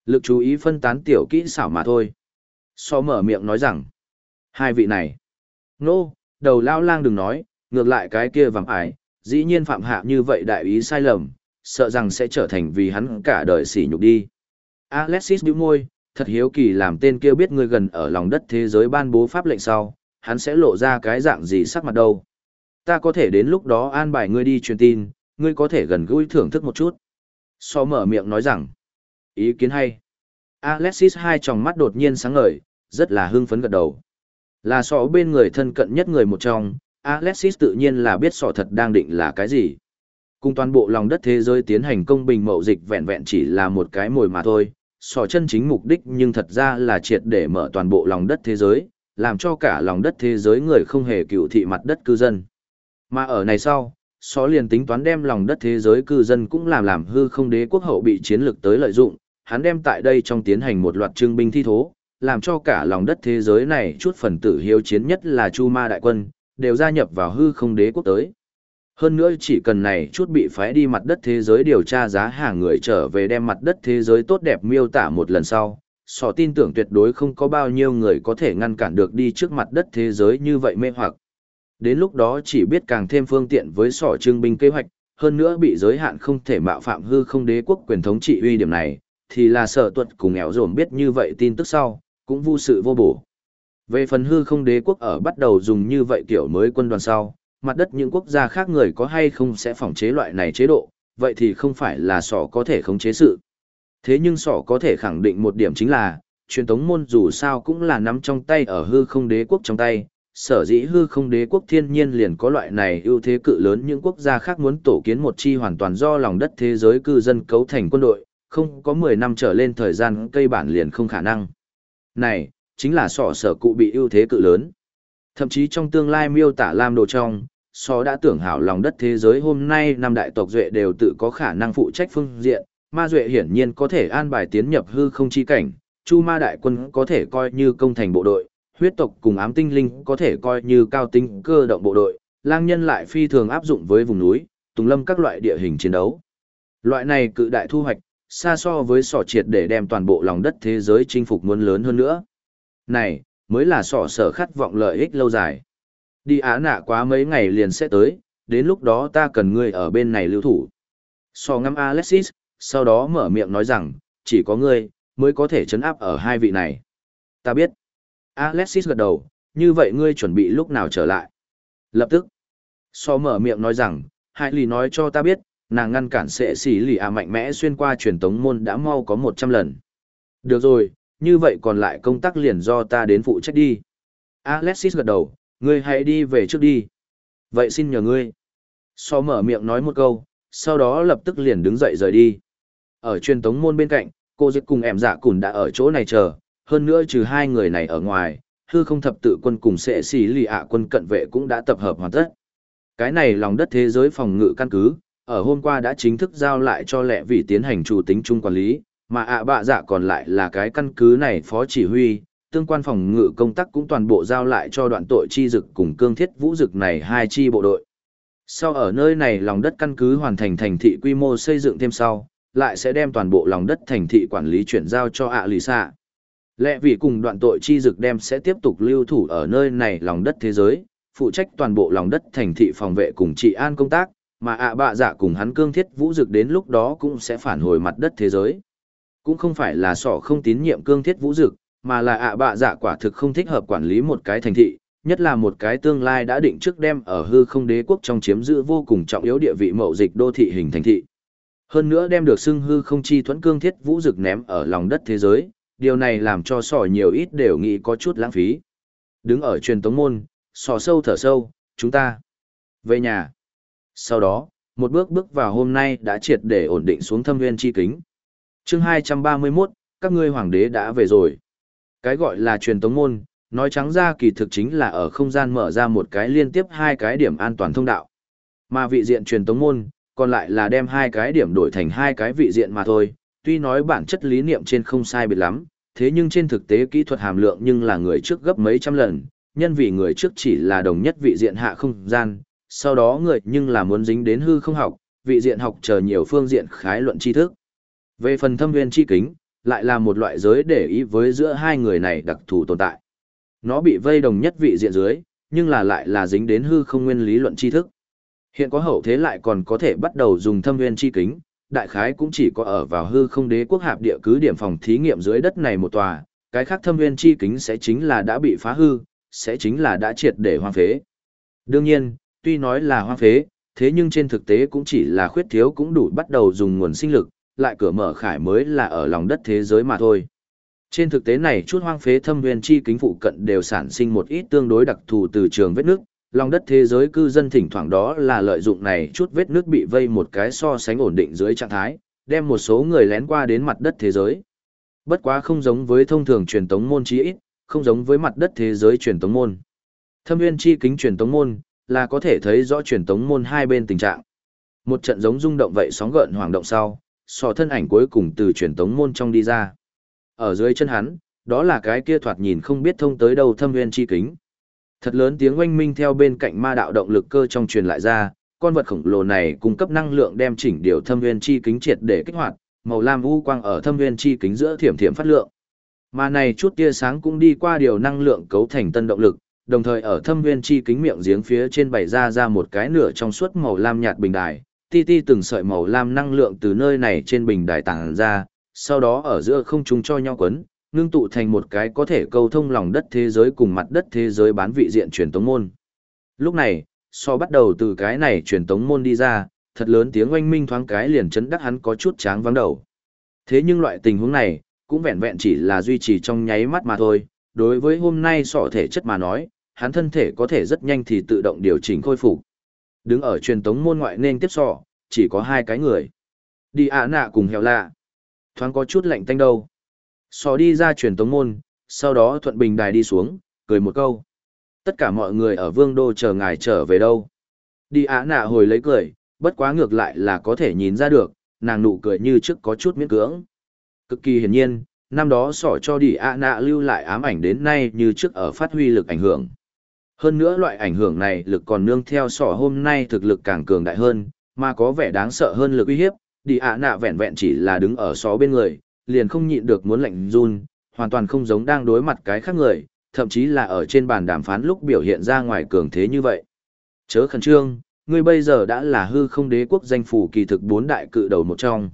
Lực chú ý phân tán tiểu kỹ xảo mà thôi. So mở miệng nói rằng, hai vị này. Nô, đầu lao lang đừng nói, ngược lại cái kia vàng ải, dĩ nhiên phạm hạ như vậy đại ý sai lầm, sợ rằng sẽ trở thành vì hắn cả đời sỉ nhục đi. Alexis bĩu môi, thật hiếu kỳ làm tên kia biết ngươi gần ở lòng đất thế giới ban bố pháp lệnh sau, hắn sẽ lộ ra cái dạng gì sắc mặt đâu. Ta có thể đến lúc đó an bài ngươi đi truyền tin, ngươi có thể gần gũi thưởng thức một chút. So mở miệng nói rằng, ý kiến hay. Alexis hai tròng mắt đột nhiên sáng ngời, rất là hưng phấn gật đầu. Là sọ bên người thân cận nhất người một trong, Alexis tự nhiên là biết sọ thật đang định là cái gì. Cùng toàn bộ lòng đất thế giới tiến hành công bình mậu dịch vẹn vẹn chỉ là một cái mồi mà thôi. Sọ chân chính mục đích nhưng thật ra là triệt để mở toàn bộ lòng đất thế giới, làm cho cả lòng đất thế giới người không hề cựu thị mặt đất cư dân. Mà ở này sau, sọ liền tính toán đem lòng đất thế giới cư dân cũng làm hư không đế quốc hậu bị chiến lược tới lợi dụng, hắn đem tại đây trong tiến hành một loạt trưng binh thi thố, làm cho cả lòng đất thế giới này chút phần tử hiếu chiến nhất là Chu Ma đại quân, đều gia nhập vào hư không đế quốc tới. Hơn nữa chỉ cần này chút bị phái đi mặt đất thế giới điều tra giá hàng người trở về đem mặt đất thế giới tốt đẹp miêu tả một lần sau, sọ tin tưởng tuyệt đối không có bao nhiêu người có thể ngăn cản được đi trước mặt đất thế giới như vậy mê hoặc. Đến lúc đó chỉ biết càng thêm phương tiện với sọ trưng binh kế hoạch, hơn nữa bị giới hạn không thể mạo phạm hư không đế quốc quyền thống trị uy điểm này, thì là Sở Tuật cùng éo dồn biết như vậy tin tức sau, cũng vô sự vô bổ. Về phần hư không đế quốc ở bắt đầu dùng như vậy kiểu mới quân đoàn sau, mặt đất những quốc gia khác người có hay không sẽ phòng chế loại này chế độ, vậy thì không phải là sọ có thể khống chế sự. Thế nhưng sọ có thể khẳng định một điểm chính là, truyền tống môn dù sao cũng là nắm trong tay ở hư không đế quốc trong tay, sở dĩ hư không đế quốc thiên nhiên liền có loại này ưu thế cự lớn, những quốc gia khác muốn tổ kiến một chi hoàn toàn do lòng đất thế giới cư dân cấu thành quân đội, không có 10 năm trở lên thời gian cây bản liền không khả năng. Này, chính là sọ sở cụ bị ưu thế cự lớn. Thậm chí trong tương lai miêu tả Lam Đồ trong, sọ đã tưởng hảo lòng đất thế giới hôm nay năm đại tộc duệ đều tự có khả năng phụ trách phương diện, ma duệ hiển nhiên có thể an bài tiến nhập hư không chi cảnh, Chu Ma đại quân có thể coi như công thành bộ đội, huyết tộc cùng ám tinh linh có thể coi như cao tinh cơ động bộ đội, lang nhân lại phi thường áp dụng với vùng núi, tùng lâm các loại địa hình chiến đấu. Loại này cự đại thu hoạch, xa so với sọ triệt để đem toàn bộ lòng đất thế giới chinh phục muốn lớn hơn nữa. Này, mới là sọ sở khát vọng lợi ích lâu dài. Đi Á nạ quá mấy ngày liền sẽ tới, đến lúc đó ta cần ngươi ở bên này lưu thủ. Sọ ngắm Alexis, sau đó mở miệng nói rằng, chỉ có ngươi, mới có thể chấn áp ở hai vị này. Ta biết. Alexis gật đầu, như vậy ngươi chuẩn bị lúc nào trở lại. Lập tức. Sọ mở miệng nói rằng, Hải Lì nói cho ta biết, nàng ngăn cản sệ xỉ lì mạnh mẽ xuyên qua truyền tống môn đã mau có 100 lần. Được rồi, như vậy còn lại công tác liền do ta đến phụ trách đi. Alexis gật đầu, ngươi hãy đi về trước đi. Vậy xin nhờ ngươi. So mở miệng nói một câu, sau đó lập tức liền đứng dậy rời đi. Ở truyền tống môn bên cạnh, cô dịch cùng em dạ cùn đã ở chỗ này chờ, hơn nữa trừ hai người này ở ngoài, hư không thập tự quân cùng sệ xỉ lì quân cận vệ cũng đã tập hợp hoàn tất. Cái này lòng đất thế giới phòng ngự căn cứ, ở hôm qua đã chính thức giao lại cho Lệ Vị tiến hành chủ tính chung quản lý, mà bạ dạ còn lại là cái căn cứ này phó chỉ huy, tương quan phòng ngự công tác cũng toàn bộ giao lại cho đoạn tội chi dực cùng cương thiết vũ dực này hai chi bộ đội. Sau ở nơi này lòng đất căn cứ hoàn thành thành thị quy mô xây dựng thêm sau, lại sẽ đem toàn bộ lòng đất thành thị quản lý chuyển giao cho lì xạ. Lệ Vị cùng đoạn tội chi dực đem sẽ tiếp tục lưu thủ ở nơi này lòng đất thế giới, phụ trách toàn bộ lòng đất thành thị phòng vệ cùng trị an công tác, mà bạ dạ cùng hắn cương thiết vũ dực đến lúc đó cũng sẽ phản hồi mặt đất thế giới. Cũng không phải là sọ không tín nhiệm cương thiết vũ dực, mà là bạ dạ quả thực không thích hợp quản lý một cái thành thị, nhất là một cái tương lai đã định trước đem ở hư không đế quốc trong chiếm giữ vô cùng trọng yếu địa vị mậu dịch đô thị hình thành thị. Hơn nữa đem được xưng hư không chi thuẫn cương thiết vũ dực ném ở lòng đất thế giới, điều này làm cho sọ nhiều ít đều nghĩ có chút lãng phí. Đứng ở truyền tống môn, sọ sâu thở sâu, chúng ta về nhà. Sau đó, một bước bước vào hôm nay đã triệt để ổn định xuống thâm nguyên chi kính. Chương 231, các ngươi hoàng đế đã về rồi. Cái gọi là truyền tống môn, nói trắng ra kỳ thực chính là ở không gian mở ra một cái liên tiếp hai cái điểm an toàn thông đạo. Mà vị diện truyền tống môn, còn lại là đem hai cái điểm đổi thành hai cái vị diện mà thôi. Tuy nói bản chất lý niệm trên không sai biệt lắm, thế nhưng trên thực tế kỹ thuật hàm lượng nhưng là người trước gấp mấy trăm lần, nhân vì người trước chỉ là đồng nhất vị diện hạ không gian, sau đó người nhưng là muốn dính đến hư không học, vị diện học chờ nhiều phương diện khái luận tri thức. Về phần thâm nguyên chi kính, lại là một loại giới để ý với giữa hai người này đặc thù tồn tại. Nó bị vây đồng nhất vị diện dưới, nhưng lại là dính đến hư không nguyên lý luận tri thức. Hiện có hậu thế lại còn có thể bắt đầu dùng thâm nguyên chi kính, đại khái cũng chỉ có ở vào hư không đế quốc hạp địa cứ điểm phòng thí nghiệm dưới đất này một tòa, cái khác thâm nguyên chi kính sẽ chính là đã bị phá hư, sẽ chính là đã triệt để hoang phế. Đương nhiên, tuy nói là hoang phế, thế nhưng trên thực tế cũng chỉ là khuyết thiếu cũng đủ bắt đầu dùng nguồn sinh lực, lại cửa mở khải mới là ở lòng đất thế giới mà thôi. Trên thực tế này chút hoang phế thâm nguyên chi kính phụ cận đều sản sinh một ít tương đối đặc thù từ trường vết nước, lòng đất thế giới cư dân thỉnh thoảng đó là lợi dụng này chút vết nước bị vây một cái so sánh ổn định dưới trạng thái, đem một số người lén qua đến mặt đất thế giới. Bất quá không giống với thông thường truyền tống môn chí ít, không giống với mặt đất thế giới truyền tống môn. Thâm nguyên chi kính truyền tống môn là có thể thấy rõ truyền tống môn hai bên tình trạng. Một trận giống rung động vậy sóng gợn hoàng động sau, sò thân ảnh cuối cùng từ truyền tống môn trong đi ra. Ở dưới chân hắn, đó là cái kia thoạt nhìn không biết thông tới đâu thâm nguyên chi kính. Thật lớn tiếng oanh minh theo bên cạnh ma đạo động lực cơ trong truyền lại ra, con vật khổng lồ này cung cấp năng lượng đem chỉnh điều thâm nguyên chi kính triệt để kích hoạt, màu lam u quang ở thâm nguyên chi kính giữa thiểm thiểm phát lượng. Mà này chút tia sáng cũng đi qua điều năng lượng cấu thành tân động lực, đồng thời ở thâm nguyên chi kính miệng giếng phía trên bày ra một cái nửa trong suốt màu lam nhạt bình đài, ti ti từng sợi màu lam năng lượng từ nơi này trên bình đài tản ra, sau đó ở giữa không trung cho nhau quấn, ngưng tụ thành một cái có thể câu thông lòng đất thế giới cùng mặt đất thế giới bán vị diện truyền tống môn. Lúc này, bắt đầu từ cái này truyền tống môn đi ra, thật lớn tiếng oanh minh thoáng cái liền chấn đắc hắn có chút tráng vắng đầu. Thế nhưng loại tình huống này, cũng vẹn vẹn chỉ là duy trì trong nháy mắt mà thôi, đối với hôm nay thể chất mà nói, hắn thân thể có thể rất nhanh thì tự động điều chỉnh khôi phục. Đứng ở truyền tống môn ngoại nên tiếp chỉ có hai cái người. Đi ạ nạ cùng heo lạ. Thoáng có chút lạnh tanh đâu. Đi ra truyền tống môn, sau đó thuận bình đài đi xuống, cười một câu. Tất cả mọi người ở vương đô chờ ngài trở về đâu. Đi ạ nạ hồi lấy cười, bất quá ngược lại là có thể nhìn ra được, nàng nụ cười như trước có chút miễn cưỡng. Cực kỳ hiển nhiên, năm đó cho đi ạ nạ lưu lại ám ảnh đến nay như trước ở phát huy lực ảnh hưởng. Hơn nữa loại ảnh hưởng này lực còn nương theo hôm nay thực lực càng cường đại hơn, mà có vẻ đáng sợ hơn lực uy hiếp, đi ạ nạ vẹn vẹn chỉ là đứng ở bên người, liền không nhịn được muốn lạnh run, hoàn toàn không giống đang đối mặt cái khác người, thậm chí là ở trên bàn đàm phán lúc biểu hiện ra ngoài cường thế như vậy. Chớ khẩn trương, ngươi bây giờ đã là hư không đế quốc danh phủ kỳ thực 4 đại cự đầu một trong.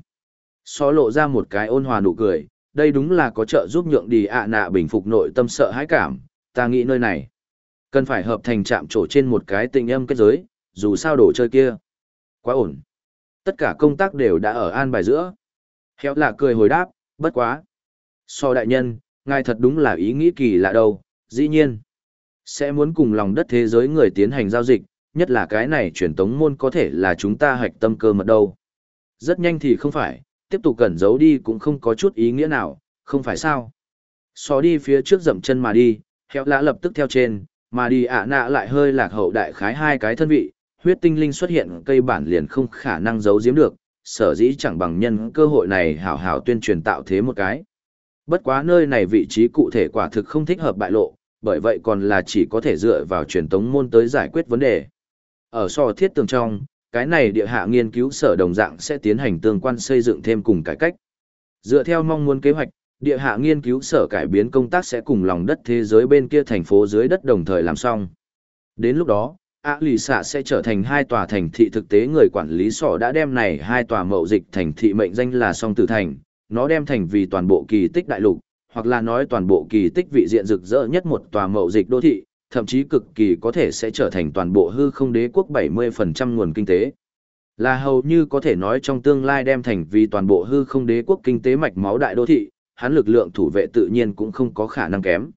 Lộ ra một cái ôn hòa nụ cười, đây đúng là có trợ giúp nhượng đi ạ nạ bình phục nội tâm sợ hãi cảm, ta nghĩ nơi này cần phải hợp thành chạm trổ trên một cái tình âm kết giới, dù sao đồ chơi kia quá ổn. Tất cả công tác đều đã ở an bài giữa. Héo lạ cười hồi đáp, bất quá. Đại nhân, ngài thật đúng là ý nghĩ kỳ lạ đâu, dĩ nhiên. Sẽ muốn cùng lòng đất thế giới người tiến hành giao dịch, nhất là cái này truyền tống môn có thể là chúng ta hạch tâm cơ mật đâu. Rất nhanh thì không phải, tiếp tục cẩn giấu đi cũng không có chút ý nghĩa nào, không phải sao. Đi phía trước dậm chân mà đi, héo lạ lập tức theo trên, mà đi ạ nạ lại hơi lạc hậu đại khái hai cái thân vị, huyết tinh linh xuất hiện cây bản liền không khả năng giấu giếm được, sở dĩ chẳng bằng nhân cơ hội này hảo hảo tuyên truyền tạo thế một cái. Bất quá nơi này vị trí cụ thể quả thực không thích hợp bại lộ, bởi vậy còn là chỉ có thể dựa vào truyền tống môn tới giải quyết vấn đề. Ở thiết tường trong, cái này địa hạ nghiên cứu sở đồng dạng sẽ tiến hành tương quan xây dựng thêm cùng cải cách. Dựa theo mong muốn kế hoạch, địa hạ nghiên cứu sở cải biến công tác sẽ cùng lòng đất thế giới bên kia thành phố dưới đất đồng thời làm xong. Đến lúc đó, lì xạ sẽ trở thành hai tòa thành thị thực tế người quản lý đã đem này hai tòa mậu dịch thành thị mệnh danh là song tử thành, nó đem thành vì toàn bộ kỳ tích đại lục, hoặc là nói toàn bộ kỳ tích vị diện rực rỡ nhất một tòa mậu dịch đô thị, thậm chí cực kỳ có thể sẽ trở thành toàn bộ hư không đế quốc 70% nguồn kinh tế. Là hầu như có thể nói trong tương lai đem thành vì toàn bộ hư không đế quốc kinh tế mạch máu đại đô thị, hắn lực lượng thủ vệ tự nhiên cũng không có khả năng kém.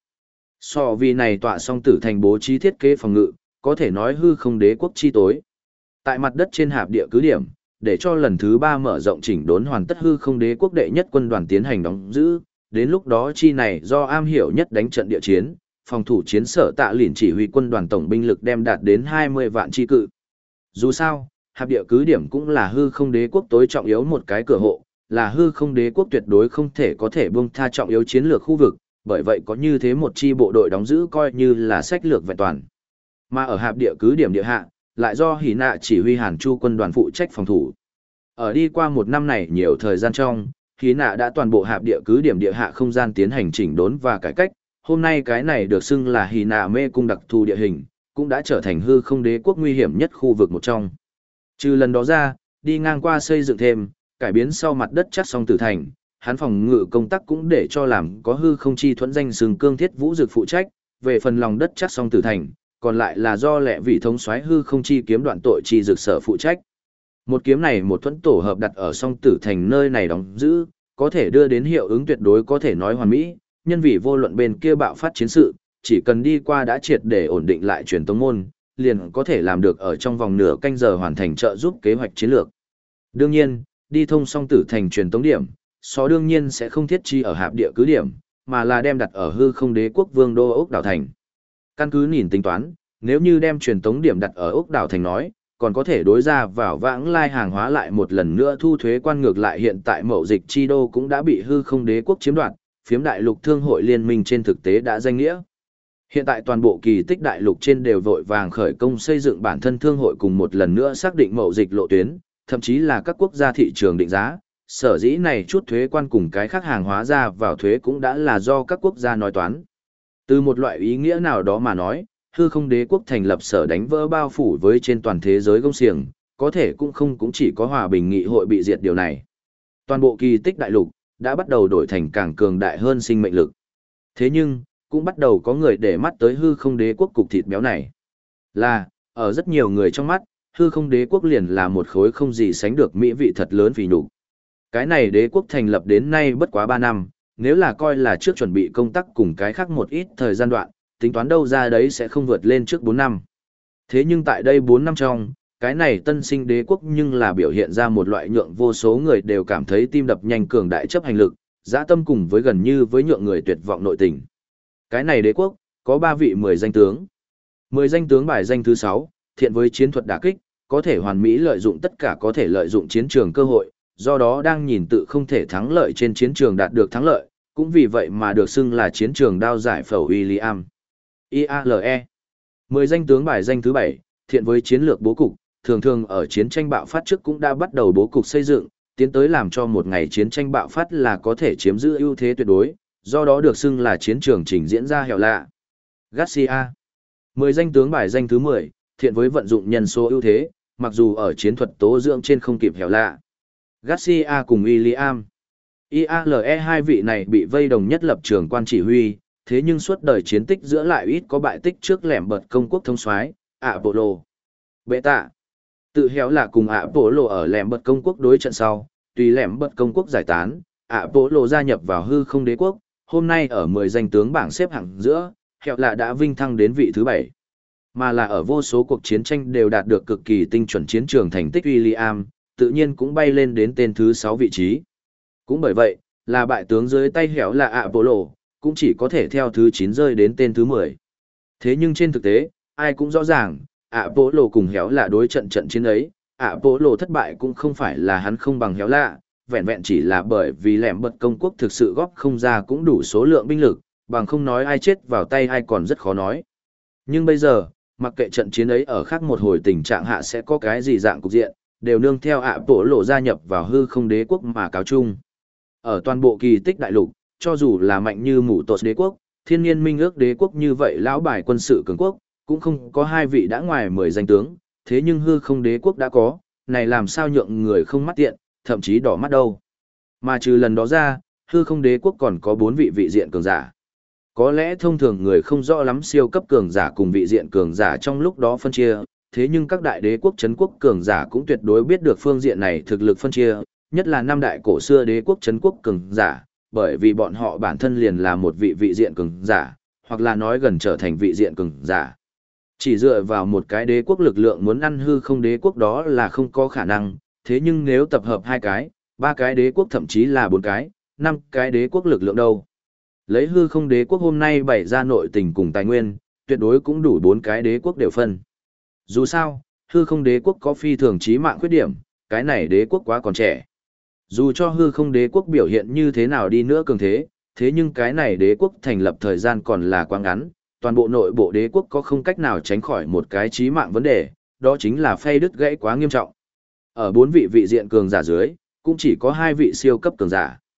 Vì này tọa song tử thành bố trí thiết kế phòng ngự, có thể nói hư không đế quốc chi tối. Tại mặt đất trên hạp địa cứ điểm, để cho lần thứ 3 mở rộng chỉnh đốn hoàn tất hư không đế quốc đệ nhất quân đoàn tiến hành đóng giữ, đến lúc đó chi này do am hiểu nhất đánh trận địa chiến, phòng thủ chiến sở Tạ Lìn chỉ huy quân đoàn tổng binh lực đem đạt đến 20 vạn chi cự. Dù sao, hạp địa cứ điểm cũng là hư không đế quốc tối trọng yếu một cái cửa hộ, là hư không đế quốc tuyệt đối không thể buông tha trọng yếu chiến lược khu vực, bởi vậy có như thế một chi bộ đội đóng giữ coi như là sách lược vẹn toàn. Mà ở hạp địa cứ điểm địa hạ, lại do Hỉ Nạ chỉ huy Hàn Chu quân đoàn phụ trách phòng thủ. Ở đi qua một năm này nhiều thời gian trong, Hy nạ đã toàn bộ hạp địa cứ điểm địa hạ không gian tiến hành chỉnh đốn và cải cách. Hôm nay cái này được xưng là Hy nạ mê cung đặc thù địa hình, cũng đã trở thành hư không đế quốc nguy hiểm nhất khu vực một trong. Trừ lần đó ra, đi ngang qua xây dựng thêm, cải biến sau mặt đất chắc song tử thành, hắn phòng ngự công tác cũng để cho làm có hư không chi thuẫn danh xưng cương thiết vũ dực phụ trách, về phần lòng đất chắc song tử thành, còn lại là do lệ vị thống soái hư không chi kiếm đoạn tội chi dực sở phụ trách. Một kiếm này một thuẫn tổ hợp đặt ở song tử thành nơi này đóng giữ, có thể đưa đến hiệu ứng tuyệt đối có thể nói hoàn mỹ, nhân vì vô luận bên kia bạo phát chiến sự, chỉ cần đi qua đã triệt để ổn định lại truyền tống môn, liền có thể làm được ở trong vòng nửa canh giờ hoàn thành trợ giúp kế hoạch chiến lược. Đương nhiên, đi thông song tử thành truyền tống điểm, đương nhiên sẽ không thiết chi ở hạp địa cứ điểm, mà là đem đặt ở hư không đế quốc vương đô ốc đảo thành. Căn cứ nhìn tính toán, nếu như đem truyền tống điểm đặt ở ốc đảo thành nói, còn có thể đối ra vào vãng lai hàng hóa lại một lần nữa thu thuế quan, ngược lại hiện tại mậu dịch chi đô cũng đã bị hư không đế quốc chiếm đoạt, phiếm đại lục thương hội liên minh trên thực tế đã danh nghĩa. Hiện tại toàn bộ kỳ tích đại lục trên đều vội vàng khởi công xây dựng bản thân thương hội cùng một lần nữa xác định mậu dịch lộ tuyến, thậm chí là các quốc gia thị trường định giá. Sở dĩ này chút thuế quan cùng cái khác hàng hóa ra vào thuế cũng đã là do các quốc gia nói toán. Từ một loại ý nghĩa nào đó mà nói, hư không đế quốc thành lập sở đánh vỡ bao phủ với trên toàn thế giới gông xiềng, có thể cũng chỉ có hòa bình nghị hội bị diệt điều này. Toàn bộ kỳ tích đại lục đã bắt đầu đổi thành càng cường đại hơn sinh mệnh lực. Thế nhưng, cũng bắt đầu có người để mắt tới hư không đế quốc cục thịt béo này. Ở rất nhiều người trong mắt, hư không đế quốc liền là một khối không gì sánh được mỹ vị thật lớn vì nhục. Cái này đế quốc thành lập đến nay bất quá 3 năm, nếu là coi là trước chuẩn bị công tác cùng cái khác một ít thời gian đoạn, tính toán đâu ra đấy sẽ không vượt lên trước 4 năm. Thế nhưng tại đây 4 năm trong, cái này tân sinh đế quốc nhưng là biểu hiện ra một loại nhượng vô số người đều cảm thấy tim đập nhanh cường đại chấp hành lực, dã tâm cùng với gần như với nhượng người tuyệt vọng nội tình. Cái này đế quốc, có 3 vị 10 danh tướng. 10 danh tướng bài danh thứ 6, thiện với chiến thuật đả kích, có thể hoàn mỹ lợi dụng tất cả có thể lợi dụng chiến trường cơ hội, do đó đang nhìn tự không thể thắng lợi trên chiến trường đạt được thắng lợi, cũng vì vậy mà được xưng là chiến trường đao giải phẫu William. IALE. 10 danh tướng bài danh thứ 7, thiện với chiến lược bố cục, thường thường ở chiến tranh bạo phát trước cũng đã bắt đầu bố cục xây dựng, tiến tới làm cho một ngày chiến tranh bạo phát là có thể chiếm giữ ưu thế tuyệt đối, do đó được xưng là chiến trường trình diễn ra hẻo lạ. Garcia. 10 danh tướng bài danh thứ 10, thiện với vận dụng nhân số ưu thế, mặc dù ở chiến thuật tố dưỡng trên không kịp hẻo lạ. Garcia cùng William. IALE hai vị này bị vây đồng nhất lập trường quan chỉ huy, thế nhưng suốt đời chiến tích giữa lại ít có bại tích trước lẻm bật công quốc thông soái Apollo. Beta. Tự héo là cùng Apollo ở lẻm bật công quốc đối trận sau, tùy lẻm bật công quốc giải tán, Apollo gia nhập vào hư không đế quốc, hôm nay ở 10 danh tướng bảng xếp hạng giữa, héo là đã vinh thăng đến vị thứ 7. Mà là ở vô số cuộc chiến tranh đều đạt được cực kỳ tinh chuẩn chiến trường thành tích William, tự nhiên cũng bay lên đến tên thứ 6 vị trí. Cũng bởi vậy, là bại tướng dưới tay héo là Apollo, cũng chỉ có thể theo thứ 9 rơi đến tên thứ 10. Thế nhưng trên thực tế, ai cũng rõ ràng, Apollo cùng héo là đối trận chiến ấy, Apollo thất bại cũng không phải là hắn không bằng héo lạ, vẹn vẹn chỉ là bởi vì lẻm bật công quốc thực sự góp không ra cũng đủ số lượng binh lực, bằng không nói ai chết vào tay ai còn rất khó nói. Nhưng bây giờ, mặc kệ trận chiến ấy ở khác một hồi tình trạng hạ sẽ có cái gì dạng cục diện, đều nương theo Apollo gia nhập vào hư không đế quốc mà cáo chung. Ở toàn bộ kỳ tích đại lục, cho dù là mạnh như mũ tột đế quốc, thiên nhiên minh ước đế quốc như vậy lão bài quân sự cường quốc, cũng không có hai vị đã ngoài 10 danh tướng, thế nhưng hư không đế quốc đã có, này làm sao nhượng người không mắt tiện, thậm chí đỏ mắt đâu. Mà trừ lần đó ra, hư không đế quốc còn có 4 vị vị diện cường giả. Có lẽ thông thường người không rõ lắm siêu cấp cường giả cùng vị diện cường giả trong lúc đó phân chia, thế nhưng các đại đế quốc trấn quốc cường giả cũng tuyệt đối biết được phương diện này thực lực phân chia, nhất là năm đại cổ xưa đế quốc trấn quốc cường giả, bởi vì bọn họ bản thân liền là một vị vị diện cường giả, hoặc là nói gần trở thành vị diện cường giả. Chỉ dựa vào một cái đế quốc lực lượng muốn ăn hư không đế quốc đó là không có khả năng, thế nhưng nếu tập hợp 2 cái, 3 cái đế quốc thậm chí là 4 cái, 5 cái đế quốc lực lượng đâu. Lấy hư không đế quốc hôm nay bày ra nội tình cùng tài nguyên, tuyệt đối cũng đủ 4 cái đế quốc đều phân. Dù sao, hư không đế quốc có phi thường chí mạng khuyết điểm, cái này đế quốc quá còn trẻ. Dù cho hư không đế quốc biểu hiện như thế nào đi nữa cường thế, thế nhưng cái này đế quốc thành lập thời gian còn là quá ngắn, toàn bộ nội bộ đế quốc có không cách nào tránh khỏi một cái chí mạng vấn đề, đó chính là phay đứt gãy quá nghiêm trọng. Ở 4 vị vị diện cường giả dưới, cũng chỉ có 2 vị siêu cấp cường giả.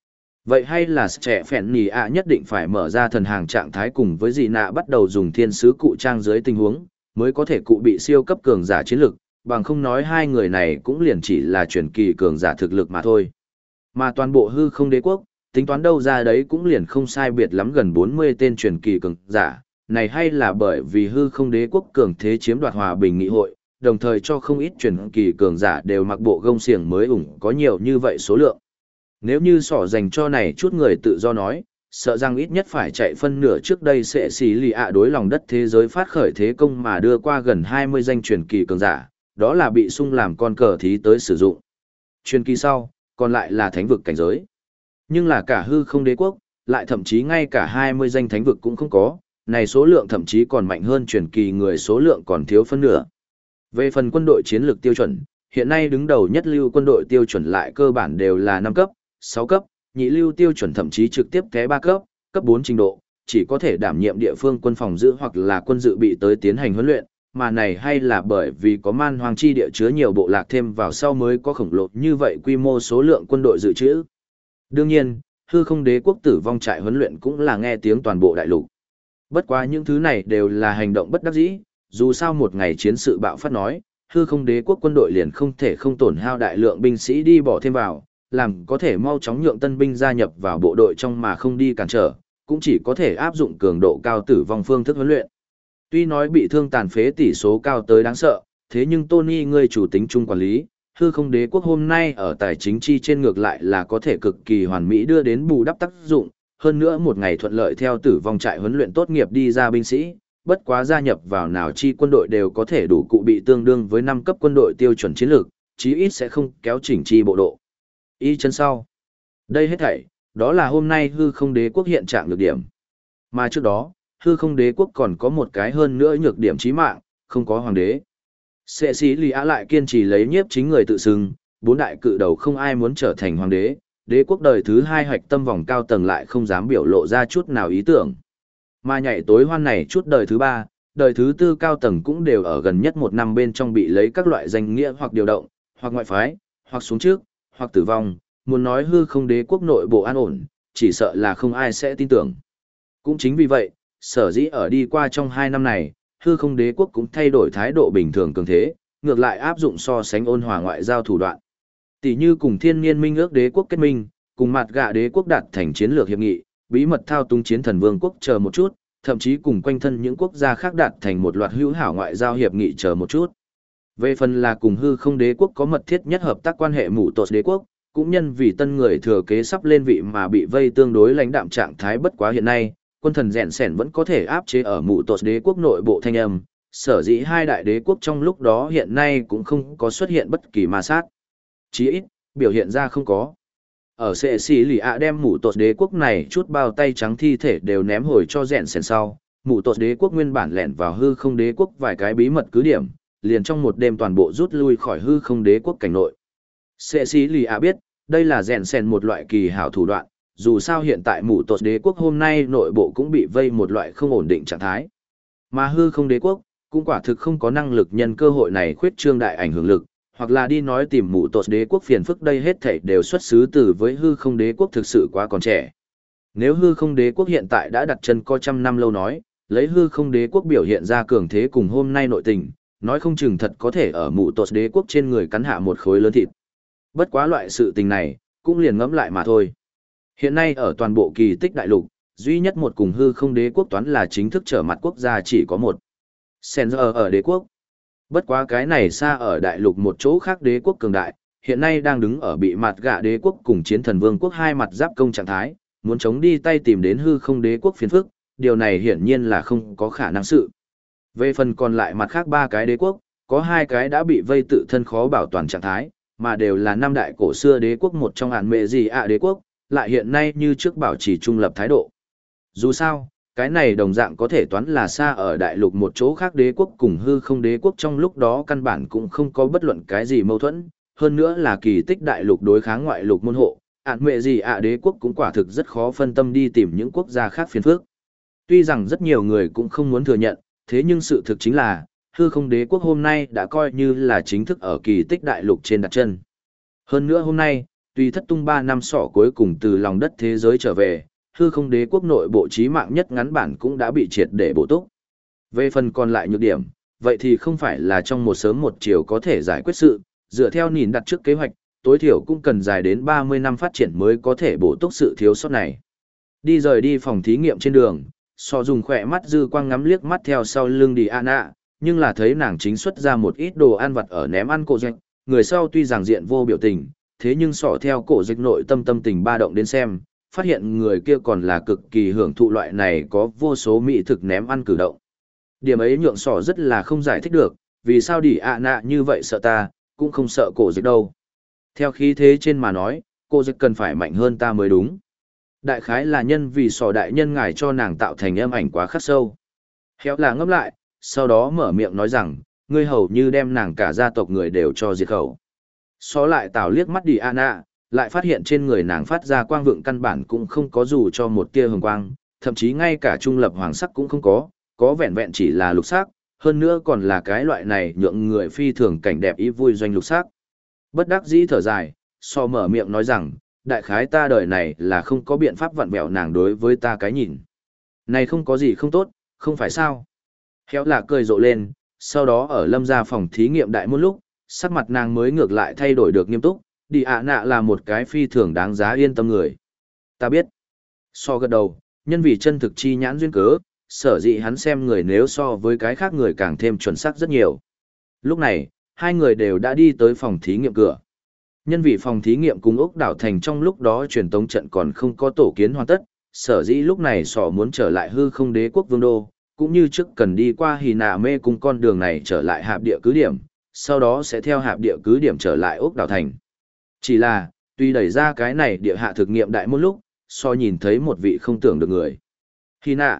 Vậy hay là trẻ phèn nì ạ nhất định phải mở ra thần hàng trạng thái cùng với dị nạ bắt đầu dùng thiên sứ cụ trang dưới tình huống, mới có thể cụ bị siêu cấp cường giả chiến lực, bằng không nói hai người này cũng liền chỉ là truyền kỳ cường giả thực lực mà thôi. Mà toàn bộ hư không đế quốc, tính toán đâu ra đấy cũng liền không sai biệt lắm gần 40 tên truyền kỳ cường giả, này hay là bởi vì hư không đế quốc cường thế chiếm đoạt hòa bình nghị hội, đồng thời cho không ít truyền kỳ cường giả đều mặc bộ gông xiềng mới ủng có nhiều như vậy số lượng. Nếu như sỏ dành cho này chút người tự do nói, sợ rằng ít nhất phải chạy phân nửa trước đây sẽ xì lì ạ đối lòng đất thế giới phát khởi thế công mà đưa qua gần 20 danh truyền kỳ cường giả, đó là bị sung làm con cờ thí tới sử dụng. Truyền kỳ sau, còn lại là thánh vực cảnh giới. Nhưng là cả hư không đế quốc, lại thậm chí ngay cả 20 danh thánh vực cũng không có, này số lượng thậm chí còn mạnh hơn truyền kỳ người số lượng còn thiếu phân nửa. Về phần quân đội chiến lược tiêu chuẩn, hiện nay đứng đầu nhất lưu quân đội tiêu chuẩn lại cơ bản đều là 5 cấp, 6 cấp, nhị lưu tiêu chuẩn thậm chí trực tiếp té 3 cấp, cấp 4 trình độ, chỉ có thể đảm nhiệm địa phương quân phòng giữ hoặc là quân dự bị tới tiến hành huấn luyện, mà này hay là bởi vì có man hoang chi địa chứa nhiều bộ lạc thêm vào sau mới có khổng lồ như vậy quy mô số lượng quân đội dự trữ. Đương nhiên, hư không đế quốc tử vong trại huấn luyện cũng là nghe tiếng toàn bộ đại lục. Bất quá những thứ này đều là hành động bất đắc dĩ, dù sao một ngày chiến sự bạo phát nói, hư không đế quốc quân đội liền không thể không tổn hao đại lượng binh sĩ đi bỏ thêm vào, làm có thể mau chóng nhượng tân binh gia nhập vào bộ đội trong mà không đi cản trở, cũng chỉ có thể áp dụng cường độ cao tử vong phương thức huấn luyện. Tuy nói bị thương tàn phế tỷ số cao tới đáng sợ, thế nhưng Tony người chủ tính chung quản lý, hư không đế quốc hôm nay ở tài chính chi trên ngược lại là có thể cực kỳ hoàn mỹ đưa đến bù đắp tác dụng, hơn nữa một ngày thuận lợi theo tử vong trại huấn luyện tốt nghiệp đi ra binh sĩ, bất quá gia nhập vào nào chi quân đội đều có thể đủ cụ bị tương đương với 5 cấp quân đội tiêu chuẩn chiến lược, chí ít sẽ không kéo chỉnh chi bộ độ. Y chân sau. Đây hết thảy, đó là hôm nay hư không đế quốc hiện trạng nhược điểm. Mà trước đó, hư không đế quốc còn có một cái hơn nữa nhược điểm chí mạng, không có hoàng đế. Sệ sĩ lì á lại kiên trì lấy nhiếp chính người tự xưng, 4 đại cự đầu không ai muốn trở thành hoàng đế, đế quốc đời thứ 2 hoạch tâm vòng cao tầng lại không dám biểu lộ ra chút nào ý tưởng. Mà nhảy tối hoan này chút đời thứ 3, đời thứ 4 cao tầng cũng đều ở gần nhất một năm bên trong bị lấy các loại danh nghĩa hoặc điều động, hoặc ngoại phái, hoặc xuống trước, hoặc tử vong, muốn nói hư không đế quốc nội bộ an ổn, chỉ sợ là không ai sẽ tin tưởng. Cũng chính vì vậy, sở dĩ ở đi qua trong 2 năm này, hư không đế quốc cũng thay đổi thái độ bình thường cường thế, ngược lại áp dụng so sánh ôn hòa ngoại giao thủ đoạn. Tỷ như cùng thiên niên minh ước đế quốc kết minh, cùng mặt gạ đế quốc đạt thành chiến lược hiệp nghị, bí mật thao túng chiến thần vương quốc chờ một chút, thậm chí cùng quanh thân những quốc gia khác đạt thành một loạt hữu hảo ngoại giao hiệp nghị chờ một chút. Về phần là cùng hư không đế quốc có mật thiết nhất hợp tác quan hệ mũ tột đế quốc, cũng nhân vì tân người thừa kế sắp lên vị mà bị vây tương đối lãnh đạm trạng thái bất quá hiện nay, quân thần rèn sẻn vẫn có thể áp chế ở mũ tột đế quốc nội bộ thanh âm, sở dĩ hai đại đế quốc trong lúc đó hiện nay cũng không có xuất hiện bất kỳ ma sát. Chí ít, biểu hiện ra không có. Ở sệ xì lì ạ đem mũ tột đế quốc này chút bao tay trắng thi thể đều ném hồi cho rèn sẻn sau, mũ tột đế quốc nguyên bản lẻn vào hư không đế quốc vài cái bí mật cứ điểm, liền trong một đêm toàn bộ rút lui khỏi hư không đế quốc cảnh nội. Sệ xì lì ạ biết, đây là rèn sẻn một loại kỳ hảo thủ đoạn, dù sao hiện tại mũ tột đế quốc hôm nay nội bộ cũng bị vây một loại không ổn định trạng thái. Mà hư không đế quốc, cũng quả thực không có năng lực nhân cơ hội này khuyết trương đại ảnh hưởng lực, hoặc là đi nói tìm mũ tột đế quốc phiền phức đây hết thảy đều xuất xứ từ với hư không đế quốc thực sự quá còn trẻ. Nếu hư không đế quốc hiện tại đã đặt chân có trăm năm lâu nói, lấy hư không đế quốc biểu hiện ra cường thế cùng hôm nay nội tình, nói không chừng thật có thể ở mũ tột đế quốc trên người cắn hạ một khối lớn thịt. Bất quá loại sự tình này, cũng liền ngẫm lại mà thôi. Hiện nay ở toàn bộ kỳ tích đại lục, duy nhất một cùng hư không đế quốc toán là chính thức trở mặt quốc gia chỉ có một. Senzer ở đế quốc. Bất quá cái này xa ở đại lục một chỗ khác đế quốc cường đại, hiện nay đang đứng ở bị mặt gạ đế quốc cùng chiến thần vương quốc hai mặt giáp công trạng thái, muốn chống đi tay tìm đến hư không đế quốc phiền phức, điều này hiển nhiên là không có khả năng sự. Về phần còn lại mặt khác 3 cái đế quốc, có 2 cái đã bị vây tự thân khó bảo toàn trạng thái, mà đều là 5 đại cổ xưa đế quốc một trong án mệ gì ạ đế quốc, lại hiện nay như trước bảo trì trung lập thái độ. Dù sao, cái này đồng dạng có thể toán là xa ở đại lục một chỗ khác đế quốc cùng hư không đế quốc trong lúc đó căn bản cũng không có bất luận cái gì mâu thuẫn, hơn nữa là kỳ tích đại lục đối kháng ngoại lục môn hộ, án mệ gì ạ đế quốc cũng quả thực rất khó phân tâm đi tìm những quốc gia khác phiền phức. Tuy rằng rất nhiều người cũng không muốn thừa nhận, thế nhưng sự thực chính là, hư không đế quốc hôm nay đã coi như là chính thức ở kỳ tích đại lục trên đặt chân. Hơn nữa hôm nay, Tuy thất tung 3 năm sọ cuối cùng từ lòng đất thế giới trở về, hư không đế quốc nội bộ chí mạng nhất ngắn bản cũng đã bị triệt để bổ túc. Về phần còn lại nhược điểm, vậy thì không phải là trong một sớm một chiều có thể giải quyết sự, dựa theo nhìn đặt trước kế hoạch, tối thiểu cũng cần dài đến 30 năm phát triển mới có thể bổ túc sự thiếu sót này. Đi rời đi phòng thí nghiệm trên đường, Sọ dùng khỏe mắt dư quang ngắm liếc mắt theo sau lưng Diana, nhưng là thấy nàng chính xuất ra một ít đồ ăn vặt ở ném ăn cổ dịch, người sau tuy rằng diện vô biểu tình, thế nhưng Sọ theo cổ dịch nội tâm tình ba động đến xem, phát hiện người kia còn là cực kỳ hưởng thụ loại này có vô số mỹ thực ném ăn cử động. Điểm ấy nhượng Sọ rất là không giải thích được, vì sao Diana như vậy sợ ta, cũng không sợ cổ dịch đâu. Theo khí thế trên mà nói, cổ dịch cần phải mạnh hơn ta mới đúng. Đại khái là nhân vì Sọ đại nhân ngài cho nàng tạo thành âm ảnh quá khắc sâu. Khéo là ngấp lại, sau đó mở miệng nói rằng, ngươi hầu như đem nàng cả gia tộc người đều cho diệt khẩu. Sọ lại tào liếc mắt Diana, lại phát hiện trên người nàng phát ra quang vượng căn bản cũng không có dù cho một tia hồng quang, thậm chí ngay cả trung lập hoàng sắc cũng không có vẹn vẹn chỉ là lục sắc, hơn nữa còn là cái loại này nhượng người phi thường cảnh đẹp ý vui doanh lục sắc. Bất đắc dĩ thở dài, Sọ mở miệng nói rằng, đại khái ta đời này là không có biện pháp vặn vẹo nàng đối với ta cái nhìn. Này không có gì không tốt, không phải sao? Khéo là cười rộ lên, sau đó ở lâm gia phòng thí nghiệm đại môn lúc, sắc mặt nàng mới ngược lại thay đổi được nghiêm túc, Diana là một cái phi thường đáng giá yên tâm người. Ta biết. Sọ gật đầu, nhân vì chân thực chi nhãn duyên cớ, sở dĩ hắn xem người nếu so với cái khác người càng thêm chuẩn xác rất nhiều. Lúc này, hai người đều đã đi tới phòng thí nghiệm cửa. Nhân vì phòng thí nghiệm cùng ốc đảo thành trong lúc đó truyền tống trận còn không có tổ kiến hoàn tất, sở dĩ lúc này Sọ muốn trở lại hư không đế quốc vương đô, cũng như trước cần đi qua Hỉ Nạ mê cùng con đường này trở lại hạp địa cứ điểm, sau đó sẽ theo hạp địa cứ điểm trở lại ốc đảo thành. Chỉ là, tuy đẩy ra cái này địa hạ thực nghiệm đại một lúc, Sọ nhìn thấy một vị không tưởng được người. Hỉ Nạ.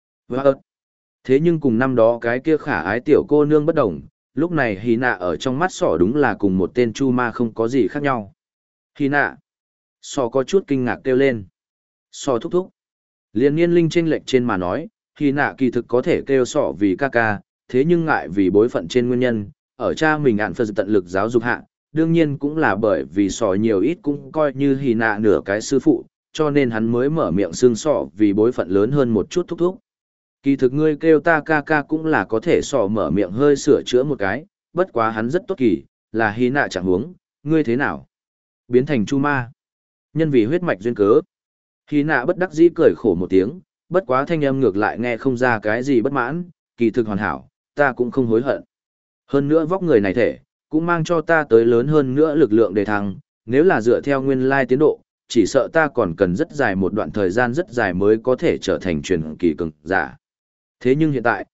Thế nhưng cùng năm đó cái kia khả ái tiểu cô nương bất đồng, lúc này Hỉ Nạ ở trong mắt Sọ đúng là cùng một tên chu ma không có gì khác nhau. Hỉ Nạ. Sọ có chút kinh ngạc kêu lên. Sọ thúc thúc. Liên niên linh chênh lệch trên mà nói, Hỉ Nạ kỳ thực có thể kêu Sọ vì ca ca, thế nhưng ngại vì bối phận trên nguyên nhân, ở cha mình ạn phật tận lực giáo dục hạ, đương nhiên cũng là bởi vì Sọ nhiều ít cũng coi như Hỉ Nạ nửa cái sư phụ, cho nên hắn mới mở miệng xưng Sọ vì bối phận lớn hơn một chút thúc thúc. Kỳ thực ngươi kêu ta ca ca cũng là có thể. Sọ mở miệng hơi sửa chữa một cái, bất quá hắn rất tốt kỳ, là Hỉ Nạ chẳng huống, ngươi thế nào? Biến thành chu ma. Nhân vì huyết mạch duyên cớ. Hỉ Nạ bất đắc dĩ cười khổ một tiếng, bất quá thanh âm ngược lại nghe không ra cái gì bất mãn, kỳ thực hoàn hảo, ta cũng không hối hận. Hơn nữa vóc người này thể, cũng mang cho ta tới lớn hơn nữa lực lượng để thăng, nếu là dựa theo nguyên lai tiến độ, chỉ sợ ta còn cần rất dài một đoạn thời gian rất dài mới có thể trở thành truyền kỳ cường giả. Thế nhưng hiện tại,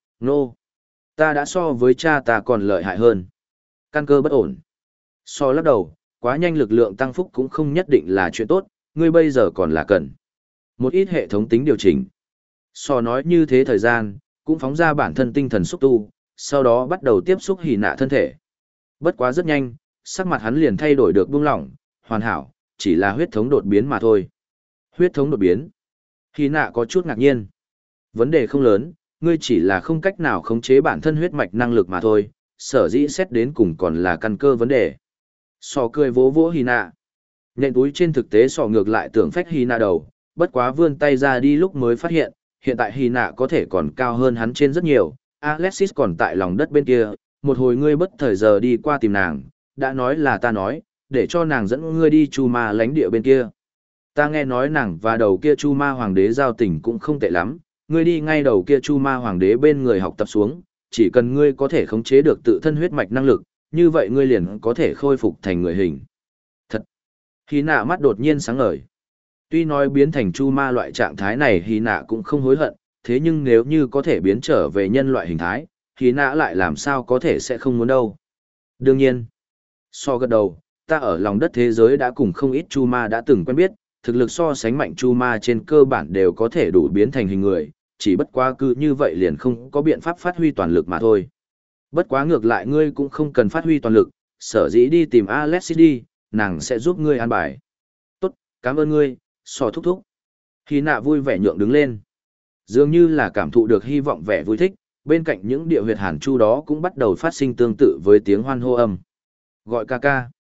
ta đã so với cha ta còn lợi hại hơn. Căn cơ bất ổn. So lắc đầu, quá nhanh lực lượng tăng phúc cũng không nhất định là chuyện tốt, ngươi bây giờ còn là cần một ít hệ thống tính điều chỉnh. So nói như thế thời gian, cũng phóng ra bản thân tinh thần xúc tu, sau đó bắt đầu tiếp xúc Hỉ Nạ thân thể. Bất quá rất nhanh, sắc mặt hắn liền thay đổi được buông lỏng, hoàn hảo, chỉ là huyết thống đột biến mà thôi. Huyết thống đột biến. Hỉ Nạ có chút ngạc nhiên. Vấn đề không lớn, ngươi chỉ là không cách nào khống chế bản thân huyết mạch năng lực mà thôi, sở dĩ xét đến cùng còn là căn cơ vấn đề. Sọ cười vỗ vỗ Hỉ Nạ. Nhện túi trên thực tế Sọ ngược lại tưởng phách Hỉ Nạ đầu, bất quá vươn tay ra đi lúc mới phát hiện, hiện tại Hỉ Nạ có thể còn cao hơn hắn trên rất nhiều, Alexis còn tại lòng đất bên kia, một hồi ngươi bất thời giờ đi qua tìm nàng, đã nói là ta nói, để cho nàng dẫn ngươi đi chu ma lãnh địa bên kia. Ta nghe nói nàng và đầu kia chu ma hoàng đế giao tình cũng không tệ lắm, ngươi đi ngay đầu kia chu ma hoàng đế bên người học tập xuống, chỉ cần ngươi có thể khống chế được tự thân huyết mạch năng lực, như vậy ngươi liền có thể khôi phục thành người hình. Thật! Hỉ Nạ mắt đột nhiên sáng ngời. Tuy nói biến thành chu ma loại trạng thái này Hỉ Nạ cũng không hối hận, thế nhưng nếu như có thể biến trở về nhân loại hình thái, Hỉ Nạ lại làm sao có thể sẽ không muốn đâu. Đương nhiên, so gật đầu, ta ở lòng đất thế giới đã cùng không ít chu ma đã từng quen biết, thực lực so sánh mạnh chu ma trên cơ bản đều có thể đủ biến thành hình người, chỉ bất quá cứ như vậy liền không có biện pháp phát huy toàn lực mà thôi. Bất quá ngược lại ngươi cũng không cần phát huy toàn lực, sở dĩ đi tìm Alexis đi, nàng sẽ giúp ngươi an bài. Tốt, cảm ơn ngươi, so thúc thúc. Hỉ Nạ vui vẻ nhượng đứng lên. Dường như là cảm thụ được hy vọng vẻ vui thích, bên cạnh những địa huyệt hàn chu đó cũng bắt đầu phát sinh tương tự với tiếng hoan hô âm. Gọi ca ca.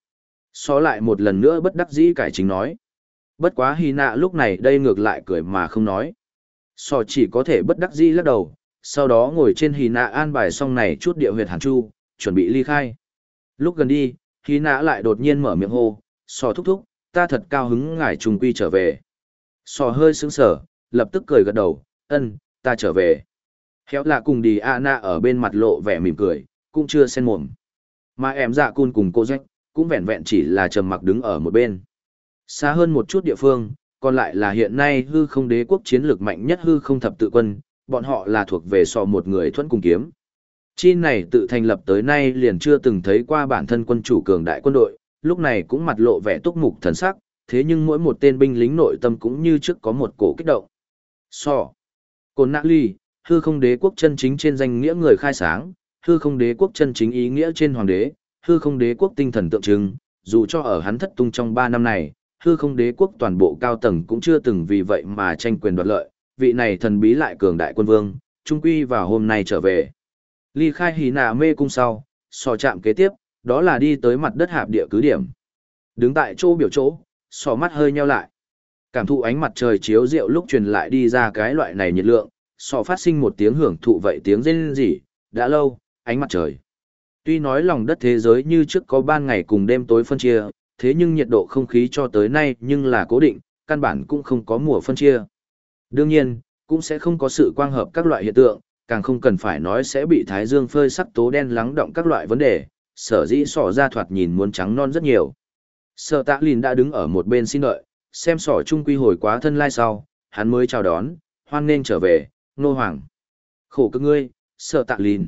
Xó lại một lần nữa bất đắc dĩ cải chính nói. Bất quá Hy nạ lúc này đây ngược lại cười mà không nói. Xó chỉ có thể bất đắc dĩ lắc đầu, sau đó ngồi trên Hy nạ an bài xong này chút địa huyệt hàn chu, chuẩn bị ly khai. Lúc gần đi, Hy nạ lại đột nhiên mở miệng hô, Xó thúc thúc, ta thật cao hứng ngài trùng quy trở về. Xó hơi sững sờ, lập tức cười gật đầu, ta trở về. Khéo là cùng đi Anna ở bên mặt lộ vẻ mỉm cười, cũng chưa xen mồm. Mà em dạ cun cùng cô Jack, cũng vẹn vẹn chỉ là trầm mặc đứng ở một bên. Xa hơn một chút địa phương, còn lại là hiện nay hư không đế quốc chiến lược mạnh nhất hư không thập tự quân, bọn họ là thuộc về sò một người thuẫn cùng kiếm. Chi này tự thành lập tới nay liền chưa từng thấy qua bản thân quân chủ cường đại quân đội, lúc này cũng mặt lộ vẻ túc mục thần sắc, thế nhưng mỗi một tên binh lính nội tâm cũng như trước có một cổ kích động. Cồn Nạ Ly, hư không đế quốc chân chính trên danh nghĩa người khai sáng, hư không đế quốc chân chính ý nghĩa trên hoàng đế, hư không đế quốc tinh thần tượng trưng, dù cho ở hắn thất tung trong 3 năm này, hư không đế quốc toàn bộ cao tầng cũng chưa từng vì vậy mà tranh quyền đoạt lợi, vị này thần bí lại cường đại quân vương, trung quy vào hôm nay trở về. Ly khai Hí Nạ mê cung sau, chạm kế tiếp, đó là đi tới mặt đất hạp địa cứ điểm. Đứng tại chỗ biểu chỗ, mắt hơi nheo lại. Cảm thụ ánh mặt trời chiếu rượu lúc truyền lại đi ra cái loại này nhiệt lượng, phát sinh một tiếng hưởng thụ vậy tiếng rên rỉ, đã lâu, ánh mặt trời. Tuy nói lòng đất thế giới như trước có ban ngày cùng đêm tối phân chia, thế nhưng nhiệt độ không khí cho tới nay nhưng là cố định, căn bản cũng không có mùa phân chia. Đương nhiên, cũng sẽ không có sự quang hợp các loại hiện tượng, càng không cần phải nói sẽ bị thái dương phơi sắc tố đen lắng động các loại vấn đề, sở dĩ ra thoạt nhìn muốn trắng non rất nhiều. Sở Tạ Lìn đã đứng ở một bên xin đợi, xem trung quy hồi quá thân lai sau, hắn mới chào đón, hoan nghênh trở về, nô hoàng. Khổ cực ngươi, Sở Tạ Lìn.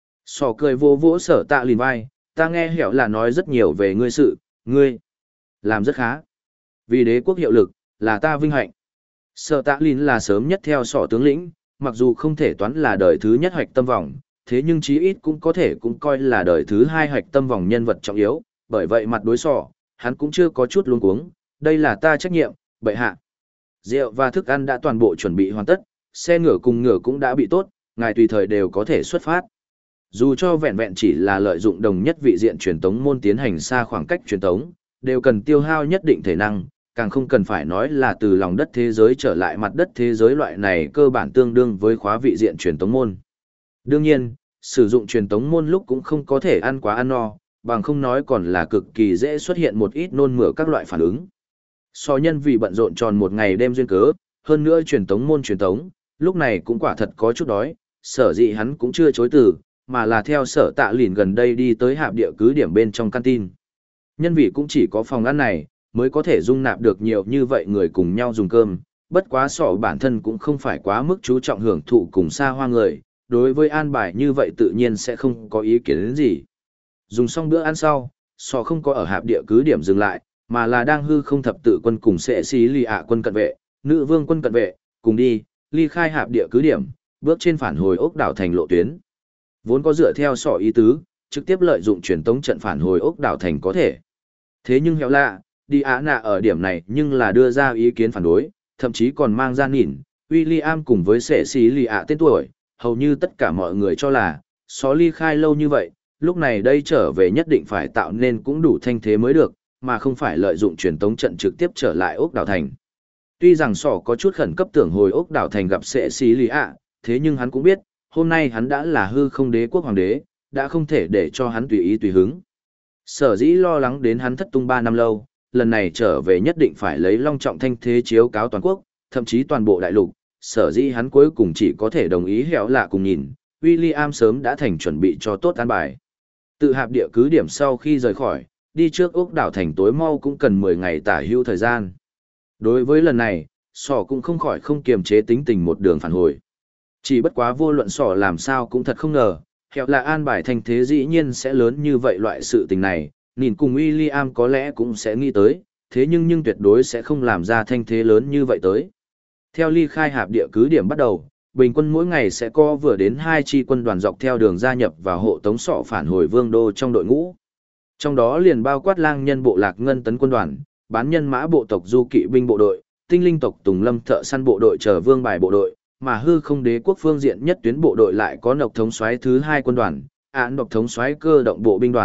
Cười vô vỗ Sở Tạ Lìn vai, ta nghe hiểu là nói rất nhiều về ngươi sự, ngươi làm rất khá. Vì đế quốc hiệu lực, là ta vinh hạnh. Sở Tạ Lìn là sớm nhất theo tướng lĩnh, mặc dù không thể toán là đời thứ nhất hoạch tâm vòng, thế nhưng chí ít cũng có thể cũng coi là đời thứ hai hoạch tâm vòng nhân vật trọng yếu, bởi vậy mặt đối hắn cũng chưa có chút luống cuống, đây là ta trách nhiệm, bệ hạ. Rượu và thức ăn đã toàn bộ chuẩn bị hoàn tất, xe ngựa cùng ngựa cũng đã bị tốt, ngài tùy thời đều có thể xuất phát. Dù cho vẹn vẹn chỉ là lợi dụng đồng nhất vị diện truyền tống môn tiến hành xa khoảng cách truyền tống, đều cần tiêu hao nhất định thể năng, càng không cần phải nói là từ lòng đất thế giới trở lại mặt đất thế giới loại này cơ bản tương đương với khóa vị diện truyền tống môn. Đương nhiên, sử dụng truyền tống môn lúc cũng không có thể ăn quá ăn no, bằng không nói còn là cực kỳ dễ xuất hiện một ít nôn mửa các loại phản ứng. Nhân vì bận rộn tròn một ngày đêm duyên cớ, hơn nữa truyền tống môn truyền tống, lúc này cũng quả thật có chút đói, sở dĩ hắn cũng chưa chối từ, mà là theo Sở Tạ Lìn gần đây đi tới hạp địa cứ điểm bên trong canteen. Nhân vì cũng chỉ có phòng ăn này, mới có thể dung nạp được nhiều như vậy người cùng nhau dùng cơm, bất quá bản thân cũng không phải quá mức chú trọng hưởng thụ cùng xa hoa người, đối với an bài như vậy tự nhiên sẽ không có ý kiến đến gì. Dùng xong bữa ăn sau, không có ở hạp địa cứ điểm dừng lại, mà là đang hư không thập tự quân cùng sẽ xí lì ạ quân cận vệ, nữ vương quân cận vệ, cùng đi, ly khai hạp địa cứ điểm, bước trên phản hồi ốc đảo thành lộ tuyến. Vốn có dựa theo ý tứ, trực tiếp lợi dụng truyền tống trận phản hồi ốc đảo thành có thể. Thế nhưng đi Á nạ ở điểm này nhưng là đưa ra ý kiến phản đối, thậm chí còn mang ra nhìn, William cùng với sẽ xí lì ạ tên tuổi, hầu như tất cả mọi người cho là, ly khai lâu như vậy, lúc này đây trở về nhất định phải tạo nên cũng đủ thanh thế mới được, mà không phải lợi dụng truyền tống trận trực tiếp trở lại ốc đảo thành. Tuy rằng có chút khẩn cấp tưởng hồi ốc đảo thành gặp sẽ xí lì ạ, thế nhưng hắn cũng biết, hôm nay hắn đã là hư không đế quốc hoàng đế, đã không thể để cho hắn tùy ý tùy hứng. Sở dĩ lo lắng đến hắn thất tung 3 năm lâu, lần này trở về nhất định phải lấy long trọng thanh thế chiếu cáo toàn quốc, thậm chí toàn bộ đại lục, sở dĩ hắn cuối cùng chỉ có thể đồng ý hẻo lạ cùng nhìn, William sớm đã thành chuẩn bị cho tốt an bài. Tự hạp địa cứ điểm sau khi rời khỏi, đi trước ốc đảo thành tối mau cũng cần 10 ngày tả hữu thời gian. Đối với lần này, cũng không khỏi không kiềm chế tính tình một đường phản hồi. Chỉ bất quá vô luận làm sao cũng thật không ngờ, hẻo là an bài thành thế dĩ nhiên sẽ lớn như vậy loại sự tình này, nhìn cùng William có lẽ cũng sẽ nghĩ tới, thế nhưng tuyệt đối sẽ không làm ra thanh thế lớn như vậy tới. Theo ly khai hạp địa cứ điểm bắt đầu, bình quân mỗi ngày sẽ có vừa đến 2 chi quân đoàn dọc theo đường gia nhập vào hộ tống phản hồi vương đô trong đội ngũ. Trong đó liền bao quát lang nhân bộ lạc ngân tấn quân đoàn, bán nhân mã bộ tộc du kỵ binh bộ đội, tinh linh tộc tùng lâm thợ săn bộ đội chờ vương bài bộ đội, mà hư không đế quốc phương diện nhất tuyến bộ đội lại có nộc thống soái thứ 2 quân đoàn, độc thống soái cơ động bộ binh đoàn,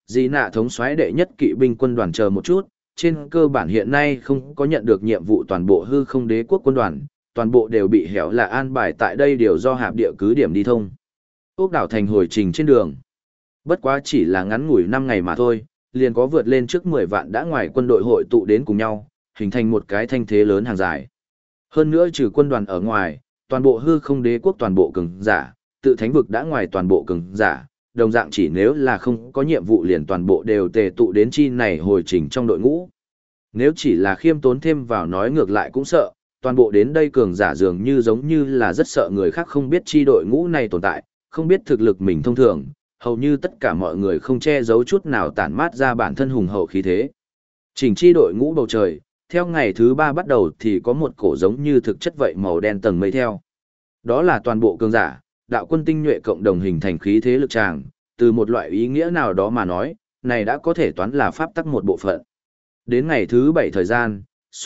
Dì nạ thống soái đệ nhất kỵ binh quân đoàn chờ một chút, trên cơ bản hiện nay không có nhận được nhiệm vụ toàn bộ hư không đế quốc quân đoàn, toàn bộ đều bị hẻo là an bài tại đây đều do hạp địa cứ điểm đi thông. Ốc đảo thành hồi trình trên đường. Bất quá chỉ là ngắn ngủi 5 ngày mà thôi, liền có vượt lên trước 10 vạn đã ngoài quân đội hội tụ đến cùng nhau, hình thành một cái thanh thế lớn hàng dài. Hơn nữa trừ quân đoàn ở ngoài, toàn bộ hư không đế quốc toàn bộ cường giả, tự thánh vực đã ngoài toàn bộ cường giả, đồng dạng chỉ nếu là không có nhiệm vụ liền toàn bộ đều tề tụ đến chi này hồi trình trong đội ngũ. Nếu chỉ là khiêm tốn thêm vào nói ngược lại cũng sợ, toàn bộ đến đây cường giả dường như giống như là rất sợ người khác không biết chi đội ngũ này tồn tại, không biết thực lực mình thông thường, hầu như tất cả mọi người không che giấu chút nào tản mát ra bản thân hùng hậu khí thế. Chỉnh chi đội ngũ bầu trời, theo ngày thứ 3 bắt đầu thì có một cổ giống như thực chất vậy màu đen tầng mây theo. Đó là toàn bộ cường giả, đạo quân tinh nhuệ cộng đồng hình thành khí thế lực tràng, từ một loại ý nghĩa nào đó mà nói, này đã có thể toán là pháp tắc một bộ phận. Đến ngày thứ 7 thời gian,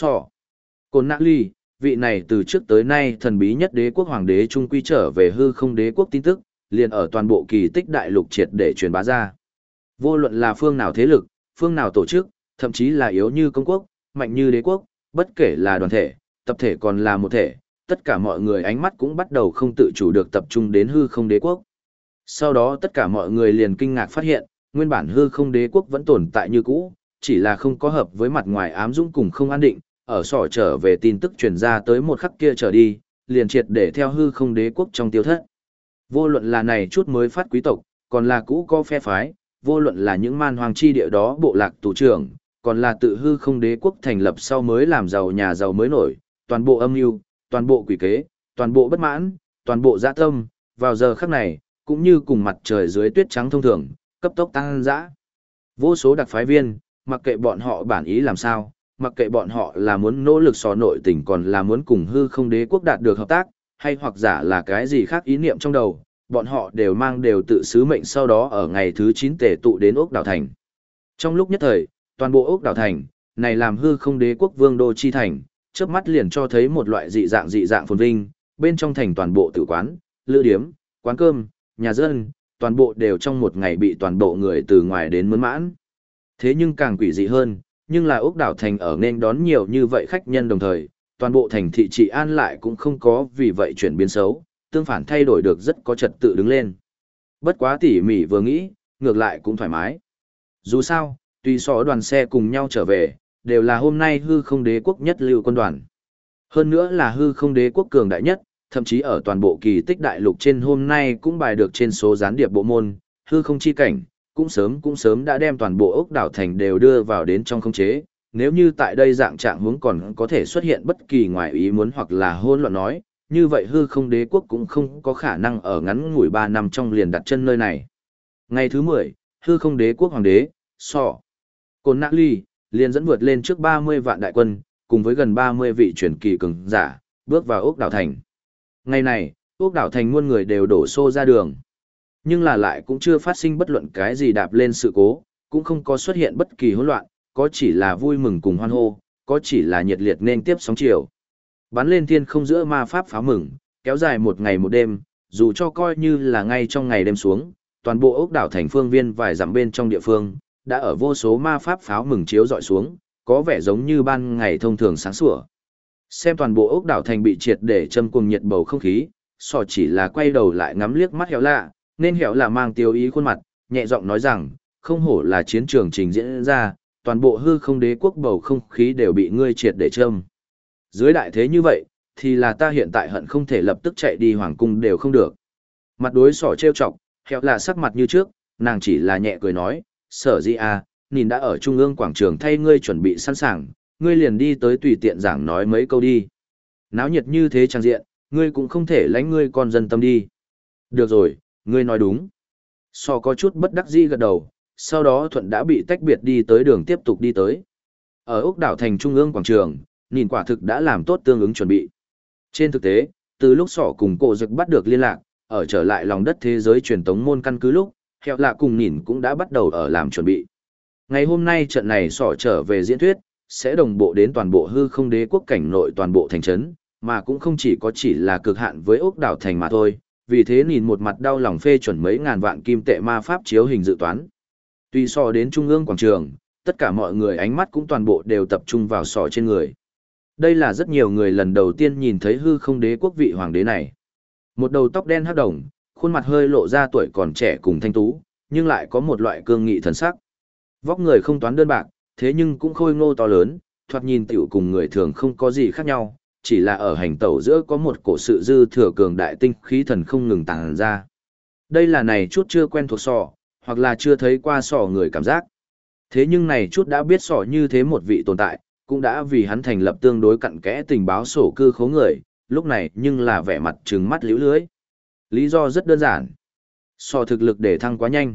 Côn Nã Ly, vị này từ trước tới nay thần bí nhất đế quốc hoàng đế trung quy trở về hư không đế quốc tin tức, liền ở toàn bộ kỳ tích đại lục triệt để truyền bá ra. Vô luận là phương nào thế lực, phương nào tổ chức, thậm chí là yếu như công quốc, mạnh như đế quốc, bất kể là đoàn thể, tập thể còn là một thể, tất cả mọi người ánh mắt cũng bắt đầu không tự chủ được tập trung đến hư không đế quốc. Sau đó tất cả mọi người liền kinh ngạc phát hiện, nguyên bản hư không đế quốc vẫn tồn tại như cũ, chỉ là không có hợp với mặt ngoài ám dũng cùng không an định, ở sỏ trở về tin tức truyền ra tới một khắc kia trở đi, liền triệt để theo hư không đế quốc trong tiêu thất. Vô luận là này chút mới phát quý tộc, còn là cũ có phe phái, vô luận là những man hoàng chi địa đó bộ lạc tù trưởng, còn là tự hư không đế quốc thành lập sau mới làm giàu nhà giàu mới nổi, toàn bộ âm mưu, toàn bộ quỷ kế, toàn bộ bất mãn, toàn bộ dã tâm, vào giờ khắc này, cũng như cùng mặt trời dưới tuyết trắng thông thường, cấp tốc tăng dã. Vô số đặc phái viên, mặc kệ bọn họ bản ý làm sao, mặc kệ bọn họ là muốn nỗ lực xò nội tình còn là muốn cùng hư không đế quốc đạt được hợp tác, hay hoặc giả là cái gì khác ý niệm trong đầu, bọn họ đều mang đều tự sứ mệnh sau đó ở ngày thứ 9 tề tụ đến ốc đảo thành. Trong lúc nhất thời, toàn bộ ốc đảo thành, này làm hư không đế quốc vương đô chi thành, chớp mắt liền cho thấy một loại dị dạng phồn vinh, bên trong thành toàn bộ tử quán, lữ điếm, quán cơm, nhà dân, toàn bộ đều trong một ngày bị toàn bộ người từ ngoài đến mướn mãn. Thế nhưng càng quỷ dị hơn, nhưng là ốc đảo thành ở nên đón nhiều như vậy khách nhân đồng thời, toàn bộ thành thị trị an lại cũng không có vì vậy chuyển biến xấu, tương phản thay đổi được rất có trật tự đứng lên. Bất quá tỉ mỉ vừa nghĩ, ngược lại cũng thoải mái. Dù sao, tùy so đoàn xe cùng nhau trở về, đều là hôm nay hư không đế quốc nhất lưu quân đoàn. Hơn nữa là hư không đế quốc cường đại nhất, thậm chí ở toàn bộ kỳ tích đại lục trên hôm nay cũng bài được trên số gián điệp bộ môn, hư không chi cảnh, cũng sớm đã đem toàn bộ ốc đảo thành đều đưa vào đến trong khống chế. Nếu như tại đây dạng trạng huống còn có thể xuất hiện bất kỳ ngoài ý muốn hoặc là hỗn loạn nói, như vậy hư không đế quốc cũng không có khả năng ở ngắn ngủi 3 năm trong liền đặt chân nơi này. Ngày thứ 10, hư không đế quốc hoàng đế, Côn Nã Ly, liền dẫn vượt lên trước 30 vạn đại quân, cùng với gần 30 vị truyền kỳ cường giả, bước vào ốc đảo thành. Ngày này, ốc đảo thành muôn người đều đổ xô ra đường. Nhưng là lại cũng chưa phát sinh bất luận cái gì đạp lên sự cố, cũng không có xuất hiện bất kỳ hỗn loạn, có chỉ là vui mừng cùng hoan hô, có chỉ là nhiệt liệt nên tiếp sóng chiều. Bắn lên thiên không giữa ma pháp pháo mừng, kéo dài một ngày một đêm, dù cho coi như là ngay trong ngày đêm xuống, toàn bộ ốc đảo thành phương viên vài dặm bên trong địa phương, đã ở vô số ma pháp pháo mừng chiếu dọi xuống, có vẻ giống như ban ngày thông thường sáng sủa. Xem toàn bộ ốc đảo thành bị triệt để châm cuồng nhiệt bầu không khí, sò chỉ là quay đầu lại ngắm liếc mắt Hẻo Lạ, nên Hẻo Lạ mang tiêu ý khuôn mặt, nhẹ giọng nói rằng, không hổ là chiến trường trình diễn ra, toàn bộ hư không đế quốc bầu không khí đều bị ngươi triệt để châm. Dưới đại thế như vậy, thì là ta hiện tại hận không thể lập tức chạy đi hoàng cung đều không được. Mặt đối sỏ trêu chọc, Hẻo Lạ sắc mặt như trước, nàng chỉ là nhẹ cười nói, sở dĩ à, nhìn đã ở trung ương quảng trường thay ngươi chuẩn bị sẵn sàng, ngươi liền đi tới tùy tiện giảng nói mấy câu đi. Náo nhiệt như thế trang diện, ngươi cũng không thể lánh ngươi con dân tâm đi. Được rồi, ngươi nói đúng. So có chút bất đắc dĩ gật đầu, sau đó thuận đã bị tách biệt đi tới đường tiếp tục đi tới. Ở ốc đảo thành trung ương quảng trường, nhìn quả thực đã làm tốt tương ứng chuẩn bị. Trên thực tế, từ lúc sỏ cùng cổ dực bắt được liên lạc, ở trở lại lòng đất thế giới truyền tống môn căn cứ lúc, Hẻo Lạ cùng nhìn cũng đã bắt đầu ở làm chuẩn bị. Ngày hôm nay trận này sỏ trở về diễn thuyết, sẽ đồng bộ đến toàn bộ hư không đế quốc cảnh nội toàn bộ thành trấn, mà cũng không chỉ là cực hạn với ốc đảo thành mà thôi, vì thế nhìn một mặt đau lòng phê chuẩn mấy ngàn vạn kim tệ ma pháp chiếu hình dự toán. Tuy sò đến trung ương quảng trường, tất cả mọi người ánh mắt cũng toàn bộ đều tập trung vào sò trên người. Đây là rất nhiều người lần đầu tiên nhìn thấy hư không đế quốc vị hoàng đế này. Một đầu tóc đen hắc đồng, khuôn mặt hơi lộ ra tuổi còn trẻ cùng thanh tú, nhưng lại có một loại cương nghị thần sắc. Vóc người không toán đơn bạc, thế nhưng cũng khôi ngô to lớn, thoạt nhìn tiểu cùng người thường không có gì khác nhau, chỉ là ở hành tẩu giữa có một cổ sự dư thừa cường đại tinh khí thần không ngừng tàng ra. Đây là này chút chưa quen thuộc sò, hoặc là chưa thấy qua sò người cảm giác. Thế nhưng này chút đã biết sò như thế một vị tồn tại, cũng đã vì hắn thành lập tương đối cặn kẽ tình báo sổ cư khố người, lúc này nhưng là vẻ mặt trừng mắt liễu lưới. Lý do rất đơn giản. Sò thực lực để thăng quá nhanh.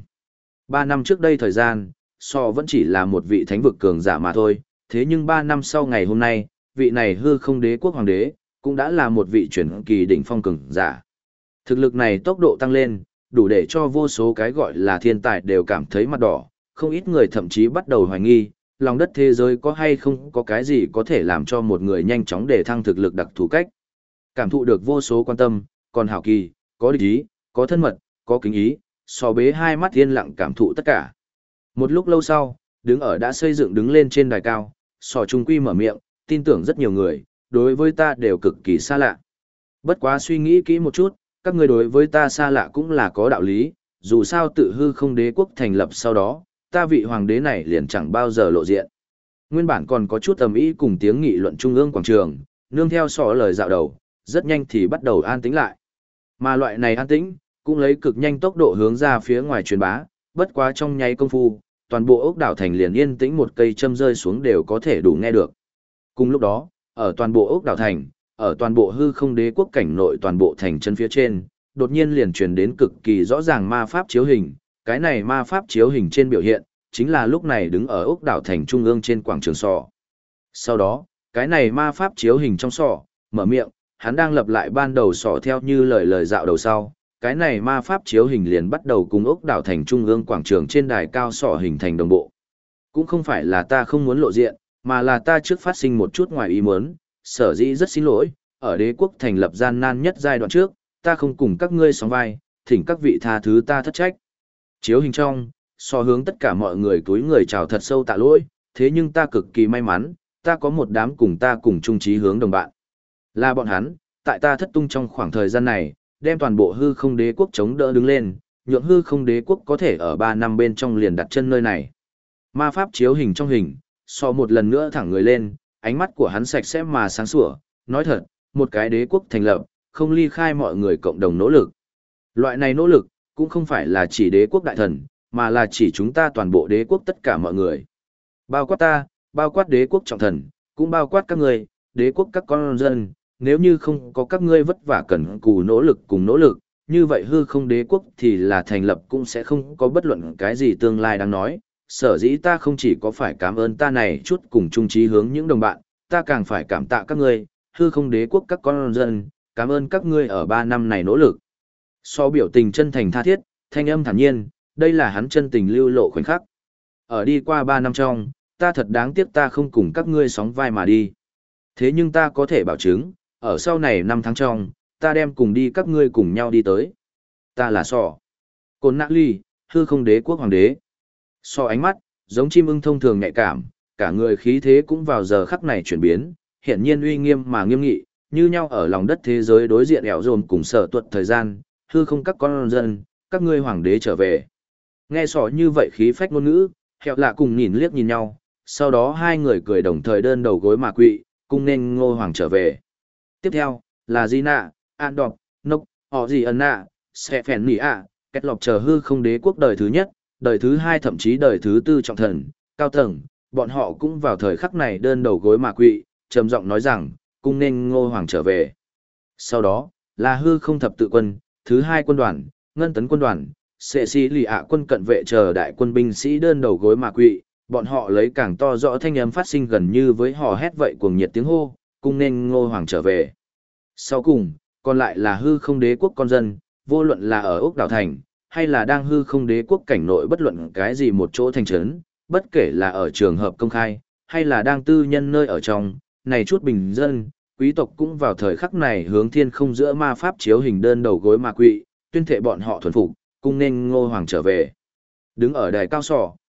3 năm trước đây thời gian, sò vẫn chỉ là một vị thánh vực cường giả mà thôi, thế nhưng 3 năm sau ngày hôm nay, vị này hư không đế quốc hoàng đế, cũng đã là một vị chuyển kỳ đỉnh phong cường giả. Thực lực này tốc độ tăng lên, đủ để cho vô số cái gọi là thiên tài đều cảm thấy mặt đỏ, không ít người thậm chí bắt đầu hoài nghi, lòng đất thế giới có hay không có cái gì có thể làm cho một người nhanh chóng để thăng thực lực đặc thù cách. Cảm thụ được vô số quan tâm, còn hảo kỳ, có địch ý, có thân mật, có kính ý, sò bế hai mắt yên lặng cảm thụ tất cả. Một lúc lâu sau, đứng ở đã xây dựng đứng lên trên đài cao, sò trung quy mở miệng, tin tưởng rất nhiều người, đối với ta đều cực kỳ xa lạ. Bất quá suy nghĩ kỹ một chút, các người đối với ta xa lạ cũng là có đạo lý, dù sao tự hư không đế quốc thành lập sau đó, ta vị hoàng đế này liền chẳng bao giờ lộ diện. Nguyên bản còn có chút ầm ĩ cùng tiếng nghị luận trung ương quảng trường, nương theo sò lời dạo đầu, rất nhanh thì bắt đầu an tĩnh lại. Mà loại này an tĩnh, cũng lấy cực nhanh tốc độ hướng ra phía ngoài truyền bá, bất quá trong nháy công phu, toàn bộ ốc đảo thành liền yên tĩnh một cây châm rơi xuống đều có thể đủ nghe được. Cùng lúc đó, ở toàn bộ ốc đảo thành, ở toàn bộ hư không đế quốc cảnh nội toàn bộ thành chân phía trên, đột nhiên liền truyền đến cực kỳ rõ ràng ma pháp chiếu hình, cái này ma pháp chiếu hình trên biểu hiện, chính là lúc này đứng ở ốc đảo thành trung ương trên quảng trường sọ. Sau đó, cái này ma pháp chiếu hình trong sọ, mở miệng, hắn đang lập lại ban đầu sọ theo như lời dạo đầu sau, cái này ma pháp chiếu hình liền bắt đầu cùng ốc đảo thành trung ương quảng trường trên đài cao sọ hình thành đồng bộ. Cũng không phải là ta không muốn lộ diện, mà là ta trước phát sinh một chút ngoài ý muốn, sở dĩ rất xin lỗi, ở đế quốc thành lập gian nan nhất giai đoạn trước, ta không cùng các ngươi sóng vai, thỉnh các vị tha thứ ta thất trách. Chiếu hình trong, so hướng tất cả mọi người túi người chào thật sâu tạ lỗi, thế nhưng ta cực kỳ may mắn, ta có một đám cùng ta cùng chung chí hướng đồng bạn. Là bọn hắn, tại ta thất tung trong khoảng thời gian này, đem toàn bộ hư không đế quốc chống đỡ đứng lên, nhượng hư không đế quốc có thể ở 3 năm bên trong liền đặt chân nơi này. Ma pháp chiếu hình trong hình, so một lần nữa thẳng người lên, ánh mắt của hắn sạch sẽ mà sáng sủa, nói thật, một cái đế quốc thành lập, không ly khai mọi người cộng đồng nỗ lực. Loại này nỗ lực, cũng không phải là chỉ đế quốc đại thần, mà là chỉ chúng ta toàn bộ đế quốc tất cả mọi người. Bao quát ta, bao quát đế quốc trọng thần, cũng bao quát các người, đế quốc các con dân, nếu như không có các ngươi vất vả cần cù nỗ lực cùng nỗ lực, như vậy hư không đế quốc thì là thành lập cũng sẽ không có bất luận cái gì tương lai đáng nói. Sở dĩ ta không chỉ có phải cảm ơn ta này chút cùng chung chí hướng những đồng bạn, ta càng phải cảm tạ các ngươi, hư không đế quốc các con dân, cảm ơn các ngươi ở 3 năm này nỗ lực. So biểu tình chân thành tha thiết, thanh âm thản nhiên, đây là hắn chân tình lưu lộ khoảnh khắc. Ở đi qua 3 năm trong, ta thật đáng tiếc ta không cùng các ngươi sóng vai mà đi. Thế nhưng ta có thể bảo chứng, ở sau này 5 tháng trong, ta đem cùng đi các ngươi cùng nhau đi tới. Ta là Sọ. Côn Nã Ly, hư không đế quốc hoàng đế. Sọ ánh mắt, giống chim ưng thông thường nhạy cảm, cả người khí thế cũng vào giờ khắc này chuyển biến, hiển nhiên uy nghiêm mà nghiêm nghị, như nhau ở lòng đất thế giới đối diện ẻo dồn cùng sở tuật thời gian, hư không các con dân, các ngươi hoàng đế trở về. Nghe Sọ như vậy khí phách ngôn ngữ, Hẹo Lạ cùng nhìn liếc nhìn nhau, sau đó hai người cười đồng thời đơn đầu gối mà quỵ, cùng nên Ngô Hoàng trở về. Tiếp theo, là Gina, An Đọc, Nốc, họ gì ẩn nạ, sẽ phèn nỉ ạ, kết lọc chờ hư không đế quốc đời thứ nhất, đời thứ hai thậm chí đời thứ tư trọng thần, cao tầng, bọn họ cũng vào thời khắc này đơn đầu gối mà quỵ, trầm giọng nói rằng, cung nên Ngô Hoàng trở về. Sau đó, là hư không thập tự quân, thứ hai quân đoàn, ngân tấn quân đoàn, sệ sĩ lì ạ quân cận vệ chờ đại quân binh sĩ đơn đầu gối mà quỵ, bọn họ lấy càng to rõ thanh âm phát sinh gần như với hò hét vậy cuồng nhiệt tiếng hô, cung nên Ngô Hoàng trở về. Sau cùng, còn lại là hư không đế quốc con dân, vô luận là ở Úc Đảo Thành, hay là đang hư không đế quốc cảnh nội bất luận cái gì một chỗ thành trấn, bất kể là ở trường hợp công khai, hay là đang tư nhân nơi ở trong, này chút bình dân, quý tộc cũng vào thời khắc này hướng thiên không giữa ma pháp chiếu hình đơn đầu gối mà quỵ, tuyên thệ bọn họ thuần phục, cung nên Ngô Hoàng trở về. Đứng ở đài cao sọ,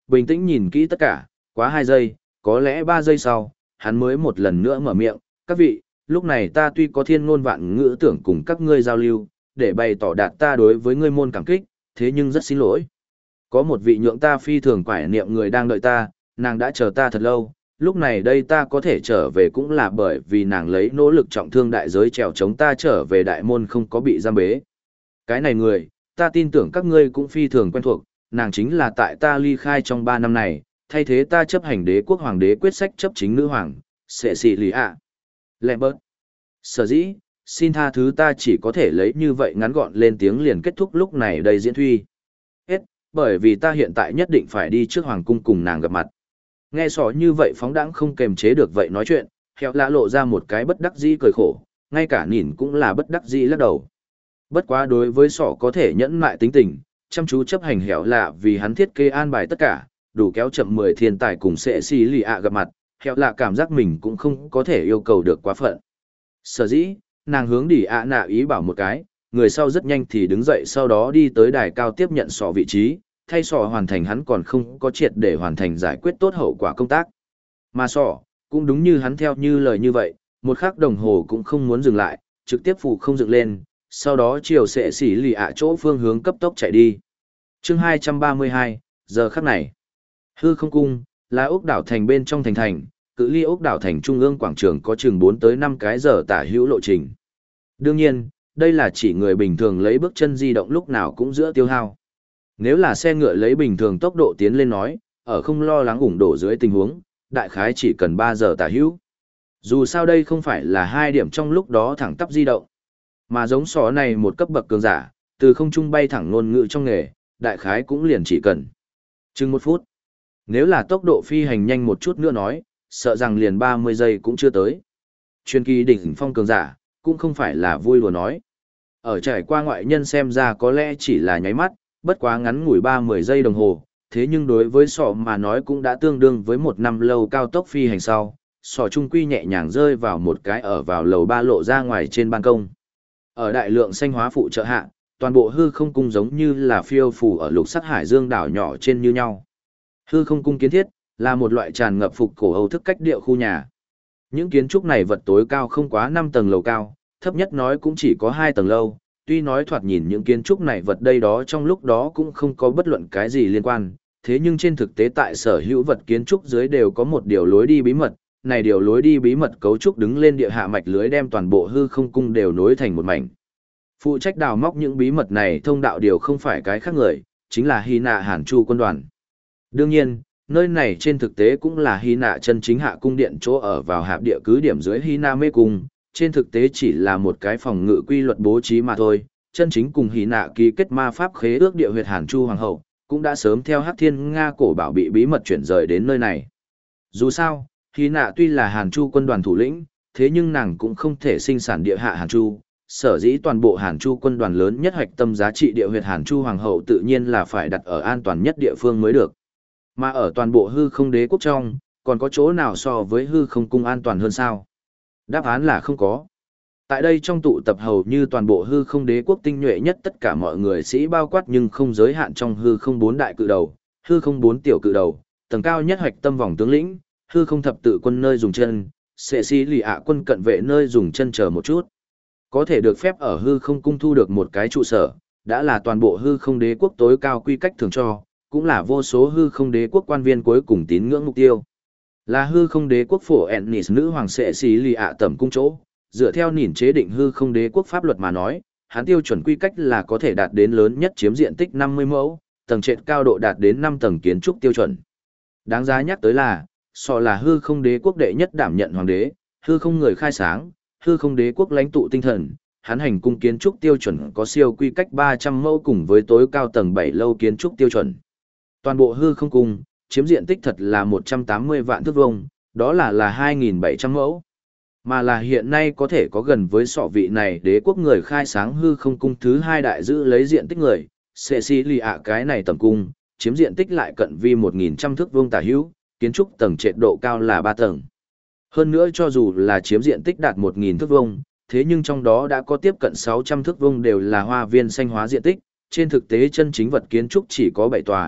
bình tĩnh nhìn kỹ tất cả, quá 2 giây, có lẽ 3 giây sau, hắn mới một lần nữa mở miệng, các vị, lúc này ta tuy có thiên ngôn vạn ngữ tưởng cùng các ngươi giao lưu, để bày tỏ đạt ta đối với ngươi môn cảm kích, thế nhưng rất xin lỗi. Có một vị nhượng ta phi thường quải niệm người đang đợi ta, nàng đã chờ ta thật lâu, lúc này đây ta có thể trở về cũng là bởi vì nàng lấy nỗ lực trọng thương đại giới trèo chống ta trở về đại môn không có bị giam bế. Cái này người, ta tin tưởng các ngươi cũng phi thường quen thuộc, nàng chính là tại ta ly khai trong 3 năm này, thay thế ta chấp hành đế quốc hoàng đế quyết sách chấp chính nữ hoàng, sẽ xì lì ạ. Lẹ bớt. Sở dĩ, xin tha thứ ta chỉ có thể lấy như vậy ngắn gọn lên tiếng liền kết thúc lúc này đây diễn thuy. Hết, bởi vì ta hiện tại nhất định phải đi trước hoàng cung cùng nàng gặp mặt. Nghe sỏ như vậy phóng đãng không kềm chế được vậy nói chuyện, Hẹo lạ lộ ra một cái bất đắc dĩ cười khổ, ngay cả nhìn cũng là bất đắc dĩ lắc đầu. Bất quá đối với sỏ có thể nhẫn mại tính tình, chăm chú chấp hành Hẹo lạ vì hắn thiết kế an bài tất cả, đủ kéo chậm 10 thiên tài cùng sẽ xì lì ạ gặp mặt, Hẹo lạ cảm giác mình cũng không có thể yêu cầu được quá phận. Sở dĩ, nàng hướng đi ạ nạ ý bảo một cái, người sau rất nhanh thì đứng dậy sau đó đi tới đài cao tiếp nhận sỏ vị trí, thay sỏ hoàn thành hắn còn không có triệt để hoàn thành giải quyết tốt hậu quả công tác. Mà sỏ, cũng đúng như hắn theo như lời như vậy, một khắc đồng hồ cũng không muốn dừng lại, trực tiếp phụ không dựng lên, sau đó chiều sẽ xỉ lì ạ chỗ phương hướng cấp tốc chạy đi. Chương 232, giờ khắc này. Hư không cung, là ốc đảo thành bên trong thành, cự ly ốc đảo thành trung ương quảng trường có chừng 4 tới 5 cái giờ tả hữu lộ trình. Đương nhiên, đây là chỉ người bình thường lấy bước chân di động lúc nào cũng giữa tiêu hao. Nếu là xe ngựa lấy bình thường tốc độ tiến lên nói, ở không lo lắng ủng đổ dưới tình huống, đại khái chỉ cần 3 giờ tả hữu. Dù sao đây không phải là 2 điểm trong lúc đó thẳng tắp di động, mà giống sỏ này một cấp bậc cường giả, từ không trung bay thẳng ngôn ngữ trong nghề, đại khái cũng liền chỉ cần chừng 1 phút. Nếu là tốc độ phi hành nhanh một chút nữa nói, sợ rằng liền 30 giây cũng chưa tới. Chuyên kỳ đỉnh phong cường giả, cũng không phải là vui đùa nói. Ở trải qua ngoại nhân xem ra có lẽ chỉ là nháy mắt, bất quá ngắn ngủi 30 giây đồng hồ, thế nhưng đối với sọ mà nói cũng đã tương đương với 1 năm lâu cao tốc phi hành sau, sọ trung quy nhẹ nhàng rơi vào một cái ở vào lầu 3 lộ ra ngoài trên ban công. Ở đại lượng xanh hóa phụ trợ hạ, toàn bộ hư không cung giống như là phiêu phù ở lục sắc hải dương đảo nhỏ trên như nhau. Hư không cung kiến thiết là một loại tràn ngập phục cổ Âu thức cách điệu khu nhà. Những kiến trúc này vật tối cao không quá 5 tầng lầu cao, thấp nhất nói cũng chỉ có 2 tầng lâu, tuy nói thoạt nhìn những kiến trúc này vật đây đó trong lúc đó cũng không có bất luận cái gì liên quan, thế nhưng trên thực tế tại sở hữu vật kiến trúc dưới đều có một điều lối đi bí mật, này điều lối đi bí mật cấu trúc đứng lên địa hạ mạch lưới đem toàn bộ hư không cung đều nối thành một mảnh. Phụ trách đào móc những bí mật này thông đạo điều không phải cái khác người, chính là Hy Nạ Hàn Chu quân đoàn. Đương nhiên, nơi này trên thực tế cũng là Hy Nạ chân chính hạ cung điện chỗ ở vào hạp địa cứ điểm dưới Hy Na mê cung, trên thực tế chỉ là một cái phòng ngự quy luật bố trí mà thôi, chân chính cùng Hy Nạ ký kết ma pháp khế ước địa huyệt Hàn Chu hoàng hậu, cũng đã sớm theo Hắc Thiên Nga cổ bảo bị bí mật chuyển rời đến nơi này. Dù sao, Hy Nạ tuy là Hàn Chu quân đoàn thủ lĩnh, thế nhưng nàng cũng không thể sinh sản địa hạ Hàn Chu, sở dĩ toàn bộ Hàn Chu quân đoàn lớn nhất hoạch tâm giá trị địa huyệt Hàn Chu hoàng hậu tự nhiên là phải đặt ở an toàn nhất địa phương mới được. Mà ở toàn bộ hư không đế quốc trong, còn có chỗ nào so với hư không cung an toàn hơn sao? Đáp án là không có. Tại đây trong tụ tập hầu như toàn bộ hư không đế quốc tinh nhuệ nhất tất cả mọi người sĩ bao quát nhưng không giới hạn trong hư không 4 đại cự đầu, hư không 4 tiểu cự đầu, tầng cao nhất hoạch tâm vòng tướng lĩnh, hư không thập tự quân nơi dùng chân, sẽ xí lì ạ quân cận vệ nơi dùng chân chờ một chút. Có thể được phép ở hư không cung thu được một cái trụ sở, đã là toàn bộ hư không đế quốc tối cao quy cách thường cho, cũng là vô số hư không đế quốc quan viên cuối cùng tín ngưỡng mục tiêu. Là hư không đế quốc phổ Ennis nữ hoàng sẽ xí lì ạ tẩm cung chỗ, dựa theo nhìn chế định hư không đế quốc pháp luật mà nói, hắn tiêu chuẩn quy cách là có thể đạt đến lớn nhất chiếm diện tích 50 mẫu, tầng trệt cao độ đạt đến 5 tầng kiến trúc tiêu chuẩn. Đáng giá nhắc tới là, là hư không đế quốc đệ nhất đảm nhận hoàng đế, hư không người khai sáng, hư không đế quốc lãnh tụ tinh thần, hắn hành cung kiến trúc tiêu chuẩn có siêu quy cách 300 mẫu cùng với tối cao tầng 7 lâu kiến trúc tiêu chuẩn. Toàn bộ hư không cung, chiếm diện tích thật là 180 vạn thước vuông, đó là 2.700 mẫu. Mà là hiện nay có thể có gần với sọ vị này đế quốc người khai sáng hư không cung thứ 2 đại giữ lấy diện tích người, Cecilia cái này tầm cung, chiếm diện tích lại cận vi 1.100 thước vuông tả hữu, kiến trúc tầng trệt độ cao là 3 tầng. Hơn nữa cho dù là chiếm diện tích đạt 1.000 thước vuông, thế nhưng trong đó đã có tiếp cận 600 thước vuông đều là hoa viên xanh hóa diện tích, trên thực tế chân chính vật kiến trúc chỉ có 7 tòa,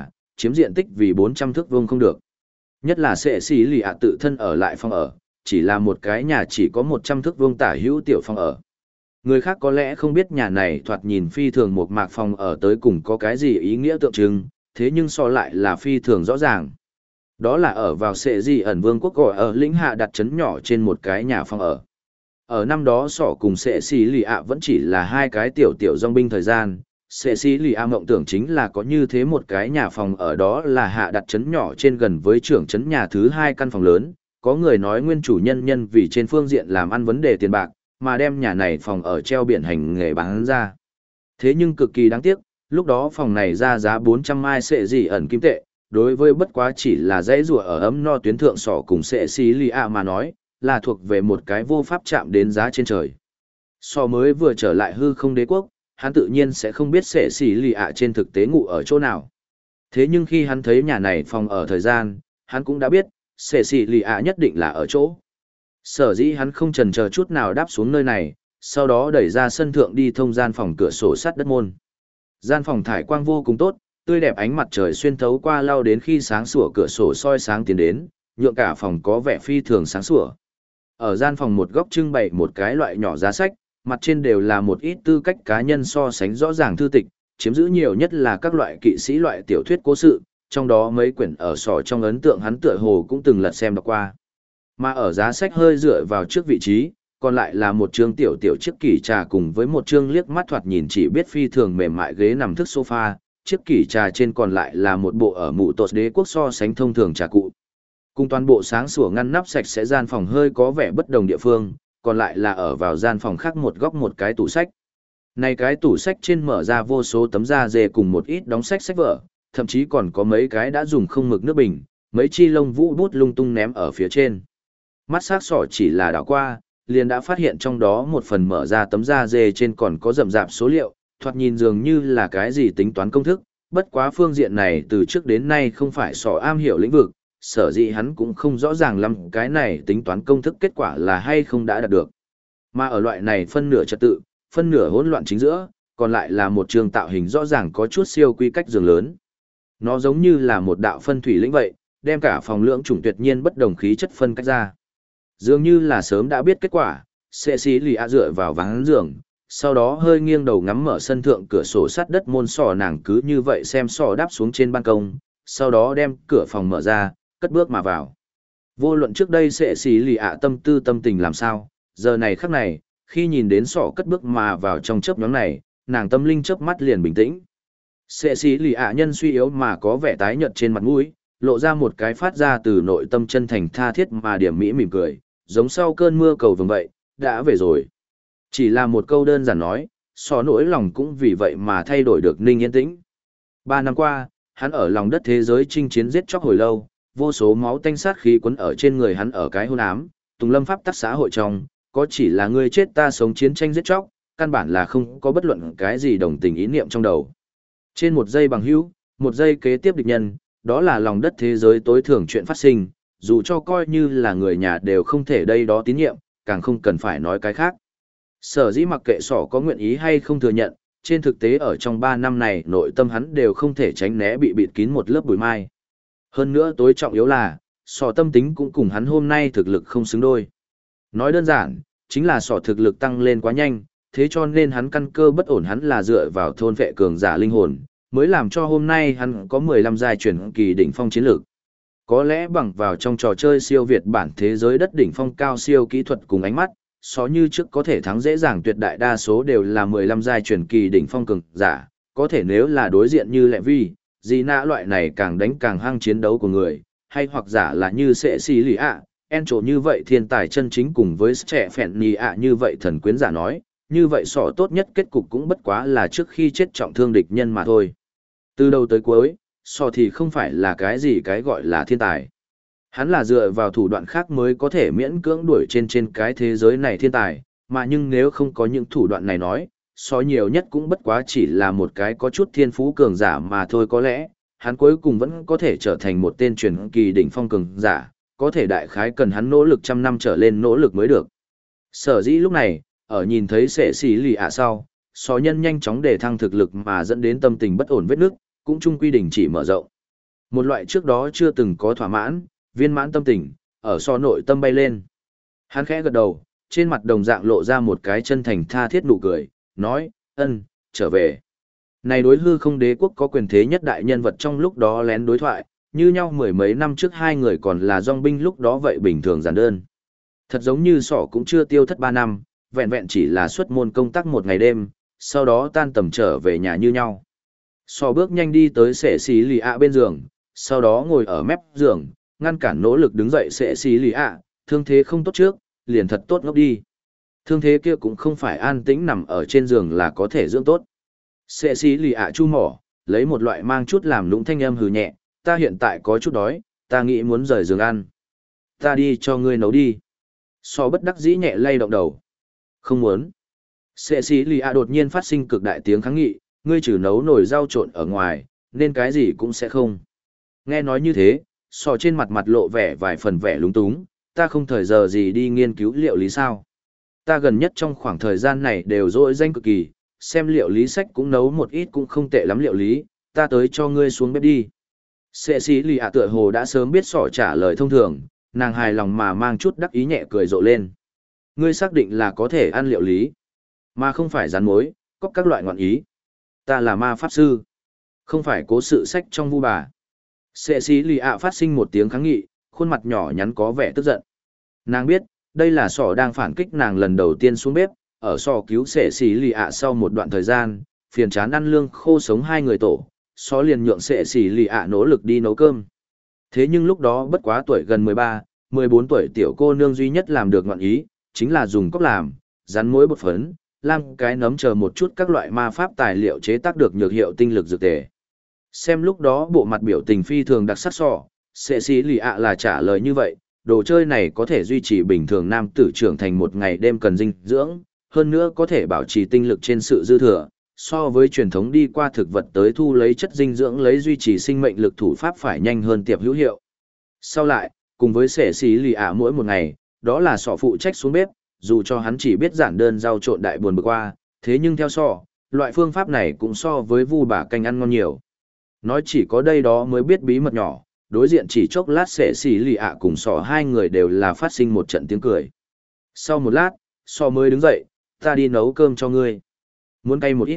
chiếm diện tích vì 400 thước vuông không được. Nhất là sệ xì lì ạ tự thân ở lại phòng ở, chỉ là một cái nhà chỉ có 100 thước vuông tả hữu tiểu phòng ở. Người khác có lẽ không biết nhà này thoạt nhìn phi thường một mạc phòng ở tới cùng có cái gì ý nghĩa tượng trưng, thế nhưng so lại là phi thường rõ ràng. Đó là ở vào sệ di ẩn vương quốc gọi ở lĩnh hạ đặt trấn nhỏ trên một cái nhà phòng ở. Ở năm đó sọ cùng sệ xì lì ạ vẫn chỉ là hai cái tiểu tiểu dòng binh thời gian, sệ xì lì ạ mộng tưởng chính là có như thế một cái nhà phòng ở đó là hạ đặt trấn nhỏ trên gần với trưởng trấn nhà thứ hai căn phòng lớn, có người nói nguyên chủ nhân vì trên phương diện làm ăn vấn đề tiền bạc, mà đem nhà này phòng ở treo biển hành nghề bán ra. Thế nhưng cực kỳ đáng tiếc, lúc đó phòng này ra giá 400 mai sệ gì ẩn kim tệ, đối với bất quá chỉ là dãy rùa ở ấm no tuyến thượng sỏ cùng sệ xì lì ạ mà nói, là thuộc về một cái vô pháp chạm đến giá trên trời. Sọ mới vừa trở lại hư không đế quốc, hắn tự nhiên sẽ không biết sệ xì lì ạ trên thực tế ngụ ở chỗ nào. Thế nhưng khi hắn thấy nhà này phòng ở thời gian, hắn cũng đã biết, sệ xì lì ạ nhất định là ở chỗ. Sở dĩ hắn không chần chờ chút nào đáp xuống nơi này, sau đó đẩy ra sân thượng đi thông gian phòng cửa sổ sắt đất môn. Gian phòng thải quang vô cùng tốt, tươi đẹp ánh mặt trời xuyên thấu qua lau đến khi sáng sủa cửa sổ soi sáng tiến đến, nhượng cả phòng có vẻ phi thường sáng sủa. Ở gian phòng một góc trưng bày một cái loại nhỏ giá sách, mặt trên đều là một ít tư cách cá nhân so sánh rõ ràng thư tịch, chiếm giữ nhiều nhất là các loại kỵ sĩ loại tiểu thuyết cố sự, trong đó mấy quyển ở sỏ trong ấn tượng hắn tựa hồ cũng từng lật xem đọc qua. Mà ở giá sách hơi dựa vào trước vị trí, còn lại là một chương tiểu tiểu chiếc kỷ trà cùng với một chương liếc mắt thoạt nhìn chỉ biết phi thường mềm mại ghế nằm thức sofa, chiếc kỷ trà trên còn lại là một bộ ở mụ tột đế quốc so sánh thông thường trà cụ. Cùng toàn bộ sáng sủa ngăn nắp sạch sẽ gian phòng hơi có vẻ bất đồng địa phương, còn lại là ở vào gian phòng khác một góc một cái tủ sách. Này cái tủ sách trên mở ra vô số tấm da dê cùng một ít đóng sách sách vở, thậm chí còn có mấy cái đã dùng không mực nước bình, mấy chi lông vũ bút lung tung ném ở phía trên. Mắt sắc sỏ chỉ là đảo qua, liền đã phát hiện trong đó một phần mở ra tấm da dê trên còn có rậm rạp số liệu, thoạt nhìn dường như là cái gì tính toán công thức, bất quá phương diện này từ trước đến nay không phải sỏ am hiểu lĩnh vực, sở dĩ hắn cũng không rõ ràng lắm cái này tính toán công thức kết quả là hay không đã đạt được. Mà ở loại này phân nửa trật tự, phân nửa hỗn loạn chính giữa, còn lại là một trường tạo hình rõ ràng có chút siêu quy cách giường lớn. Nó giống như là một đạo phân thủy lĩnh vậy, đem cả phòng lưỡng chủng tuyệt nhiên bất đồng khí chất phân cách ra. Dường như là sớm đã biết kết quả, sệ xí lì ạ dựa vào ván giường, sau đó hơi nghiêng đầu ngắm mở sân thượng cửa sổ sắt đất môn sò nàng cứ như vậy xem sò đáp xuống trên ban công, sau đó đem cửa phòng mở ra, cất bước mà vào. Vô luận trước đây sệ xí lì ạ tâm tư tâm tình làm sao, giờ này khắc này, khi nhìn đến sọ cất bước mà vào trong chớp nhoáng này, nàng tâm linh chớp mắt liền bình tĩnh. Sệ xí lì ạ nhân suy yếu mà có vẻ tái nhợt trên mặt mũi, lộ ra một cái phát ra từ nội tâm chân thành tha thiết mà điểm mỹ mỉm cười, giống sau cơn mưa cầu vồng vậy, đã về rồi. Chỉ là một câu đơn giản nói, sọ nỗi lòng cũng vì vậy mà thay đổi được ninh yên tĩnh. 3 năm qua, hắn ở lòng đất thế giới chinh chiến giết chóc hồi lâu, vô số máu tanh sát khí quấn ở trên người hắn ở cái hôn ám, tùng lâm pháp tắc xã hội trong, có chỉ là ngươi chết ta sống chiến tranh giết chóc, căn bản là không có bất luận cái gì đồng tình ý niệm trong đầu. Trên một giây bằng hữu, một giây kế tiếp địch nhân, đó là lòng đất thế giới tối thường chuyện phát sinh, dù cho coi như là người nhà đều không thể đây đó tín nhiệm, càng không cần phải nói cái khác. Sở dĩ mặc kệ sỏ có nguyện ý hay không thừa nhận, trên thực tế ở trong 3 năm này nội tâm hắn đều không thể tránh né bị bịt kín một lớp bụi mai. Hơn nữa tối trọng yếu là, sỏ tâm tính cũng cùng hắn hôm nay thực lực không xứng đôi. Nói đơn giản, chính là sỏ thực lực tăng lên quá nhanh, thế cho nên hắn căn cơ bất ổn hắn là dựa vào thôn vệ cường giả linh hồn, mới làm cho hôm nay hắn có 15 giai chuyển kỳ đỉnh phong chiến lược. Có lẽ bằng vào trong trò chơi siêu việt bản thế giới đất đỉnh phong cao siêu kỹ thuật cùng ánh mắt, só như trước có thể thắng dễ dàng tuyệt đại đa số đều là 15 giai chuyển kỳ đỉnh phong cường giả, có thể nếu là đối diện như Lệ Vi, gì nã loại này càng đánh càng hăng chiến đấu của người, hay hoặc giả là như Sệ Xí Lì ạ, En trổ như vậy thiên tài chân chính cùng với trẻ phèn nì ạ như vậy thần quyến giả nói, như vậy sọ tốt nhất kết cục cũng bất quá là trước khi chết trọng thương địch nhân mà thôi. Từ đầu tới cuối, sọ thì không phải là cái gì cái gọi là thiên tài. Hắn là dựa vào thủ đoạn khác mới có thể miễn cưỡng đuổi trên cái thế giới này thiên tài, mà nhưng nếu không có những thủ đoạn này nói, sọ nhiều nhất cũng bất quá chỉ là một cái có chút thiên phú cường giả mà thôi có lẽ, hắn cuối cùng vẫn có thể trở thành một tên truyền kỳ đỉnh phong cường giả, có thể đại khái cần hắn nỗ lực 100 năm trở lên nỗ lực mới được. Sở dĩ lúc này, ở nhìn thấy Sệ Xí Lì ạ sau, só nhân nhanh chóng để thăng thực lực mà dẫn đến tâm tình bất ổn vết nước, cũng chung quy đình chỉ mở rộng. Một loại trước đó chưa từng có thỏa mãn, viên mãn tâm tình, ở so nội tâm bay lên. Hắn khẽ gật đầu, trên mặt đồng dạng lộ ra một cái chân thành tha thiết nụ cười, nói, ân, trở về. Này đối hư không đế quốc có quyền thế nhất đại nhân vật trong lúc đó lén đối thoại, như nhau mười mấy năm trước hai người còn là dòng binh lúc đó vậy bình thường giản đơn. Thật giống như sỏ cũng chưa tiêu thất 3 năm, vẹn vẹn chỉ là xuất môn công tác một ngày đêm, sau đó tan tầm trở về nhà như nhau. Sỏ bước nhanh đi tới sệ xí lì ạ bên giường, sau đó ngồi ở mép giường, ngăn cản nỗ lực đứng dậy sệ xí lì ạ, thương thế không tốt trước, liền thật tốt ngốc đi. Thương thế kia cũng không phải an tĩnh nằm ở trên giường là có thể dưỡng tốt. Sệ xí lì ạ chu mỏ, lấy một loại mang chút làm lũng thanh âm hừ nhẹ, ta hiện tại có chút đói, ta nghĩ muốn rời giường ăn. Ta đi cho ngươi nấu đi. So bất đắc dĩ nhẹ lay động đầu. Không muốn. Sệ xí lì ạ đột nhiên phát sinh cực đại tiếng kháng nghị, ngươi trừ nấu nồi rau trộn ở ngoài, nên cái gì cũng sẽ không. Nghe nói như thế, so trên mặt mặt lộ vẻ vài phần vẻ lúng túng, ta không thời giờ gì đi nghiên cứu liệu lý sao. Ta gần nhất trong khoảng thời gian này đều dỗi danh cực kỳ, xem liệu lý sách cũng nấu một ít cũng không tệ lắm liệu lý, ta tới cho ngươi xuống bếp đi. Sệ xí lì ạ tựa hồ đã sớm biết sỏ trả lời thông thường, nàng hài lòng mà mang chút đắc ý nhẹ cười rộ lên. Ngươi xác định là có thể ăn liệu lý, mà không phải rán mối, có các loại ngọn ý. Ta là ma pháp sư, không phải cố sự sách trong vu bà. Sệ xí lì ạ phát sinh một tiếng kháng nghị, khuôn mặt nhỏ nhắn có vẻ tức giận. Nàng biết, đây là sỏ đang phản kích nàng lần đầu tiên xuống bếp, ở sỏ cứu sệ xí lì ạ sau một đoạn thời gian, phiền chán ăn lương khô sống hai người tổ, sỏ liền nhượng sệ xí lì ạ nỗ lực đi nấu cơm. Thế nhưng lúc đó bất quá tuổi gần 13, 14 tuổi tiểu cô nương duy nhất làm được ngọn ý, chính là dùng cốc làm, rắn mối bột phấn, lam cái nấm chờ một chút các loại ma pháp tài liệu chế tác được nhược hiệu tinh lực dược tề. Xem lúc đó bộ mặt biểu tình phi thường đặc sắc sỏ, sệ xí lì ạ là trả lời như vậy, đồ chơi này có thể duy trì bình thường nam tử trưởng thành một ngày đêm cần dinh dưỡng, hơn nữa có thể bảo trì tinh lực trên sự dư thừa, so với truyền thống đi qua thực vật tới thu lấy chất dinh dưỡng lấy duy trì sinh mệnh lực thủ pháp phải nhanh hơn tiệp hữu hiệu. Sau lại, cùng với sệ xí lì ạ mỗi một ngày, đó là sọ phụ trách xuống bếp, dù cho hắn chỉ biết giản đơn rau trộn đại buồn bực qua, thế nhưng theo sọ, loại phương pháp này cũng so với vu bà canh ăn ngon nhiều. Nói chỉ có đây đó mới biết bí mật nhỏ, đối diện chỉ chốc lát sệ xí lì ạ cùng sọ hai người đều là phát sinh một trận tiếng cười. Sau một lát, sọ mới đứng dậy, ta đi nấu cơm cho ngươi. Muốn cay một ít.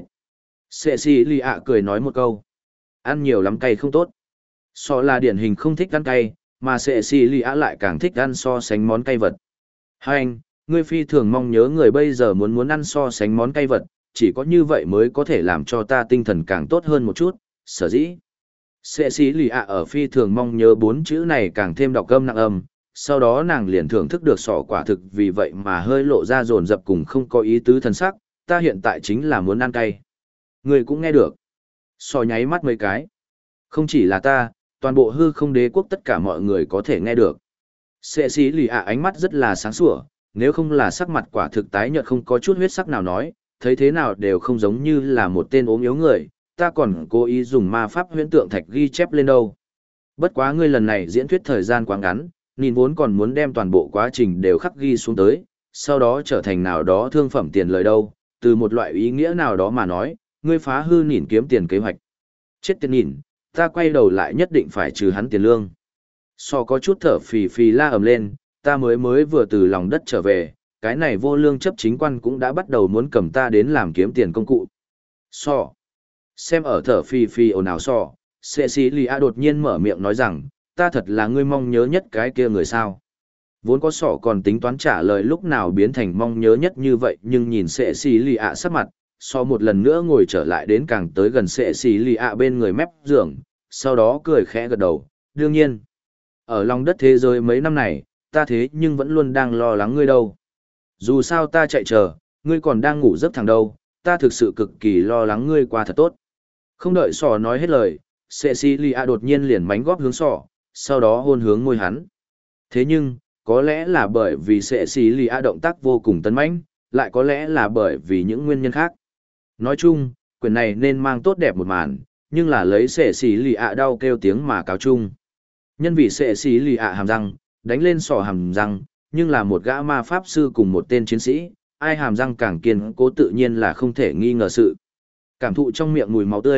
Sệ xí lì ạ cười nói một câu. Ăn nhiều lắm cay không tốt. Sọ là điển hình không thích ăn cay, mà sệ xí lì ạ lại càng thích ăn so sánh món cay vật. Hai anh, ngươi phi thường mong nhớ người bây giờ muốn ăn so sánh món cay vật, chỉ có như vậy mới có thể làm cho ta tinh thần càng tốt hơn một chút, sở dĩ. Sệ xí lì ạ ở phi thường mong nhớ 4 chữ này càng thêm đọc âm nặng âm, sau đó nàng liền thưởng thức được sọ quả thực vì vậy mà hơi lộ ra dồn dập cùng không có ý tứ thần sắc, ta hiện tại chính là muốn ăn cay. Người cũng nghe được. Sọ nháy mắt mấy cái. Không chỉ là ta, toàn bộ hư không đế quốc tất cả mọi người có thể nghe được. Sệ xí lì ạ ánh mắt rất là sáng sủa, nếu không là sắc mặt quả thực tái nhợt không có chút huyết sắc nào nói, thấy thế nào đều không giống như là một tên ốm yếu người, ta còn cố ý dùng ma pháp huyễn tượng thạch ghi chép lên đâu. Bất quá ngươi lần này diễn thuyết thời gian quá ngắn, nhìn vốn còn muốn đem toàn bộ quá trình đều khắc ghi xuống tới, sau đó trở thành nào đó thương phẩm tiền lời đâu, từ một loại ý nghĩa nào đó mà nói, ngươi phá hư nhìn kiếm tiền kế hoạch. Chết tiệt nhìn, ta quay đầu lại nhất định phải trừ hắn tiền lương. So có chút thở phì phì la ầm lên, ta mới vừa từ lòng đất trở về, cái này vô lương chấp chính quan cũng đã bắt đầu muốn cầm ta đến làm kiếm tiền công cụ. So. Xem ở thở phì phì ồn ào so, Cecilia đột nhiên mở miệng nói rằng, ta thật là ngươi mong nhớ nhất cái kia người sao. Vốn có sọ còn tính toán trả lời lúc nào biến thành mong nhớ nhất như vậy nhưng nhìn Cecilia sắc mặt, so một lần nữa ngồi trở lại đến càng tới gần Cecilia bên người mép giường, sau đó cười khẽ gật đầu, đương nhiên. Ở lòng đất thế giới mấy năm này, ta thế nhưng vẫn luôn đang lo lắng ngươi đâu. Dù sao ta chạy chờ, ngươi còn đang ngủ giấc thẳng đâu, ta thực sự cực kỳ lo lắng ngươi qua thật tốt. Không đợi sỏ nói hết lời, Cecilia đột nhiên liền mánh góp hướng sỏ, sau đó hôn hướng môi hắn. Thế nhưng, có lẽ là bởi vì Cecilia động tác vô cùng tấn mãnh, lại có lẽ là bởi vì những nguyên nhân khác. Nói chung, quyển này nên mang tốt đẹp một màn, nhưng là lấy Cecilia đau kêu tiếng mà cáo chung. Nhân vì Cecilia hàm răng, đánh lên sỏ hàm răng, nhưng là một gã ma pháp sư cùng một tên chiến sĩ, ai hàm răng càng kiên cố tự nhiên là không thể nghi ngờ sự. Cảm thụ trong miệng mùi máu tươi,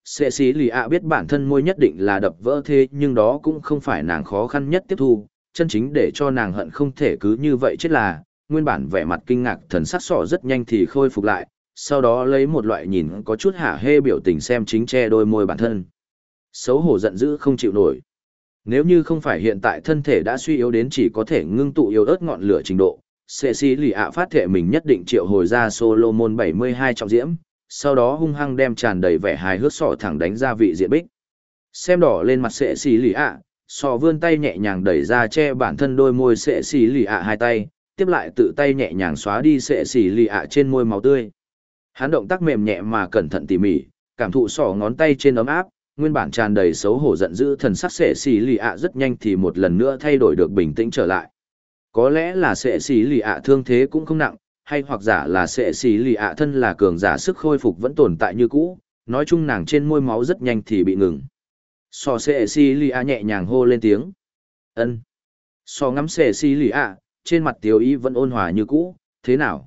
Sệ sĩ lì ạ biết bản thân môi nhất định là đập vỡ thế nhưng đó cũng không phải nàng khó khăn nhất tiếp thu, chân chính để cho nàng hận không thể cứ như vậy chết là, nguyên bản vẻ mặt kinh ngạc thần sắc sọ rất nhanh thì khôi phục lại, sau đó lấy một loại nhìn có chút hả hê biểu tình xem chính che đôi môi bản thân. Xấu hổ giận dữ không chịu nổi. Nếu như không phải hiện tại thân thể đã suy yếu đến chỉ có thể ngưng tụ yếu ớt ngọn lửa trình độ, sệ sĩ lì ạ phát thệ mình nhất định triệu hồi ra Solomon 72 trọng diễm, sau đó hung hăng đem tràn đầy vẻ hài hước sọ thẳng đánh ra vị diện bích. Xem đỏ lên mặt sệ sĩ lì ạ, sọ vươn tay nhẹ nhàng đẩy ra che bản thân đôi môi sệ sĩ lì ạ hai tay, tiếp lại tự tay nhẹ nhàng xóa đi sệ sĩ lì ạ trên môi máu tươi. Hắn động tác mềm nhẹ mà cẩn thận tỉ mỉ, cảm thụ sọ ngón tay trên ấm áp, nguyên bản tràn đầy xấu hổ giận dữ thần sắc sệ sĩ lì ạ rất nhanh thì một lần nữa thay đổi được bình tĩnh trở lại. Có lẽ là sệ sĩ lì ạ thương thế cũng không nặng, hay hoặc giả là sệ sĩ lì ạ thân là cường giả sức khôi phục vẫn tồn tại như cũ, nói chung nàng trên môi máu rất nhanh thì bị ngừng. Sọ sệ sĩ lì ạ nhẹ nhàng hô lên tiếng. Ân. Sọ ngắm sệ sĩ lì ạ, trên mặt tiếu ý vẫn ôn hòa như cũ, thế nào?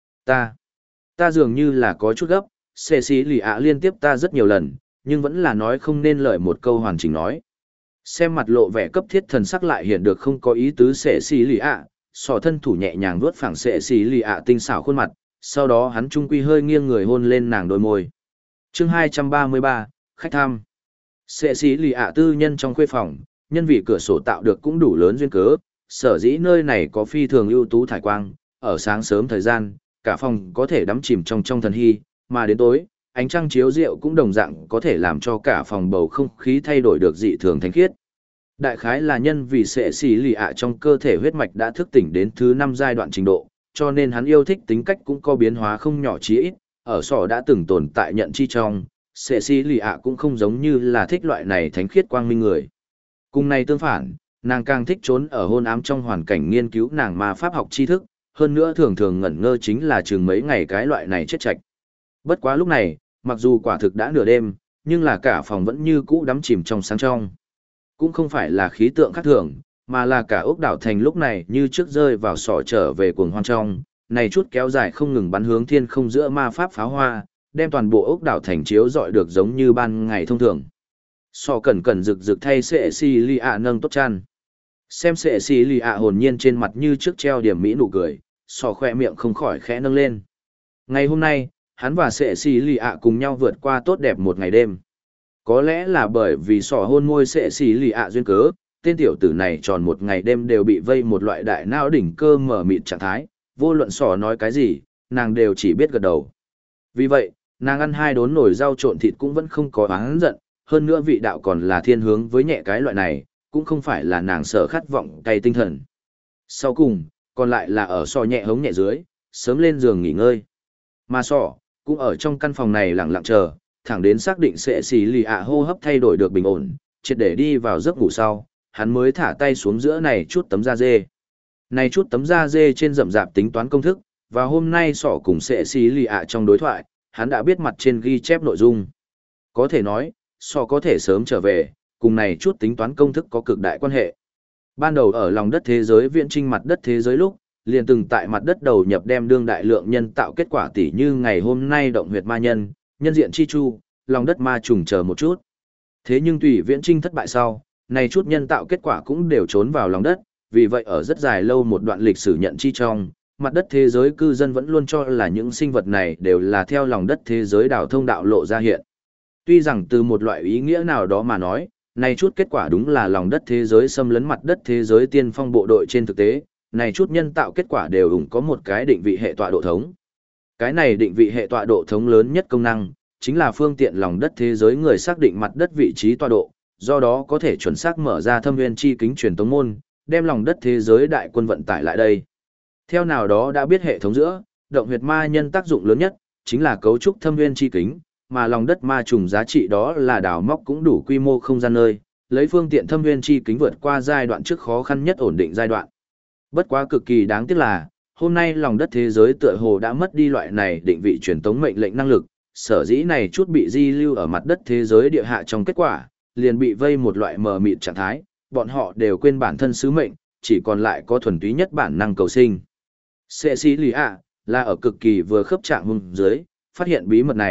Ta dường như là có chút gấp, sệ sĩ lì ạ liên tiếp ta rất nhiều lần, nhưng vẫn là nói không nên lời một câu hoàn chỉnh nói. Xem mặt lộ vẻ cấp thiết thần sắc lại hiện được không có ý tứ sệ sĩ lì ạ, sọ thân thủ nhẹ nhàng vuốt phẳng sệ sĩ lì ạ tinh xảo khuôn mặt, sau đó hắn trung quy hơi nghiêng người hôn lên nàng đôi môi. Chương 233, khách thăm. Sệ sĩ lì ạ tư nhân trong khuê phòng, nhân vì cửa sổ tạo được cũng đủ lớn duyên cớ, sở dĩ nơi này có phi thường ưu tú thải quang, ở sáng sớm thời gian, cả phòng có thể đắm chìm trong thần hy, mà đến tối, ánh trăng chiếu rượu cũng đồng dạng có thể làm cho cả phòng bầu không khí thay đổi được dị thường thanh khiết. Đại khái là nhân vì sệ xì lì ạ trong cơ thể huyết mạch đã thức tỉnh đến thứ 5 giai đoạn trình độ, cho nên hắn yêu thích tính cách cũng có biến hóa không nhỏ chí ít, ở sọ đã từng tồn tại nhận chi trong, sệ xì lì ạ cũng không giống như là thích loại này thánh khiết quang minh người. Cùng này tương phản, nàng càng thích trốn ở hôn ám trong hoàn cảnh nghiên cứu nàng ma pháp học tri thức, hơn nữa thường thường ngẩn ngơ chính là chừng mấy ngày cái loại này chết chạch. Bất quá lúc này, mặc dù quả thực đã nửa đêm, nhưng là cả phòng vẫn như cũ đắm chìm trong sáng trong. Cũng không phải là khí tượng khác thường, mà là cả ốc đảo thành lúc này như trước rơi vào sọ trở về cuồng hoang trong, này chút kéo dài không ngừng bắn hướng thiên không giữa ma pháp pháo hoa, đem toàn bộ ốc đảo thành chiếu rọi được giống như ban ngày thông thường. Sọ cẩn cẩn rực rực thay sệ xì lì ạ nâng tốt chăn. Xem sệ xì lì ạ hồn nhiên trên mặt như trước treo điểm mỹ nụ cười, sọ khoe miệng không khỏi khẽ nâng lên. Ngày hôm nay, hắn và sệ xì lì ạ cùng nhau vượt qua tốt đẹp một ngày đêm. Có lẽ là bởi vì sọ hôn môi sệ xì lì ạ duyên cớ, tên tiểu tử này tròn một ngày đêm đều bị vây một loại đại não đỉnh cơ mở mịt trạng thái, vô luận sọ nói cái gì, nàng đều chỉ biết gật đầu. Vì vậy, nàng ăn 2 đốn nồi rau trộn thịt cũng vẫn không có oán giận, hơn nữa vị đạo còn là thiên hướng với nhẹ cái loại này, cũng không phải là nàng sợ khát vọng cay tinh thần. Sau cùng, còn lại là ở sọ nhẹ hống nhẹ dưới, sớm lên giường nghỉ ngơi. Mà sọ, cũng ở trong căn phòng này lặng lặng chờ, thẳng đến xác định sệ xì lì ạ hô hấp thay đổi được bình ổn, triệt để đi vào giấc ngủ sau, hắn mới thả tay xuống giữa này chút tấm da dê. Này chút tấm da dê trên rậm rạp tính toán công thức, và hôm nay sọ cùng sệ xì lì ạ trong đối thoại, hắn đã biết mặt trên ghi chép nội dung. Có thể nói, sọ có thể sớm trở về, cùng này chút tính toán công thức có cực đại quan hệ. Ban đầu ở lòng đất thế giới viễn trinh mặt đất thế giới lúc, liền từng tại mặt đất đầu nhập đem đương đại lượng nhân tạo kết quả tỷ như ngày hôm nay động huyệt ma nhân, nhân diện chi chu, lòng đất ma trùng chờ một chút. Thế nhưng tùy viễn trinh thất bại sau, này chút nhân tạo kết quả cũng đều trốn vào lòng đất, vì vậy ở rất dài lâu một đoạn lịch sử nhận chi trong, mặt đất thế giới cư dân vẫn luôn cho là những sinh vật này đều là theo lòng đất thế giới đào thông đạo lộ ra hiện. Tuy rằng từ một loại ý nghĩa nào đó mà nói, này chút kết quả đúng là lòng đất thế giới xâm lấn mặt đất thế giới tiên phong bộ đội trên thực tế, này chút nhân tạo kết quả đều có một cái định vị hệ tọa độ thống. Cái này định vị hệ tọa độ thống lớn nhất công năng, chính là phương tiện lòng đất thế giới người xác định mặt đất vị trí tọa độ, do đó có thể chuẩn xác mở ra thâm nguyên chi kính truyền tống môn, đem lòng đất thế giới đại quân vận tải lại đây. Theo nào đó đã biết hệ thống giữa, động huyệt ma nhân tác dụng lớn nhất, chính là cấu trúc thâm nguyên chi kính, mà lòng đất ma trùng giá trị đó là đào móc cũng đủ quy mô không gian nơi, lấy phương tiện thâm nguyên chi kính vượt qua giai đoạn trước khó khăn nhất ổn định giai đoạn. Bất quá cực kỳ đáng tiếc là, hôm nay lòng đất thế giới tựa hồ đã mất đi loại này định vị truyền tống mệnh lệnh năng lực, sở dĩ này chút bị di lưu ở mặt đất thế giới địa hạ trong kết quả, liền bị vây một loại mờ mịt trạng thái, bọn họ đều quên bản thân sứ mệnh, chỉ còn lại có thuần túy nhất bản năng cầu sinh. Sệ sĩ lì ạ, là ở cực kỳ vừa khớp trạng hung dưới, phát hiện bí mật này,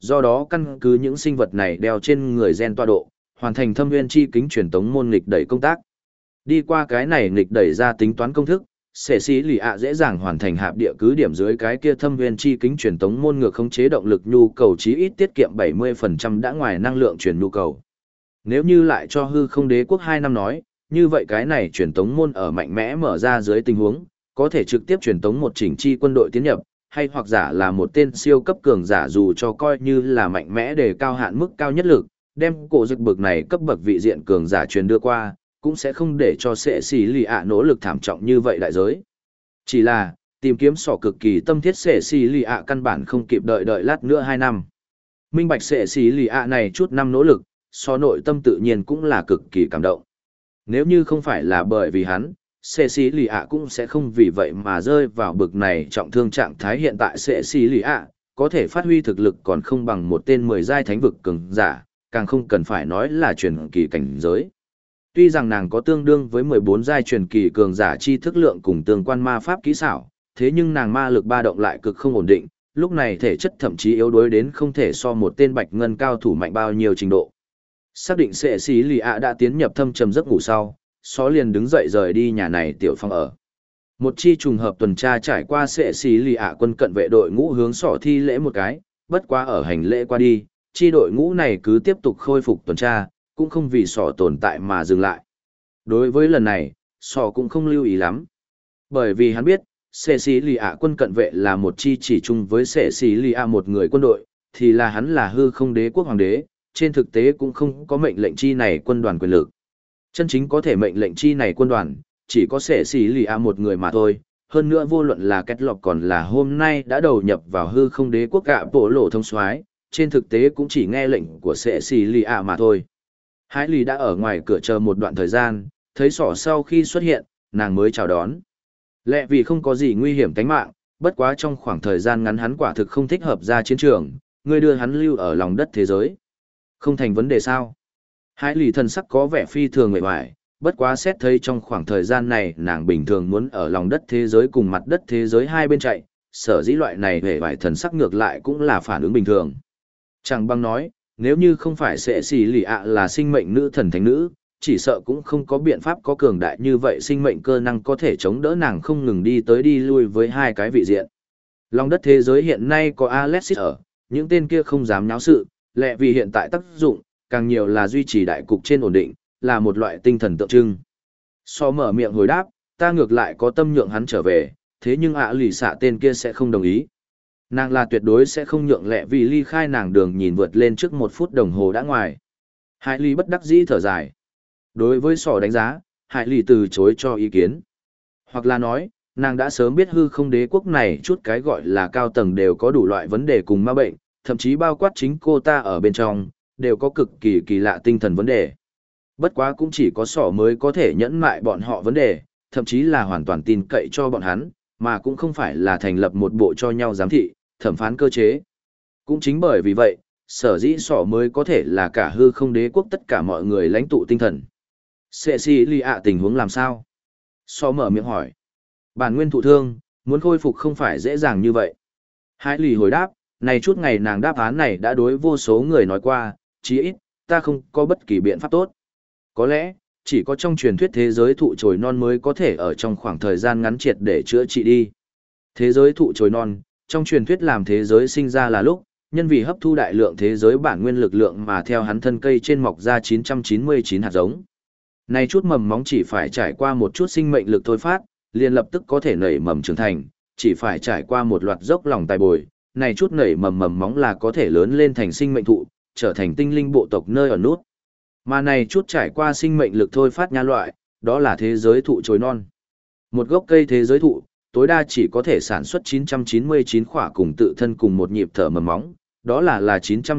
do đó căn cứ những sinh vật này đeo trên người gen tọa độ, hoàn thành thâm nguyên chi kính truyền tống môn nghịch đẩy công tác. Đi qua cái này nghịch đẩy ra tính toán công thức, sẽ xí lì ạ dễ dàng hoàn thành hạp địa cứ điểm dưới cái kia thâm nguyên chi kính truyền tống môn ngược khống chế động lực nhu cầu chí ít tiết kiệm 70% đã ngoài năng lượng truyền nhu cầu. Nếu như lại cho hư không đế quốc 2 năm nói, như vậy cái này truyền tống môn ở mạnh mẽ mở ra dưới tình huống, có thể trực tiếp truyền tống một chỉnh chi quân đội tiến nhập, hay hoặc giả là một tên siêu cấp cường giả dù cho coi như là mạnh mẽ đề cao hạn mức cao nhất lực, đem cổ dực bực này cấp bậc vị diện cường giả truyền đưa qua, cũng sẽ không để cho sẽ xì lì ạ nỗ lực thảm trọng như vậy đại giới. Chỉ là, tìm kiếm sỏ cực kỳ tâm thiết sẽ xì lì ạ căn bản không kịp đợi lát nữa 2 năm. Minh bạch sẽ xì lì ạ này chút năm nỗ lực, so nội tâm tự nhiên cũng là cực kỳ cảm động. Nếu như không phải là bởi vì hắn, sẽ xì lì ạ cũng sẽ không vì vậy mà rơi vào bực này trọng thương trạng thái hiện tại sẽ xì lì ạ, có thể phát huy thực lực còn không bằng một tên 10 giai thánh vực cường giả, càng không cần phải nói là truyền kỳ cảnh giới. Tuy rằng nàng có tương đương với 14 giai truyền kỳ cường giả chi thức lượng cùng tương quan ma pháp kỹ xảo, thế nhưng nàng ma lực ba động lại cực không ổn định, lúc này thể chất thậm chí yếu đuối đến không thể so một tên bạch ngân cao thủ mạnh bao nhiêu trình độ. Xác định sẽ xí lì ạ đã tiến nhập thâm trầm giấc ngủ sau, xó liền đứng dậy rời đi nhà này tiểu phong ở. Một chi trùng hợp tuần tra trải qua sẽ xí lì ạ quân cận vệ đội ngũ hướng sỏ thi lễ một cái, bất quá ở hành lễ qua đi, chi đội ngũ này cứ tiếp tục khôi phục tuần tra, cũng không vì sỏ tồn tại mà dừng lại. Đối với lần này, sỏ cũng không lưu ý lắm. Bởi vì hắn biết, sẽ xí lì ạ quân cận vệ là một chi chỉ chung với sẽ xí lì ạ một người quân đội, thì là hắn là hư không đế quốc hoàng đế, trên thực tế cũng không có mệnh lệnh chi này quân đoàn quyền lực. Chân chính có thể mệnh lệnh chi này quân đoàn, chỉ có sẽ xí lì ạ một người mà thôi. Hơn nữa vô luận là kết lọc còn là hôm nay đã đầu nhập vào hư không đế quốc gạ bộ lộ thông soái, trên thực tế cũng chỉ nghe lệnh của sẽ xí lì ạ mà thôi. Hải lì đã ở ngoài cửa chờ một đoạn thời gian, thấy sỏ sau khi xuất hiện, nàng mới chào đón. Lẽ vì không có gì nguy hiểm tính mạng, bất quá trong khoảng thời gian ngắn hắn quả thực không thích hợp ra chiến trường, người đưa hắn lưu ở lòng đất thế giới. Không thành vấn đề sao? Hải lì thần sắc có vẻ phi thường mệt mỏi, bất quá xét thấy trong khoảng thời gian này nàng bình thường muốn ở lòng đất thế giới cùng mặt đất thế giới hai bên chạy, sở dĩ loại này vẻ vải thần sắc ngược lại cũng là phản ứng bình thường. Chẳng bằng nói, nếu như không phải sẽ xì lì ạ là sinh mệnh nữ thần thánh nữ, chỉ sợ cũng không có biện pháp có cường đại như vậy sinh mệnh cơ năng có thể chống đỡ nàng không ngừng đi tới đi lui với hai cái vị diện. Lòng đất thế giới hiện nay có Alexis ở, những tên kia không dám nháo sự, lẽ vì hiện tại tác dụng, càng nhiều là duy trì đại cục trên ổn định, là một loại tinh thần tượng trưng. So mở miệng hồi đáp, ta ngược lại có tâm nhượng hắn trở về, thế nhưng lì xạ tên kia sẽ không đồng ý. Nàng là tuyệt đối sẽ không nhượng lẹ vì ly khai nàng đường nhìn vượt lên trước 1 phút đồng hồ đã ngoài. Hải ly bất đắc dĩ thở dài. Đối với sỏ đánh giá, Hải ly từ chối cho ý kiến. Hoặc là nói, nàng đã sớm biết hư không đế quốc này chút cái gọi là cao tầng đều có đủ loại vấn đề cùng ma bệnh, thậm chí bao quát chính cô ta ở bên trong, đều có cực kỳ kỳ lạ tinh thần vấn đề. Bất quá cũng chỉ có sỏ mới có thể nhẫn mại bọn họ vấn đề, thậm chí là hoàn toàn tin cậy cho bọn hắn, mà cũng không phải là thành lập một bộ cho nhau giám thị, thẩm phán cơ chế. Cũng chính bởi vì vậy, sở dĩ sỏ mới có thể là cả hư không đế quốc tất cả mọi người lãnh tụ tinh thần. Sẽ xì lì ạ tình huống làm sao? Sỏ mở miệng hỏi. Bản nguyên thụ thương, muốn khôi phục không phải dễ dàng như vậy. Hải lì hồi đáp, này chút ngày nàng đáp án này đã đối vô số người nói qua, chí ít, ta không có bất kỳ biện pháp tốt. Có lẽ, chỉ có trong truyền thuyết thế giới thụ chồi non mới có thể ở trong khoảng thời gian ngắn triệt để chữa trị đi. Thế giới thụ chồi non, trong truyền thuyết làm thế giới sinh ra là lúc, nhân vì hấp thu đại lượng thế giới bản nguyên lực lượng mà theo hắn thân cây trên mọc ra 999 hạt giống. Này chút mầm móng chỉ phải trải qua một chút sinh mệnh lực thôi phát, liền lập tức có thể nảy mầm trưởng thành, chỉ phải trải qua một loạt dốc lòng tài bồi, này chút nảy mầm móng là có thể lớn lên thành sinh mệnh thụ, trở thành tinh linh bộ tộc nơi ở nút. Mà này chút trải qua sinh mệnh lực thôi phát nha loại, đó là thế giới thụ chồi non. Một gốc cây thế giới thụ, tối đa chỉ có thể sản xuất 999 khỏa cùng tự thân cùng một nhịp thở mầm móng, đó là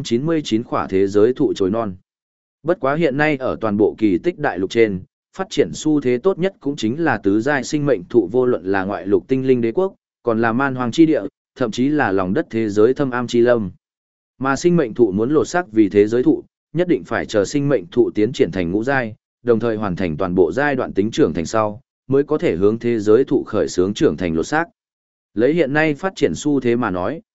999 khỏa thế giới thụ chồi non. Bất quá hiện nay ở toàn bộ kỳ tích đại lục trên, phát triển xu thế tốt nhất cũng chính là tứ giai sinh mệnh thụ vô luận là ngoại lục tinh linh đế quốc, còn là man hoàng chi địa, thậm chí là lòng đất thế giới thâm am chi lâm. Mà sinh mệnh thụ muốn lột xác vì thế giới thụ, nhất định phải chờ sinh mệnh thụ tiến triển thành ngũ giai, đồng thời hoàn thành toàn bộ giai đoạn tính trưởng thành sau, mới có thể hướng thế giới thụ khởi xướng trưởng thành lột xác. Lấy hiện nay phát triển xu thế mà nói,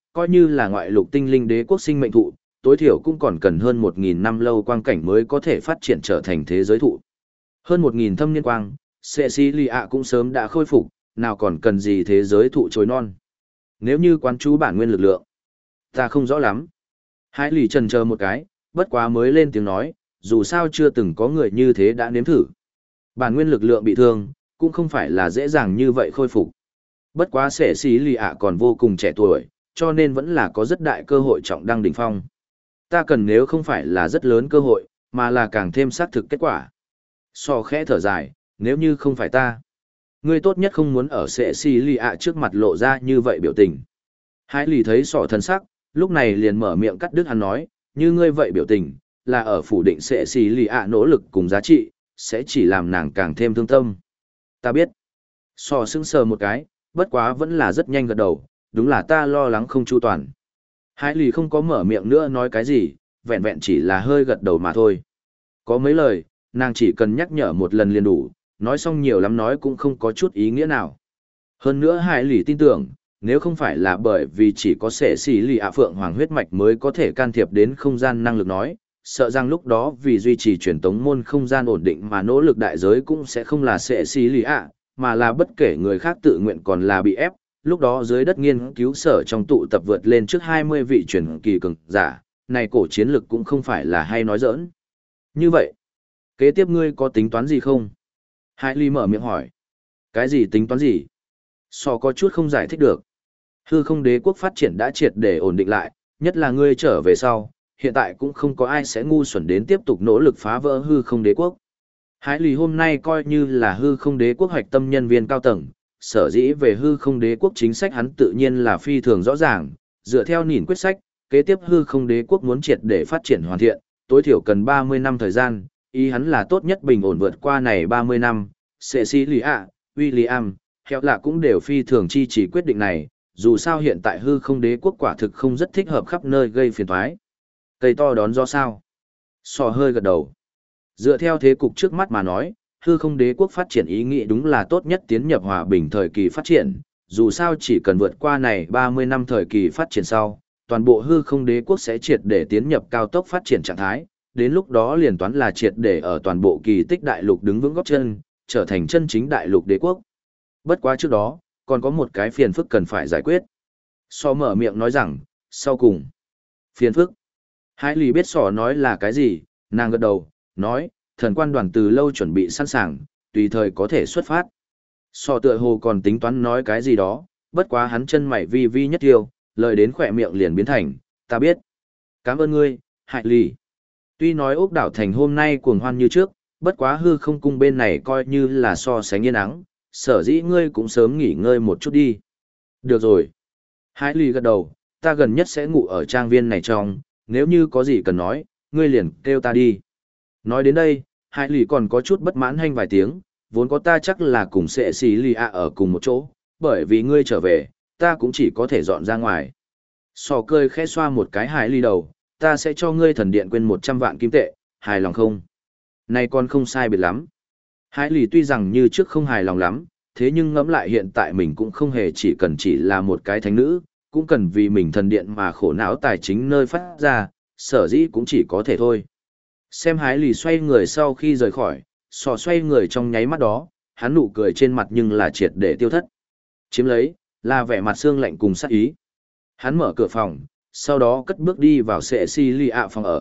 coi như là ngoại lục tinh linh đế quốc sinh mệnh thụ, tối thiểu cũng còn cần hơn 1.000 năm lâu quang cảnh mới có thể phát triển trở thành thế giới thụ. Hơn 1.000 thâm niên quang, Cecilia cũng sớm đã khôi phục, nào còn cần gì thế giới thụ chối non. Nếu như quán chú bản nguyên lực lượng, ta không rõ lắm. Hải lì trần chờ một cái, bất quá mới lên tiếng nói, dù sao chưa từng có người như thế đã nếm thử. Bản nguyên lực lượng bị thương, cũng không phải là dễ dàng như vậy khôi phục. Bất quá Cecilia còn vô cùng trẻ tuổi, cho nên vẫn là có rất đại cơ hội trọng đăng đỉnh phong. Ta cần nếu không phải là rất lớn cơ hội, mà là càng thêm xác thực kết quả. So khẽ thở dài, nếu như không phải ta, ngươi tốt nhất không muốn ở Cecilia trước mặt lộ ra như vậy biểu tình. Hải lì thấy sọ thần sắc, lúc này liền mở miệng cắt đứt hắn nói, như ngươi vậy biểu tình, là ở phủ định Cecilia nỗ lực cùng giá trị, sẽ chỉ làm nàng càng thêm thương tâm. Ta biết. Sọ sững sờ một cái, bất quá vẫn là rất nhanh gật đầu, đúng là ta lo lắng không chu toàn. Hải lì không có mở miệng nữa nói cái gì, vẹn vẹn chỉ là hơi gật đầu mà thôi. Có mấy lời, nàng chỉ cần nhắc nhở một lần liền đủ, nói xong nhiều lắm nói cũng không có chút ý nghĩa nào. Hơn nữa Hải lì tin tưởng, nếu không phải là bởi vì chỉ có sẻ xỉ lì ạ phượng hoàng huyết mạch mới có thể can thiệp đến không gian năng lực nói, sợ rằng lúc đó vì duy trì truyền tống môn không gian ổn định mà nỗ lực đại giới cũng sẽ không là sẻ xỉ lì ạ, mà là bất kể người khác tự nguyện còn là bị ép. Lúc đó dưới đất nghiên cứu sở trong tụ tập vượt lên trước 20 vị truyền kỳ cường giả, này cổ chiến lực cũng không phải là hay nói giỡn. Như vậy, kế tiếp ngươi có tính toán gì không? Hải ly mở miệng hỏi. Cái gì tính toán gì? So có chút không giải thích được. Hư không đế quốc phát triển đã triệt để ổn định lại, nhất là ngươi trở về sau, hiện tại cũng không có ai sẽ ngu xuẩn đến tiếp tục nỗ lực phá vỡ hư không đế quốc. Hải lì hôm nay coi như là hư không đế quốc hoạch tâm nhân viên cao tầng, sở dĩ về hư không đế quốc chính sách hắn tự nhiên là phi thường rõ ràng, dựa theo nhìn quyết sách, kế tiếp hư không đế quốc muốn triệt để phát triển hoàn thiện, tối thiểu cần 30 năm thời gian, ý hắn là tốt nhất bình ổn vượt qua này 30 năm, Cecilia, William, Heo lạ cũng đều phi thường chi chỉ quyết định này, dù sao hiện tại hư không đế quốc quả thực không rất thích hợp khắp nơi gây phiền toái. Cây to đón gió sao? Sò hơi gật đầu. Dựa theo thế cục trước mắt mà nói, hư không đế quốc phát triển ý nghĩ đúng là tốt nhất tiến nhập hòa bình thời kỳ phát triển, dù sao chỉ cần vượt qua này 30 năm thời kỳ phát triển sau, toàn bộ hư không đế quốc sẽ triệt để tiến nhập cao tốc phát triển trạng thái, đến lúc đó liền toán là triệt để ở toàn bộ kỳ tích đại lục đứng vững gót chân, trở thành chân chính đại lục đế quốc. Bất quá trước đó, còn có một cái phiền phức cần phải giải quyết. So mở miệng nói rằng, sau cùng, phiền phức. Hải lì biết sỏ nói là cái gì, nàng gật đầu, nói, thần quan đoàn từ lâu chuẩn bị sẵn sàng, tùy thời có thể xuất phát. Sọ tựa hồ còn tính toán nói cái gì đó, bất quá hắn chân mày vi vi nhất tiêu, lời đến khỏe miệng liền biến thành, ta biết. Cảm ơn ngươi, Hải lì. Tuy nói ốc đảo thành hôm nay cuồng hoan như trước, bất quá hư không cung bên này coi như là so sánh yên ắng, sở dĩ ngươi cũng sớm nghỉ ngơi một chút đi. Được rồi. Hải lì gật đầu, ta gần nhất sẽ ngủ ở trang viên này trong, nếu như có gì cần nói, ngươi liền kêu ta đi. Nói đến đây, Hải lì còn có chút bất mãn hanh vài tiếng, vốn có ta chắc là cùng sẽ xì lì ạ ở cùng một chỗ, bởi vì ngươi trở về, ta cũng chỉ có thể dọn ra ngoài. Sò cười khẽ xoa một cái Hải lì đầu, ta sẽ cho ngươi thần điện quên 100 vạn kim tệ, hài lòng không? Này còn không sai biệt lắm. Hải lì tuy rằng như trước không hài lòng lắm, thế nhưng ngẫm lại hiện tại mình cũng không hề chỉ là một cái thánh nữ, cũng cần vì mình thần điện mà khổ não tài chính nơi phát ra, sở dĩ cũng chỉ có thể thôi. Xem Hải lì xoay người sau khi rời khỏi, sò xoay người trong nháy mắt đó, hắn nụ cười trên mặt nhưng là triệt để tiêu thất. Chiếm lấy, là vẻ mặt xương lạnh cùng sát ý. Hắn mở cửa phòng, sau đó cất bước đi vào Cecilia phòng ở.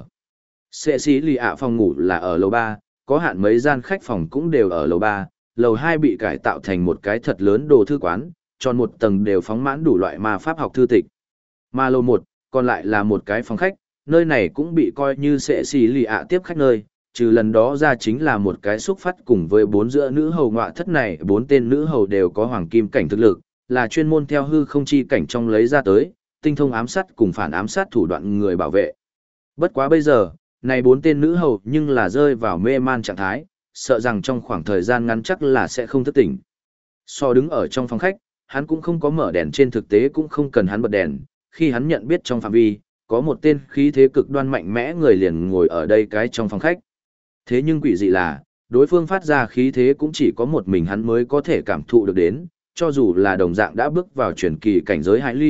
Cecilia phòng ngủ là ở lầu 3, có hạn mấy gian khách phòng cũng đều ở lầu 3, lầu 2 bị cải tạo thành một cái thật lớn đồ thư quán, tròn một tầng đều phóng mãn đủ loại ma pháp học thư tịch. Mà lầu 1, còn lại là một cái phòng khách, nơi này cũng bị coi như Cecilia tiếp khách nơi, trừ lần đó ra chính là một cái xúc phát cùng với 4 giữa nữ hầu ngọa thất này, 4 tên nữ hầu đều có hoàng kim cảnh thực lực, là chuyên môn theo hư không chi cảnh trong lấy ra tới, tinh thông ám sát cùng phản ám sát thủ đoạn người bảo vệ. Bất quá bây giờ, này 4 tên nữ hầu nhưng là rơi vào mê man trạng thái, sợ rằng trong khoảng thời gian ngắn chắc là sẽ không thức tỉnh. So đứng ở trong phòng khách, hắn cũng không có mở đèn, trên thực tế cũng không cần hắn bật đèn, khi hắn nhận biết trong phạm vi, có một tên khí thế cực đoan mạnh mẽ người liền ngồi ở đây cái trong phòng khách. Thế nhưng quỷ dị là, đối phương phát ra khí thế cũng chỉ có một mình hắn mới có thể cảm thụ được đến, cho dù là đồng dạng đã bước vào truyền kỳ cảnh giới Hải ly,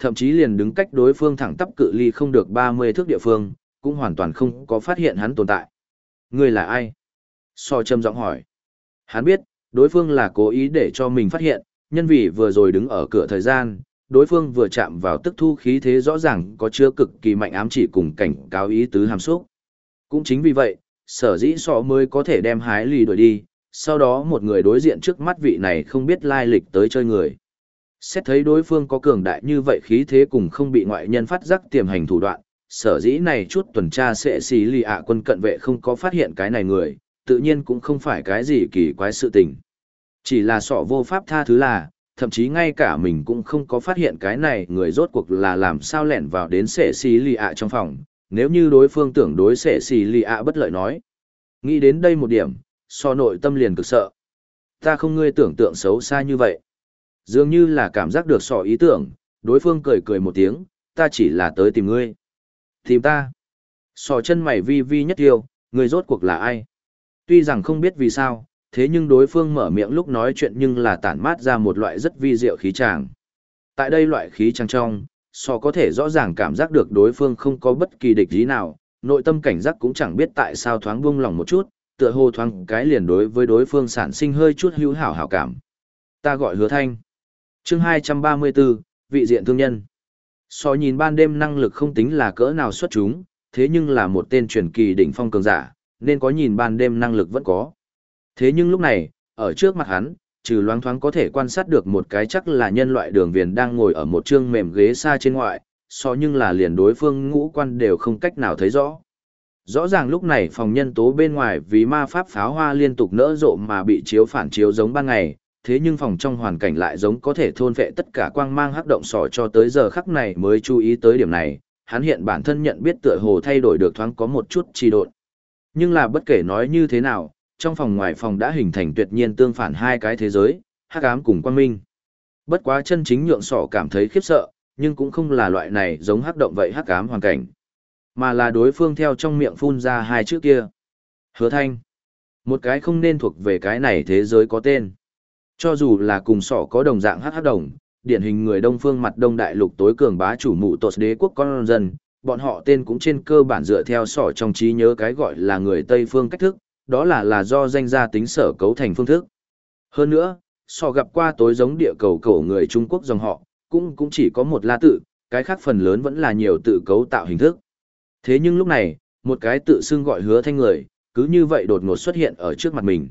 thậm chí liền đứng cách đối phương thẳng tắp cự ly không được 30 thước địa phương, cũng hoàn toàn không có phát hiện hắn tồn tại. Ngươi là ai? So trầm giọng hỏi. Hắn biết, đối phương là cố ý để cho mình phát hiện, nhân vì vừa rồi đứng ở cửa thời gian, đối phương vừa chạm vào tức thu khí thế rõ ràng có chứa cực kỳ mạnh ám chỉ cùng cảnh cáo ý tứ hàm xúc. Cũng chính vì vậy, sở dĩ sọ mới có thể đem hái lì đuổi đi, sau đó một người đối diện trước mắt vị này không biết lai lịch tới chơi người. Xét thấy đối phương có cường đại như vậy khí thế cùng không bị ngoại nhân phát giác tiềm hành thủ đoạn, sở dĩ này chút tuần tra sẽ xì lì ạ quân cận vệ không có phát hiện cái này người, tự nhiên cũng không phải cái gì kỳ quái sự tình. Chỉ là sọ vô pháp tha thứ là, thậm chí ngay cả mình cũng không có phát hiện cái này người rốt cuộc là làm sao lẻn vào đến sẽ xì lì ạ trong phòng, nếu như đối phương tưởng đối sẽ xì lì ạ bất lợi nói. Nghĩ đến đây một điểm, so nội tâm liền cực sợ. Ta không ngươi tưởng tượng xấu xa như vậy. Dường như là cảm giác được sọ ý tưởng, đối phương cười cười một tiếng, ta chỉ là tới tìm ngươi. Tìm ta. Sọ chân mày vi vi nhất tiêu, ngươi rốt cuộc là ai? Tuy rằng không biết vì sao, thế nhưng đối phương mở miệng lúc nói chuyện nhưng là tản mát ra một loại rất vi diệu khí tràng. Tại đây loại khí tràng trong, sọ có thể rõ ràng cảm giác được đối phương không có bất kỳ địch ý nào, nội tâm cảnh giác cũng chẳng biết tại sao thoáng buông lòng một chút, tựa hồ thoáng cái liền đối với đối phương sản sinh hơi chút hữu hảo hảo cảm. Ta gọi Hứa Thanh. Chương 234, vị diện thương nhân. So nhìn ban đêm năng lực không tính là cỡ nào xuất chúng, thế nhưng là một tên truyền kỳ đỉnh phong cường giả, nên có nhìn ban đêm năng lực vẫn có. Thế nhưng lúc này, ở trước mặt hắn, trừ loáng thoáng có thể quan sát được một cái chắc là nhân loại đường viền đang ngồi ở một chương mềm ghế xa trên ngoại, so nhưng là liền đối phương ngũ quan đều không cách nào thấy rõ. Rõ ràng lúc này phòng nhân tố bên ngoài vì ma pháp pháo hoa liên tục nở rộ mà bị chiếu phản chiếu giống ban ngày, thế nhưng phòng trong hoàn cảnh lại giống có thể thôn vệ tất cả quang mang hắc động sỏ cho tới giờ khắc này mới chú ý tới điểm này, hắn hiện bản thân nhận biết tựa hồ thay đổi được thoáng có một chút trì độn. Nhưng là bất kể nói như thế nào, trong phòng ngoài phòng đã hình thành tuyệt nhiên tương phản hai cái thế giới, hắc ám cùng quang minh. Bất quá chân chính nhượng sỏ cảm thấy khiếp sợ, nhưng cũng không là loại này giống hắc động vậy hắc ám hoàn cảnh, mà là đối phương theo trong miệng phun ra hai chữ kia. Hứa Thanh. Một cái không nên thuộc về cái này thế giới có tên. Cho dù là cùng sỏ có đồng dạng hắc đồng, điển hình người Đông phương mặt Đông đại lục tối cường bá chủ mụ tột đế quốc con dân, bọn họ tên cũng trên cơ bản dựa theo sỏ trong trí nhớ cái gọi là người Tây phương cách thức, đó là do danh gia tính sở cấu thành phương thức. Hơn nữa, sỏ gặp qua tối giống địa cầu cổ người Trung Quốc dòng họ, cũng chỉ có một la tự, cái khác phần lớn vẫn là nhiều tự cấu tạo hình thức. Thế nhưng lúc này, một cái tự xưng gọi Hứa Thanh người, cứ như vậy đột ngột xuất hiện ở trước mặt mình.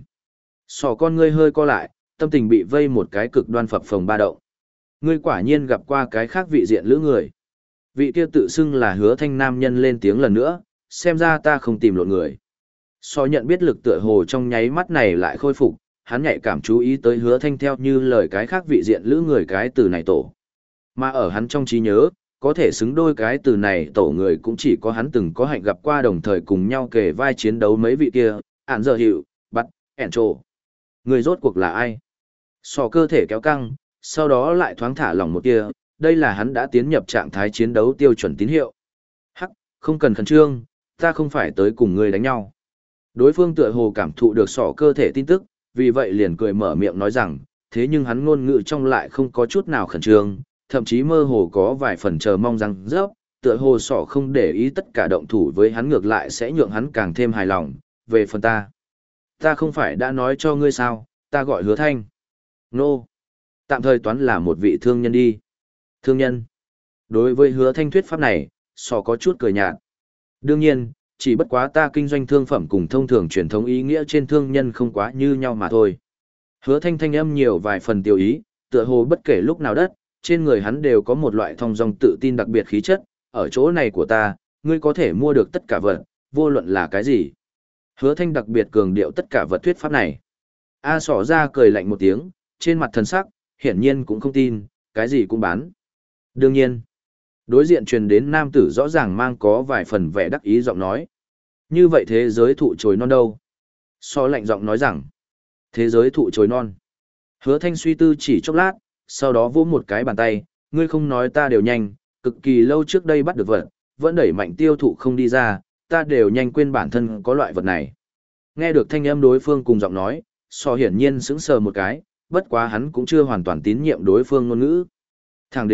Sỏ con ngươi hơi co lại, tâm tình bị vây một cái cực đoan phập phồng ba động. Ngươi quả nhiên gặp qua cái khác vị diện lữ người. Vị kia tự xưng là Hứa Thanh nam nhân lên tiếng lần nữa, xem ra ta không tìm lộn người. So nhận biết lực tựa hồ trong nháy mắt này lại khôi phục, hắn nhạy cảm chú ý tới Hứa Thanh theo như lời cái khác vị diện lữ người cái từ này tổ. Mà ở hắn trong trí nhớ, có thể xứng đôi cái từ này tổ người cũng chỉ có hắn từng có hạnh gặp qua đồng thời cùng nhau kề vai chiến đấu mấy vị kia, ản giờ hiệu, bắt, ẻn trồ. Người rốt cuộc là ai? Sò cơ thể kéo căng, sau đó lại thoáng thả lỏng một tia, đây là hắn đã tiến nhập trạng thái chiến đấu tiêu chuẩn tín hiệu. Hắc, không cần khẩn trương, ta không phải tới cùng ngươi đánh nhau. Đối phương tựa hồ cảm thụ được sỏ cơ thể tin tức, vì vậy liền cười mở miệng nói rằng, thế nhưng hắn ngôn ngữ trong lại không có chút nào khẩn trương, thậm chí mơ hồ có vài phần chờ mong rằng rớp, tựa hồ sỏ không để ý tất cả động thủ với hắn ngược lại sẽ nhượng hắn càng thêm hài lòng, về phần ta không phải đã nói cho ngươi sao, ta gọi Hứa Thanh. Nô. Tạm thời toán là một vị thương nhân đi. Thương nhân. Đối với Hứa Thanh thuyết pháp này, sỏ có chút cười nhạt. Đương nhiên, chỉ bất quá ta kinh doanh thương phẩm cùng thông thường truyền thống ý nghĩa trên thương nhân không quá như nhau mà thôi. Hứa Thanh thanh âm nhiều vài phần tiêu ý, tựa hồ bất kể lúc nào đất, trên người hắn đều có một loại thong dong tự tin đặc biệt khí chất, ở chỗ này của ta, ngươi có thể mua được tất cả vật, vô luận là cái gì. Hứa Thanh đặc biệt cường điệu tất cả vật thuyết pháp này. A Sỏ ra cười lạnh một tiếng, trên mặt thần sắc, hiển nhiên cũng không tin, cái gì cũng bán. Đương nhiên, đối diện truyền đến nam tử rõ ràng mang có vài phần vẻ đắc ý giọng nói. Như vậy thế giới thụ chồi non đâu? So lạnh giọng nói rằng, thế giới thụ chồi non. Hứa Thanh suy tư chỉ chốc lát, sau đó vỗ một cái bàn tay, ngươi không nói ta đều nhanh, cực kỳ lâu trước đây bắt được vật, vẫn đẩy mạnh tiêu thụ không đi ra, ta đều nhanh quên bản thân có loại vật này. Nghe được thanh âm đối phương cùng giọng nói, so hiển nhiên sững sờ một cái, bất quá hắn cũng chưa hoàn toàn tín nhiệm đối phương ngôn ngữ. Thẳng đến,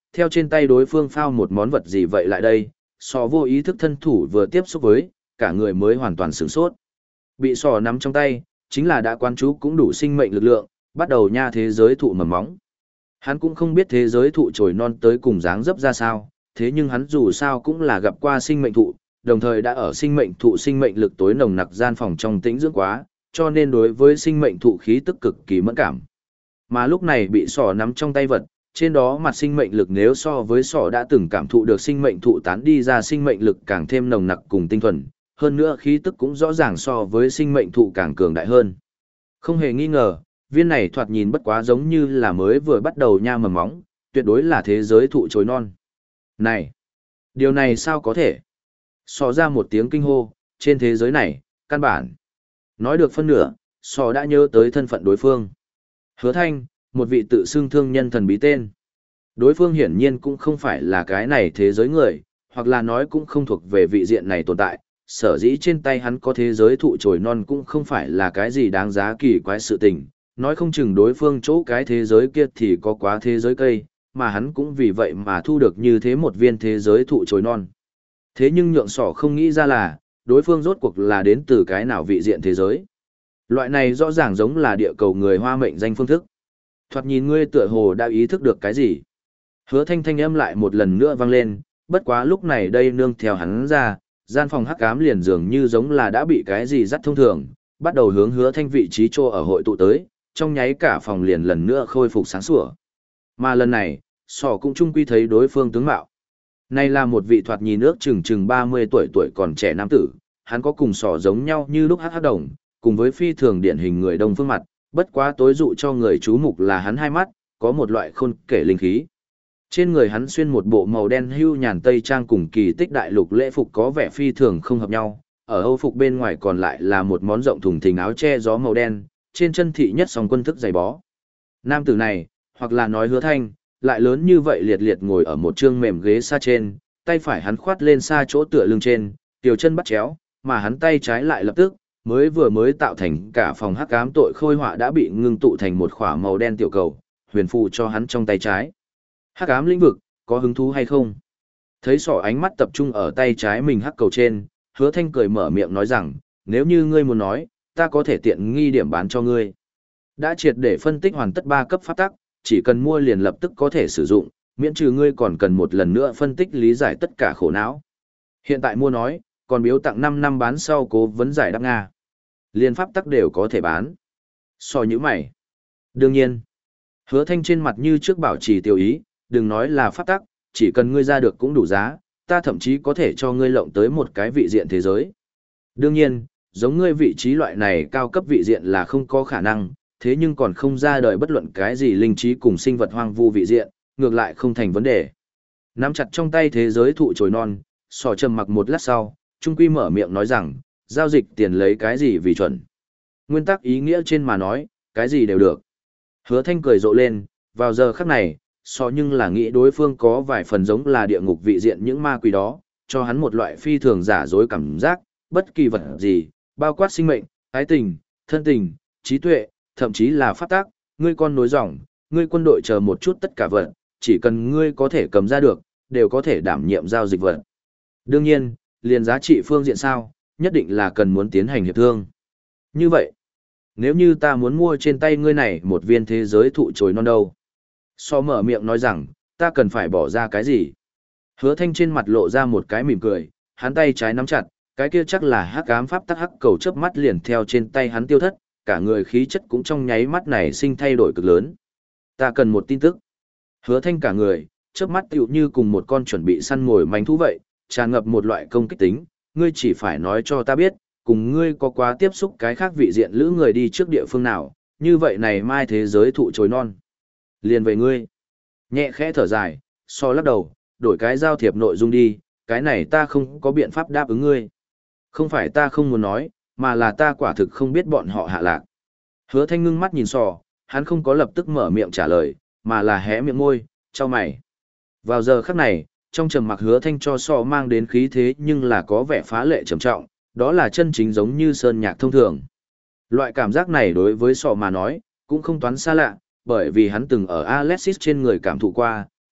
theo trên tay đối phương phao một món vật gì vậy lại đây, sò vô ý thức thân thủ vừa tiếp xúc với, cả người mới hoàn toàn sửng sốt. Bị sò nắm trong tay, chính là đã quan chú cũng đủ sinh mệnh lực lượng, bắt đầu nha thế giới thụ mầm móng. Hắn cũng không biết thế giới thụ trồi non tới cùng dáng dấp ra sao, thế nhưng hắn dù sao cũng là gặp qua sinh mệnh thụ, đồng thời đã ở sinh mệnh thụ sinh mệnh lực tối nồng nặc gian phòng trong tĩnh dưỡng quá, cho nên đối với sinh mệnh thụ khí tức cực kỳ mẫn cảm. Mà lúc này bị sỏ nắm trong tay vật, trên đó mặt sinh mệnh lực nếu so với sỏ đã từng cảm thụ được sinh mệnh thụ tán đi ra sinh mệnh lực càng thêm nồng nặc cùng tinh thuần, hơn nữa khí tức cũng rõ ràng so với sinh mệnh thụ càng cường đại hơn. Không hề nghi ngờ, viên này thoạt nhìn bất quá giống như là mới vừa bắt đầu nha mầm móng, tuyệt đối là thế giới thụ chồi non. Này, điều này sao có thể? Sò ra một tiếng kinh hô, trên thế giới này, căn bản. Nói được phân nửa, sò đã nhớ tới thân phận đối phương. Hứa Thanh, một vị tự xưng thương nhân thần bí tên. Đối phương hiển nhiên cũng không phải là cái này thế giới người, hoặc là nói cũng không thuộc về vị diện này tồn tại. Sở dĩ trên tay hắn có thế giới thụ chồi non cũng không phải là cái gì đáng giá kỳ quái sự tình. Nói không chừng đối phương chỗ cái thế giới kia thì có quá thế giới cây, mà hắn cũng vì vậy mà thu được như thế một viên thế giới thụ chồi non. Thế nhưng nhượng sỏ không nghĩ ra là, đối phương rốt cuộc là đến từ cái nào vị diện thế giới. Loại này rõ ràng giống là địa cầu người Hoa mệnh danh phương thức. Thoạt nhìn ngươi tựa hồ đã ý thức được cái gì. Hứa Thanh thanh âm lại một lần nữa vang lên, bất quá lúc này đây nương theo hắn ra, gian phòng hắc ám liền dường như giống là đã bị cái gì dắt thông thường, bắt đầu hướng Hứa Thanh vị trí trô ở hội tụ tới, trong nháy cả phòng liền lần nữa khôi phục sáng sủa. Mà lần này, sỏ cũng chung quy thấy đối phương tướng mạo. Này là một vị thoạt nhìn ước chừng 30 tuổi còn trẻ nam tử, hắn có cùng sỏ giống nhau như lúc hắc đồng, cùng với phi thường điển hình người đông phương mặt, bất quá tối dụ cho người chú mục là hắn hai mắt, có một loại khôn kể linh khí. Trên người hắn xuyên một bộ màu đen hưu nhàn tây trang cùng kỳ tích đại lục lễ phục có vẻ phi thường không hợp nhau, ở Âu phục bên ngoài còn lại là một món rộng thùng thình áo che gió màu đen, trên chân thị nhất song quân thức giày bó. Nam tử này, hoặc là nói Hứa Thanh, lại lớn như vậy liệt liệt ngồi ở một trương mềm ghế xa trên, tay phải hắn khoát lên xa chỗ tựa lưng trên, tiểu chân bắt chéo, mà hắn tay trái lại lập tức, mới tạo thành cả phòng hắc ám tội khôi họa đã bị ngưng tụ thành một khỏa màu đen tiểu cầu, huyền phù cho hắn trong tay trái. Hắc ám lĩnh vực, có hứng thú hay không? Thấy sỏ ánh mắt tập trung ở tay trái mình hắc cầu trên, Hứa Thanh cười mở miệng nói rằng, nếu như ngươi muốn nói, ta có thể tiện nghi điểm bán cho ngươi. Đã triệt để phân tích hoàn tất 3 cấp pháp tắc, chỉ cần mua liền lập tức có thể sử dụng, miễn trừ ngươi còn cần một lần nữa phân tích lý giải tất cả khổ não. Hiện tại mua nói, còn biếu tặng 5 năm bán sau cố vấn giải đáp Nga. Liên pháp tắc đều có thể bán. So như mày. Đương nhiên, Hứa Thanh trên mặt như trước bảo trì tiêu ý, đừng nói là pháp tắc, chỉ cần ngươi ra được cũng đủ giá, ta thậm chí có thể cho ngươi lộng tới một cái vị diện thế giới. Đương nhiên, giống ngươi vị trí loại này cao cấp vị diện là không có khả năng, thế nhưng còn không ra đời bất luận cái gì linh trí cùng sinh vật hoang vu vị diện, ngược lại không thành vấn đề. Nắm chặt trong tay thế giới thụ chồi non, sò trầm mặc một lát sau, trung quy mở miệng nói rằng, giao dịch tiền lấy cái gì vì chuẩn. Nguyên tắc ý nghĩa trên mà nói, cái gì đều được. Hứa Thanh cười rộ lên, vào giờ khắc này, sò nhưng là nghĩ đối phương có vài phần giống là địa ngục vị diện những ma quỷ đó, cho hắn một loại phi thường giả dối cảm giác, bất kỳ vật gì, bao quát sinh mệnh, ái tình, thân tình, trí tuệ, thậm chí là pháp tác, ngươi con nối dòng, ngươi quân đội chờ một chút tất cả vật, chỉ cần ngươi có thể cầm ra được, đều có thể đảm nhiệm giao dịch vật. Đương nhiên, liền giá trị phương diện sao, nhất định là cần muốn tiến hành hiệp thương. Như vậy, nếu như ta muốn mua trên tay ngươi này một viên thế giới thụ chồi non đâu? So mở miệng nói rằng, ta cần phải bỏ ra cái gì? Hứa Thanh trên mặt lộ ra một cái mỉm cười, hắn tay trái nắm chặt, cái kia chắc là hắc ám pháp tắc hắc cầu chớp mắt liền theo trên tay hắn tiêu thất, cả người khí chất cũng trong nháy mắt này sinh thay đổi cực lớn. Ta cần một tin tức. Hứa Thanh cả người, chớp mắt tựu như cùng một con chuẩn bị săn mồi manh thú vậy, tràn ngập một loại công kích tính, ngươi chỉ phải nói cho ta biết, cùng ngươi có quá tiếp xúc cái khác vị diện lữ người đi trước địa phương nào, như vậy này mai thế giới thụ chồi non. Liền về ngươi. Nhẹ khẽ thở dài, so lắc đầu, đổi cái giao thiệp nội dung đi, cái này ta không có biện pháp đáp ứng ngươi. Không phải ta không muốn nói, mà là ta quả thực không biết bọn họ hạ lạc. Hứa Thanh ngưng mắt nhìn sò, hắn không có lập tức mở miệng trả lời, mà là hé miệng môi, chau mày. Vào giờ khắc này, trong trầm mặc Hứa Thanh cho sò mang đến khí thế nhưng là có vẻ phá lệ trầm trọng, đó là chân chính giống như sơn nhạc thông thường. Loại cảm giác này đối với sò mà nói, cũng không toán xa lạ, bởi vì hắn từng ở Alexis trên người cảm thụ qua,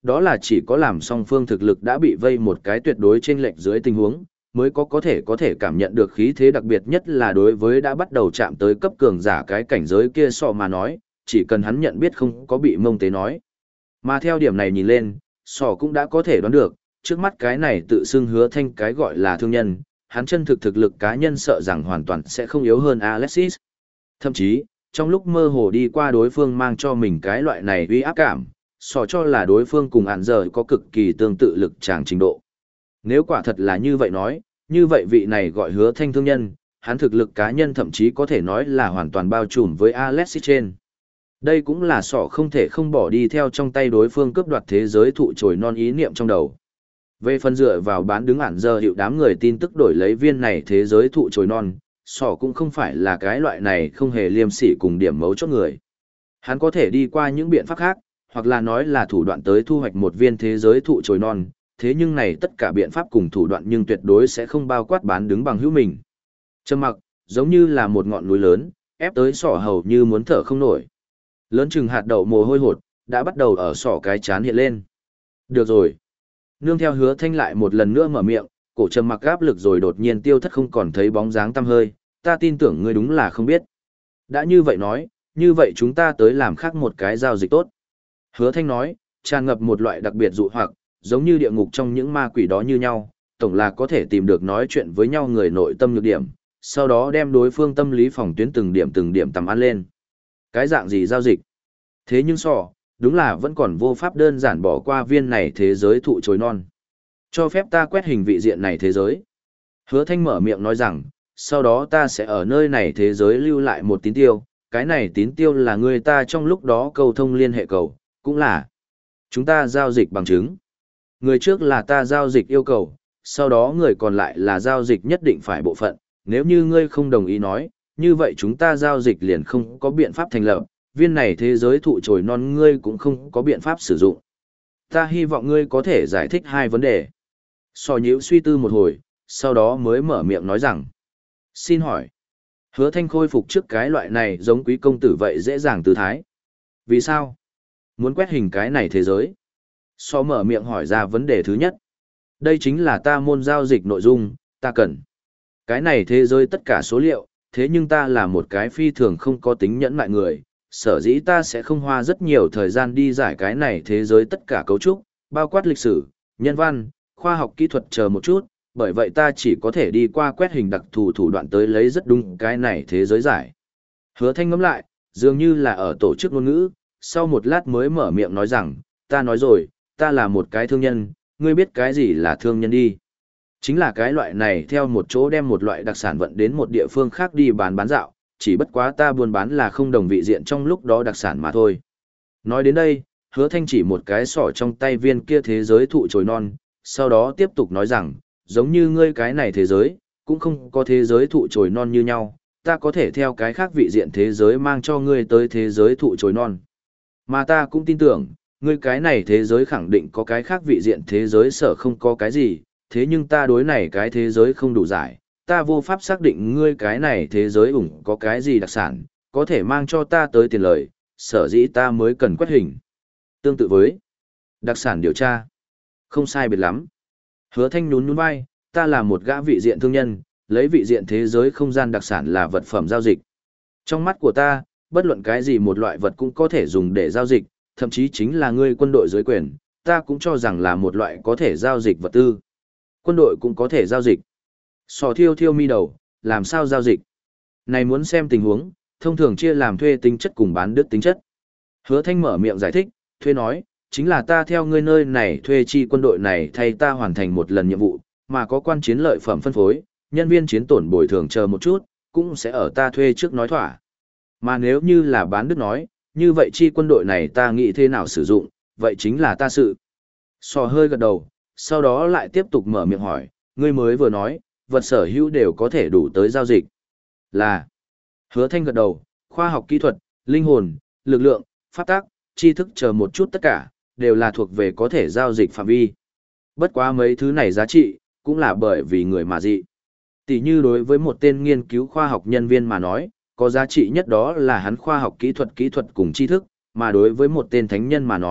Đó là chỉ có làm song phương thực lực đã bị vây một cái tuyệt đối chênh lệch dưới tình huống, mới có thể cảm nhận được khí thế đặc biệt nhất là đối với đã bắt đầu chạm tới cấp cường giả cái cảnh giới kia sọ mà nói, chỉ cần hắn nhận biết không có bị mông tế nói. Mà theo điểm này nhìn lên, sọ cũng đã có thể đoán được, trước mắt cái này tự xưng Hứa Thanh cái gọi là thương nhân, hắn chân thực thực lực cá nhân sợ rằng hoàn toàn sẽ không yếu hơn Alexis. Thậm chí, trong lúc mơ hồ đi qua đối phương mang cho mình cái loại này uy áp cảm, sọ cho là đối phương cùng ản giờ có cực kỳ tương tự lực tràng trình độ. Nếu quả thật là như vậy nói, như vậy vị này gọi Hứa Thanh thương nhân, hắn thực lực cá nhân thậm chí có thể nói là hoàn toàn bao trùm với Alexis trên. Đây cũng là sọ không thể không bỏ đi theo trong tay đối phương cướp đoạt thế giới thụ trồi non ý niệm trong đầu. Về phần dựa vào bán đứng ản giờ hiệu đám người tin tức đổi lấy viên này thế giới thụ trồi non, sọ cũng không phải là cái loại này không hề liêm sỉ cùng điểm mấu chốt người. Hắn có thể đi qua những biện pháp khác, hoặc là nói là thủ đoạn tới thu hoạch một viên thế giới thụ trồi non, thế nhưng này tất cả biện pháp cùng thủ đoạn nhưng tuyệt đối sẽ không bao quát bán đứng bằng hữu mình. Trầm mặc, giống như là một ngọn núi lớn, ép tới sọ hầu như muốn thở không nổi. Lớn chừng hạt đậu mồ hôi hột, đã bắt đầu ở sọ cái chán hiện lên. Được rồi. Nương theo Hứa Thanh lại một lần nữa mở miệng, cổ trầm mặc áp lực rồi đột nhiên tiêu thất không còn thấy bóng dáng tăm hơi, ta tin tưởng ngươi đúng là không biết. Đã như vậy nói, như vậy chúng ta tới làm khác một cái giao dịch tốt. Hứa Thanh nói, tràn ngập một loại đặc biệt dụ hoặc, giống như địa ngục trong những ma quỷ đó như nhau, tổng là có thể tìm được nói chuyện với nhau người nội tâm nhược điểm, sau đó đem đối phương tâm lý phòng tuyến từng điểm tầm ăn lên. Cái dạng gì giao dịch? Thế nhưng đúng là vẫn còn vô pháp đơn giản bỏ qua viên này thế giới thụ trồi non. Cho phép ta quét hình vị diện này thế giới. Hứa Thanh mở miệng nói rằng, sau đó ta sẽ ở nơi này thế giới lưu lại một tín tiêu, cái này tín tiêu là người ta trong lúc đó cầu thông liên hệ cầu, cũng là chúng ta giao dịch bằng chứng. Người trước là ta giao dịch yêu cầu, sau đó người còn lại là giao dịch nhất định phải bộ phận, nếu như ngươi không đồng ý nói, như vậy chúng ta giao dịch liền không có biện pháp thành lập, viên này thế giới thụ trồi non ngươi cũng không có biện pháp sử dụng. Ta hy vọng ngươi có thể giải thích hai vấn đề. Sò nhíu suy tư một hồi, sau đó mới mở miệng nói rằng. Xin hỏi. Hứa Thanh khôi phục trước cái loại này giống quý công tử vậy dễ dàng tư thái. Vì sao? Muốn quét hình cái này thế giới. Sò mở miệng hỏi ra vấn đề thứ nhất. Đây chính là ta môn giao dịch nội dung, ta cần. Cái này thế giới tất cả số liệu, thế nhưng ta là một cái phi thường không có tính nhẫn mại người. Sở dĩ ta sẽ không hoa rất nhiều thời gian đi giải cái này thế giới tất cả cấu trúc, bao quát lịch sử, nhân văn, khoa học kỹ thuật chờ một chút, bởi vậy ta chỉ có thể đi qua quét hình đặc thù thủ đoạn tới lấy rất đúng cái này thế giới giải. Hứa Thanh ngẫm lại, dường như là ở tổ chức ngôn ngữ, sau một lát mới mở miệng nói rằng, ta nói rồi, ta là một cái thương nhân, ngươi biết cái gì là thương nhân đi. Chính là cái loại này theo một chỗ đem một loại đặc sản vận đến một địa phương khác đi bán dạo, chỉ bất quá ta buôn bán là không đồng vị diện trong lúc đó đặc sản mà thôi. Nói đến đây, Hứa Thanh chỉ một cái sỏ trong tay viên kia thế giới thụ trồi non, sau đó tiếp tục nói rằng, giống như ngươi cái này thế giới, cũng không có thế giới thụ trồi non như nhau, ta có thể theo cái khác vị diện thế giới mang cho ngươi tới thế giới thụ trồi non. Mà ta cũng tin tưởng, ngươi cái này thế giới khẳng định có cái khác vị diện thế giới sở không có cái gì, thế nhưng ta đối này cái thế giới không đủ giải, ta vô pháp xác định ngươi cái này thế giới ủng có cái gì đặc sản, có thể mang cho ta tới tiền lời, sở dĩ ta mới cần quét hình. Tương tự với đặc sản điều tra. Không sai biệt lắm. Hứa Thanh nhún vai, ta là một gã vị diện thương nhân, lấy vị diện thế giới không gian đặc sản là vật phẩm giao dịch. Trong mắt của ta, bất luận cái gì một loại vật cũng có thể dùng để giao dịch, thậm chí chính là ngươi quân đội dưới quyền, ta cũng cho rằng là một loại có thể giao dịch vật tư. Quân đội cũng có thể giao dịch. Sò thiêu mi đầu, làm sao giao dịch? Này muốn xem tình huống, thông thường chia làm thuê tính chất cùng bán đứt tính chất. Hứa Thanh mở miệng giải thích, thuê nói, chính là ta theo ngươi nơi này thuê chi quân đội này thay ta hoàn thành một lần nhiệm vụ, mà có quan chiến lợi phẩm phân phối, nhân viên chiến tổn bồi thường chờ một chút, cũng sẽ ở ta thuê trước nói thỏa. Mà nếu như là bán đứt nói, như vậy chi quân đội này ta nghĩ thế nào sử dụng, vậy chính là ta sự. Sò hơi gật đầu, sau đó lại tiếp tục mở miệng hỏi, ngươi mới vừa nói, vật sở hữu đều có thể đủ tới giao dịch. Là, Hứa Thanh gật đầu, khoa học kỹ thuật, linh hồn, lực lượng, pháp tác, tri thức chờ một chút tất cả, đều là thuộc về có thể giao dịch phạm vi. Bất quá mấy thứ này giá trị, cũng là bởi vì người mà dị. Tỷ như đối với một tên nghiên cứu khoa học nhân viên mà nói, có giá trị nhất đó là hắn khoa học kỹ thuật cùng tri thức, mà đối với một tên thánh nhân mà nói,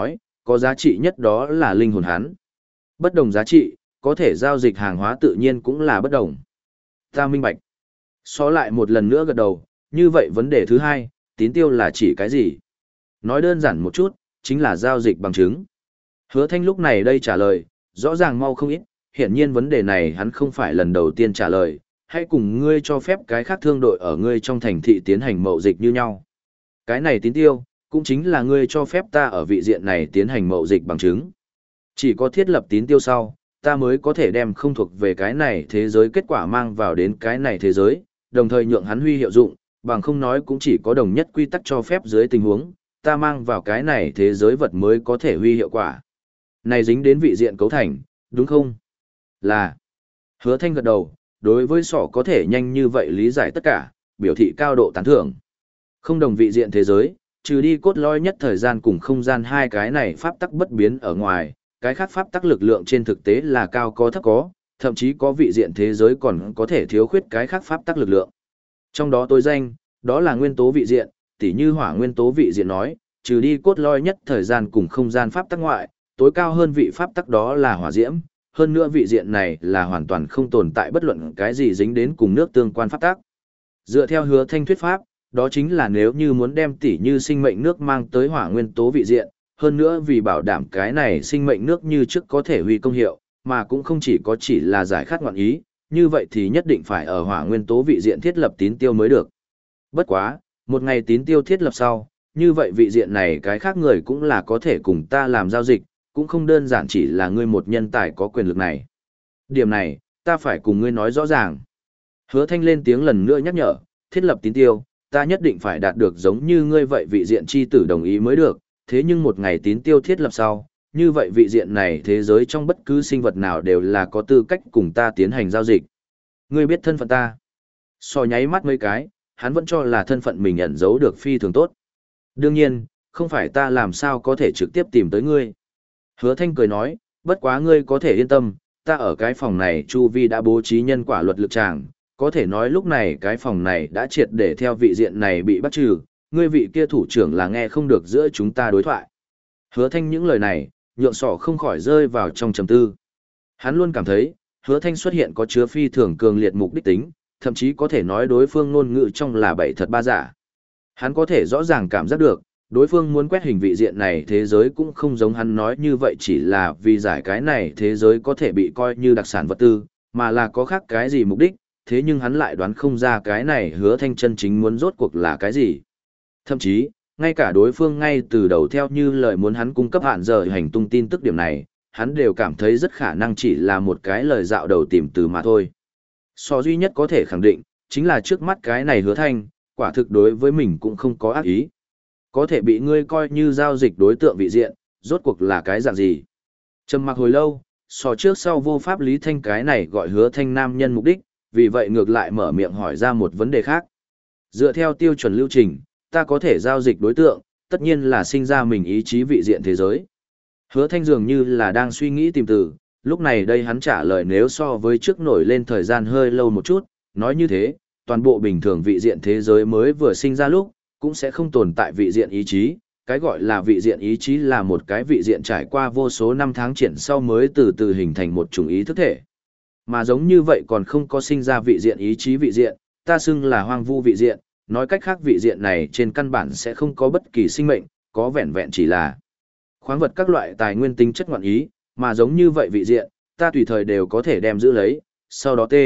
có giá trị nhất đó là linh hồn hắn. Bất đồng giá trị, có thể giao dịch hàng hóa tự nhiên cũng là bất đồng. Ta minh bạch. Xó lại một lần nữa gật đầu, như vậy vấn đề thứ hai, tín tiêu là chỉ cái gì? Nói đơn giản một chút, chính là giao dịch bằng chứng. Hứa Thanh lúc này đây trả lời, rõ ràng mau không ít, hiển nhiên vấn đề này hắn không phải lần đầu tiên trả lời, hãy cùng ngươi cho phép cái khác thương đội ở ngươi trong thành thị tiến hành mậu dịch như nhau. Cái này tín tiêu, cũng chính là ngươi cho phép ta ở vị diện này tiến hành mậu dịch bằng chứng. Chỉ có thiết lập tín tiêu sau, ta mới có thể đem không thuộc về cái này thế giới kết quả mang vào đến cái này thế giới, đồng thời nhượng hắn huy hiệu dụng, bằng không nói cũng chỉ có đồng nhất quy tắc cho phép dưới tình huống, ta mang vào cái này thế giới vật mới có thể huy hiệu quả. Này dính đến vị diện cấu thành, đúng không? Là. Hứa Thanh gật đầu, đối với sỏ có thể nhanh như vậy lý giải tất cả, biểu thị cao độ tán thưởng. Không đồng vị diện thế giới, trừ đi cốt lõi nhất thời gian cùng không gian hai cái này pháp tắc bất biến ở ngoài, cái khác pháp tắc lực lượng trên thực tế là cao có thấp có, thậm chí có vị diện thế giới còn có thể thiếu khuyết cái khác pháp tắc lực lượng. Trong đó tối danh, đó là nguyên tố vị diện, tỉ như hỏa nguyên tố vị diện nói, trừ đi cốt lõi nhất thời gian cùng không gian pháp tắc ngoại, tối cao hơn vị pháp tắc đó là hỏa diễm, hơn nữa vị diện này là hoàn toàn không tồn tại bất luận cái gì dính đến cùng nước tương quan pháp tắc. Dựa theo Hứa Thanh thuyết pháp, đó chính là nếu như muốn đem tỉ như sinh mệnh nước mang tới hỏa nguyên tố vị diện, hơn nữa vì bảo đảm cái này sinh mệnh nước như trước có thể huy công hiệu, mà cũng không chỉ là giải khát ngọn ý, như vậy thì nhất định phải ở hỏa nguyên tố vị diện thiết lập tín tiêu mới được. Bất quá, một ngày tín tiêu thiết lập sau, như vậy vị diện này cái khác người cũng là có thể cùng ta làm giao dịch, cũng không đơn giản chỉ là ngươi một nhân tài có quyền lực này. Điểm này, ta phải cùng ngươi nói rõ ràng. Hứa Thanh lên tiếng lần nữa nhắc nhở, thiết lập tín tiêu, ta nhất định phải đạt được giống như ngươi vậy vị diện chi tử đồng ý mới được, thế nhưng một ngày tín tiêu thiết lập sau, như vậy vị diện này thế giới trong bất cứ sinh vật nào đều là có tư cách cùng ta tiến hành giao dịch. Ngươi biết thân phận ta. So nháy mắt mấy cái, hắn vẫn cho là thân phận mình ẩn giấu được phi thường tốt. Đương nhiên, không phải ta làm sao có thể trực tiếp tìm tới ngươi. Hứa Thanh cười nói, bất quá ngươi có thể yên tâm, ta ở cái phòng này chu vi đã bố trí nhân quả luật lực tràng, có thể nói lúc này cái phòng này đã triệt để theo vị diện này bị bắt trừ, ngươi vị kia thủ trưởng là nghe không được giữa chúng ta đối thoại. Hứa Thanh những lời này, nhượng sỏ không khỏi rơi vào trong trầm tư. Hắn luôn cảm thấy, Hứa Thanh xuất hiện có chứa phi thường cường liệt mục đích tính, thậm chí có thể nói đối phương ngôn ngữ trong là bảy thật ba giả. Hắn có thể rõ ràng cảm giác được, đối phương muốn quét hình vị diện này thế giới cũng không giống hắn nói như vậy chỉ là vì giải cái này thế giới có thể bị coi như đặc sản vật tư, mà là có khác cái gì mục đích, thế nhưng hắn lại đoán không ra cái này Hứa Thanh chân chính muốn rốt cuộc là cái gì. Thậm chí, ngay cả đối phương ngay từ đầu theo như lời muốn hắn cung cấp hạn giờ hành tung tin tức điểm này, hắn đều cảm thấy rất khả năng chỉ là một cái lời dạo đầu tìm từ mà thôi. So duy nhất có thể khẳng định, chính là trước mắt cái này Hứa Thanh, quả thực đối với mình cũng không có ác ý. Có thể bị ngươi coi như giao dịch đối tượng vị diện, rốt cuộc là cái dạng gì. Trầm mặc hồi lâu, so trước sau vô pháp lý thanh cái này gọi Hứa Thanh nam nhân mục đích, vì vậy ngược lại mở miệng hỏi ra một vấn đề khác. Dựa theo tiêu chuẩn lưu trình, ta có thể giao dịch đối tượng, tất nhiên là sinh ra mình ý chí vị diện thế giới. Hứa Thanh dường như là đang suy nghĩ tìm từ, lúc này đây hắn trả lời nếu so với trước nổi lên thời gian hơi lâu một chút, nói như thế, toàn bộ bình thường vị diện thế giới mới vừa sinh ra lúc, cũng sẽ không tồn tại vị diện ý chí. Cái gọi là vị diện ý chí là một cái vị diện trải qua vô số năm tháng triển sau mới từ từ hình thành một chủng ý thức thể. Mà giống như vậy còn không có sinh ra vị diện ý chí vị diện, ta xưng là hoang vu vị diện, nói cách khác vị diện này trên căn bản sẽ không có bất kỳ sinh mệnh, có vẹn vẹn chỉ là khoáng vật các loại tài nguyên tính chất ngoạn ý, mà giống như vậy vị diện, ta tùy thời đều có thể đem giữ lấy, sau đó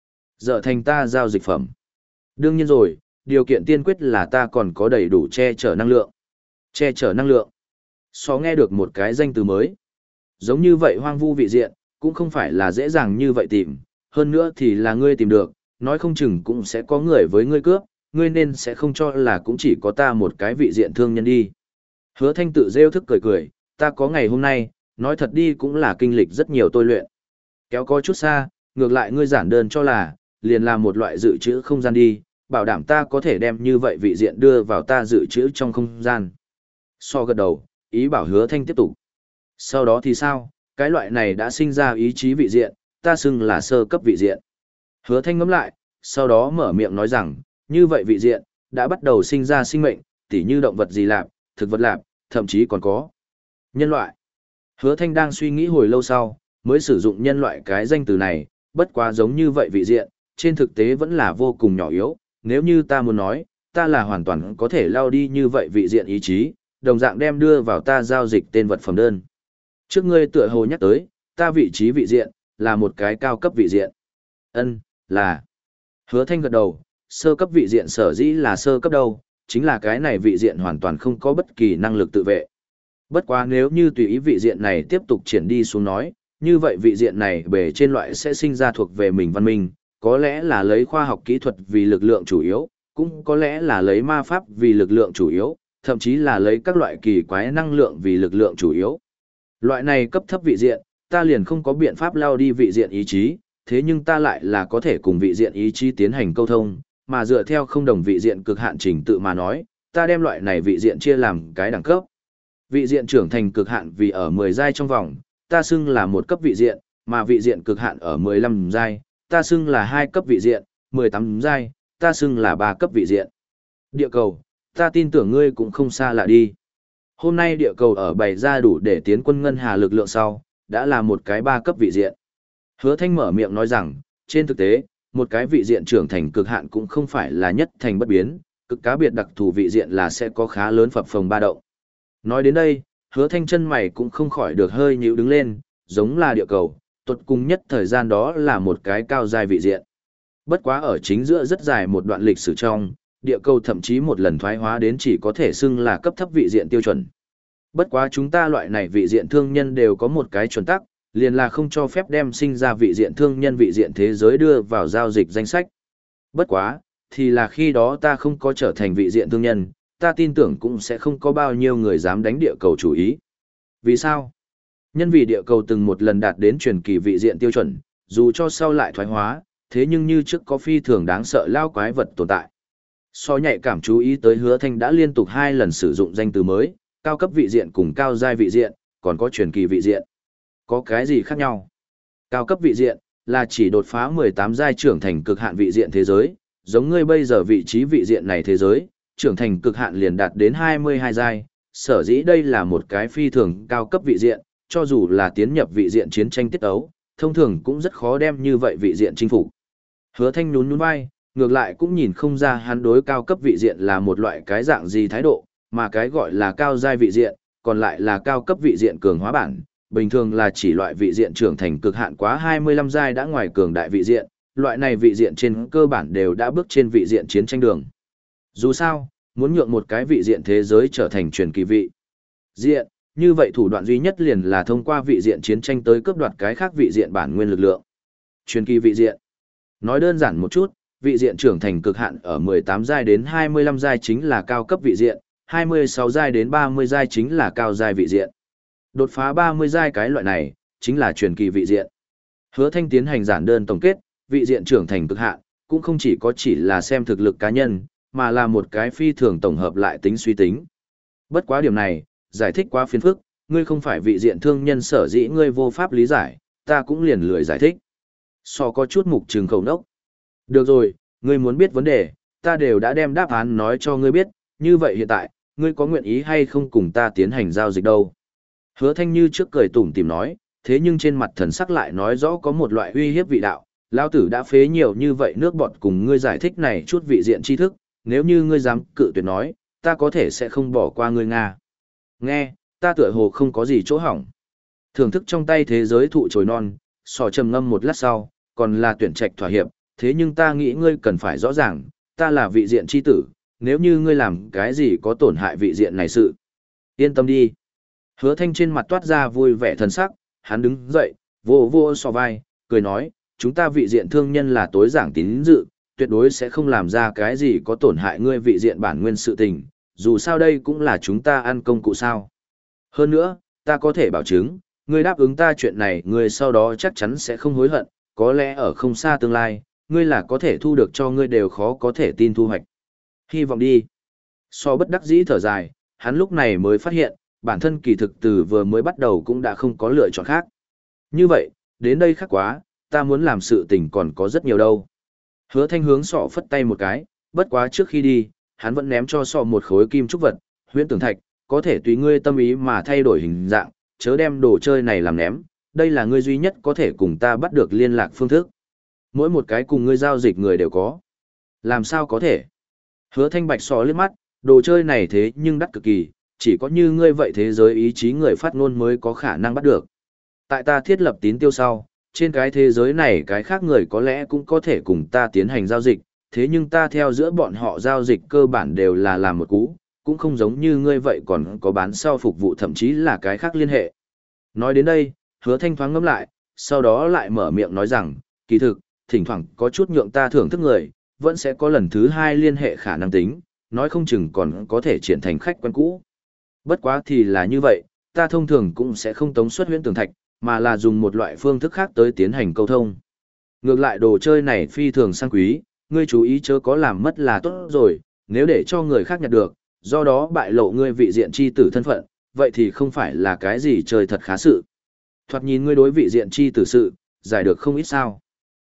dở thành ta giao dịch phẩm. Đương nhiên rồi, điều kiện tiên quyết là ta còn có đầy đủ che chở năng lượng. Che chở năng lượng. So nghe được một cái danh từ mới. Giống như vậy hoang vu vị diện, cũng không phải là dễ dàng như vậy tìm, hơn nữa thì là ngươi tìm được, nói không chừng cũng sẽ có người với ngươi cướp, ngươi nên sẽ không cho là cũng chỉ có ta một cái vị diện thương nhân đi. Hứa Thanh tự rêu thức cười cười, ta có ngày hôm nay, nói thật đi cũng là kinh lịch rất nhiều tôi luyện. Kéo có chút xa, ngược lại ngươi giản đơn cho là, liền làm một loại dự trữ không gian đi, bảo đảm ta có thể đem như vậy vị diện đưa vào ta dự trữ trong không gian. So gật đầu, ý bảo Hứa Thanh tiếp tục. Sau đó thì sao, cái loại này đã sinh ra ý chí vị diện, ta xưng là sơ cấp vị diện. Hứa Thanh ngẫm lại, sau đó mở miệng nói rằng, như vậy vị diện, đã bắt đầu sinh ra sinh mệnh, tỉ như động vật gì lạp, thực vật lạp, thậm chí còn có Nhân loại. Hứa Thanh đang suy nghĩ hồi lâu sau, mới sử dụng nhân loại cái danh từ này, bất quá giống như vậy vị diện, trên thực tế vẫn là vô cùng nhỏ yếu, nếu như ta muốn nói, ta là hoàn toàn có thể lao đi như vậy vị diện ý chí, đồng dạng đem đưa vào ta giao dịch tên vật phẩm đơn. Trước ngươi tựa hồ nhắc tới, ta vị trí vị diện, là một cái cao cấp vị diện. Là. Hứa Thanh gật đầu, sơ cấp vị diện sở dĩ là sơ cấp đâu, chính là cái này vị diện hoàn toàn không có bất kỳ năng lực tự vệ. Bất quá nếu như tùy ý vị diện này tiếp tục triển đi xuống nói, như vậy vị diện này bề trên loại sẽ sinh ra thuộc về mình văn minh, có lẽ là lấy khoa học kỹ thuật vì lực lượng chủ yếu, cũng có lẽ là lấy ma pháp vì lực lượng chủ yếu, thậm chí là lấy các loại kỳ quái năng lượng vì lực lượng chủ yếu. Loại này cấp thấp vị diện, ta liền không có biện pháp lao đi vị diện ý chí, thế nhưng ta lại là có thể cùng vị diện ý chí tiến hành câu thông, mà dựa theo không đồng vị diện cực hạn trình tự mà nói, ta đem loại này vị diện chia làm cái đẳng cấp. Vị diện trưởng thành cực hạn vì ở 10 giai trong vòng, ta xưng là một cấp vị diện, mà vị diện cực hạn ở 15 giai, ta xưng là 2 cấp vị diện, 18 giai, ta xưng là 3 cấp vị diện. Địa cầu, ta tin tưởng ngươi cũng không xa lạ đi. Hôm nay địa cầu ở bày ra đủ để tiến quân ngân hà lực lượng sau, đã là một cái 3 cấp vị diện. Hứa Thanh mở miệng nói rằng, trên thực tế, một cái vị diện trưởng thành cực hạn cũng không phải là nhất thành bất biến, cực cá biệt đặc thù vị diện là sẽ có khá lớn phập phồng ba động. Nói đến đây, Hứa Thanh chân mày cũng không khỏi được hơi nhíu đứng lên, giống là địa cầu, tuột cùng nhất thời gian đó là một cái cao giai vị diện. Bất quá ở chính giữa rất dài một đoạn lịch sử trong, địa cầu thậm chí một lần thoái hóa đến chỉ có thể xưng là cấp thấp vị diện tiêu chuẩn. Bất quá chúng ta loại này vị diện thương nhân đều có một cái chuẩn tắc, liền là không cho phép đem sinh ra vị diện thương nhân vị diện thế giới đưa vào giao dịch danh sách. Bất quá, thì là khi đó ta không có trở thành vị diện thương nhân, ta tin tưởng cũng sẽ không có bao nhiêu người dám đánh địa cầu chủ ý. Vì sao? Nhân vì địa cầu từng một lần đạt đến truyền kỳ vị diện tiêu chuẩn, dù cho sau lại thoái hóa, thế nhưng như trước có phi thường đáng sợ lao quái vật tồn tại. So nhạy cảm chú ý tới Hứa Thanh đã liên tục 2 lần sử dụng danh từ mới, cao cấp vị diện cùng cao giai vị diện, còn có truyền kỳ vị diện. Có cái gì khác nhau? Cao cấp vị diện là chỉ đột phá 18 giai trưởng thành cực hạn vị diện thế giới, giống ngươi bây giờ vị trí vị diện này thế giới, trưởng thành cực hạn liền đạt đến 22 giai, sở dĩ đây là một cái phi thường cao cấp vị diện, cho dù là tiến nhập vị diện chiến tranh tiết ấu, thông thường cũng rất khó đem như vậy vị diện chinh phục. Hứa Thanh nhún nhún vai, ngược lại cũng nhìn không ra hắn đối cao cấp vị diện là một loại cái dạng gì thái độ, mà cái gọi là cao giai vị diện, còn lại là cao cấp vị diện cường hóa bản, bình thường là chỉ loại vị diện trưởng thành cực hạn quá 25 giai đã ngoài cường đại vị diện, loại này vị diện trên cơ bản đều đã bước trên vị diện chiến tranh đường. Dù sao, muốn nhượng một cái vị diện thế giới trở thành truyền kỳ vị diện, như vậy thủ đoạn duy nhất liền là thông qua vị diện chiến tranh tới cướp đoạt cái khác vị diện bản nguyên lực lượng. Truyền kỳ vị diện. Nói đơn giản một chút, vị diện trưởng thành cực hạn ở 18 giai đến 25 giai chính là cao cấp vị diện, 26 giai đến 30 giai chính là cao giai vị diện. Đột phá 30 giai cái loại này, chính là truyền kỳ vị diện. Hứa Thanh tiến hành giản đơn tổng kết, vị diện trưởng thành cực hạn, cũng không chỉ là xem thực lực cá nhân, mà là một cái phi thường tổng hợp lại tính suy tính. Bất quá điểm này, giải thích quá phiền phức, ngươi không phải vị diện thương nhân sở dĩ ngươi vô pháp lý giải, ta cũng liền lười giải thích. So có chút mục trừng khẩu nốc. Được rồi, ngươi muốn biết vấn đề, ta đều đã đem đáp án nói cho ngươi biết, như vậy hiện tại, ngươi có nguyện ý hay không cùng ta tiến hành giao dịch đâu? Hứa Thanh như trước cười tủm tỉm nói, thế nhưng trên mặt thần sắc lại nói rõ có một loại uy hiếp vị đạo, lão tử đã phế nhiều như vậy nước bọt cùng ngươi giải thích này chút vị diện tri thức, nếu như ngươi dám cự tuyệt nói, ta có thể sẽ không bỏ qua ngươi Nga. Nghe, ta tựa hồ không có gì chỗ hỏng. Thưởng thức trong tay thế giới thụ chồi non, sò trầm ngâm một lát sau, còn là tuyển trạch thỏa hiệp, thế nhưng ta nghĩ ngươi cần phải rõ ràng, ta là vị diện chi tử, nếu như ngươi làm cái gì có tổn hại vị diện này sự. Yên tâm đi. Hứa Thanh trên mặt toát ra vui vẻ thần sắc, hắn đứng dậy, vô vô sò vai, cười nói, chúng ta vị diện thương nhân là tối giảng tín dự, tuyệt đối sẽ không làm ra cái gì có tổn hại ngươi vị diện bản nguyên sự tình, dù sao đây cũng là chúng ta ăn công cụ sao. Hơn nữa, ta có thể bảo chứng, ngươi đáp ứng ta chuyện này ngươi sau đó chắc chắn sẽ không hối hận, có lẽ ở không xa tương lai, ngươi là có thể thu được cho ngươi đều khó có thể tin thu hoạch. Hy vọng đi. So bất đắc dĩ thở dài, hắn lúc này mới phát hiện, bản thân kỳ thực từ vừa mới bắt đầu cũng đã không có lựa chọn khác. Như vậy, đến đây khác quá, ta muốn làm sự tình còn có rất nhiều đâu. Hứa Thanh hướng sọ phất tay một cái, bất quá trước khi đi, hắn vẫn ném cho sọ một khối kim trúc vật, huyễn tưởng thạch, có thể tùy ngươi tâm ý mà thay đổi hình dạng, chớ đem đồ chơi này làm ném, đây là ngươi duy nhất có thể cùng ta bắt được liên lạc phương thức. Mỗi một cái cùng ngươi giao dịch người đều có. Làm sao có thể? Hứa Thanh Bạch sò liếc mắt, đồ chơi này thế nhưng đắt cực kỳ, chỉ có như ngươi vậy thế giới ý chí người phát ngôn mới có khả năng bắt được. Tại ta thiết lập tín tiêu sau, trên cái thế giới này cái khác người có lẽ cũng có thể cùng ta tiến hành giao dịch, thế nhưng ta theo giữa bọn họ giao dịch cơ bản đều là làm một cú, cũng không giống như ngươi vậy còn có bán sau phục vụ thậm chí là cái khác liên hệ. Nói đến đây, Hứa Thanh thoáng ngẫm lại, sau đó lại mở miệng nói rằng, kỳ thực, thỉnh thoảng có chút nhượng ta thưởng thức người, vẫn sẽ có lần thứ hai liên hệ khả năng tính, nói không chừng còn có thể chuyển thành khách quen cũ. Bất quá thì là như vậy, ta thông thường cũng sẽ không tống xuất huyễn tường thạch, mà là dùng một loại phương thức khác tới tiến hành câu thông. Ngược lại đồ chơi này phi thường sang quý, ngươi chú ý chớ có làm mất là tốt rồi, nếu để cho người khác nhặt được, do đó bại lộ ngươi vị diện chi tử thân phận, vậy thì không phải là cái gì chơi thật khá sự. Thoạt nhìn ngươi đối vị diện chi tử sự, giải được không ít sao.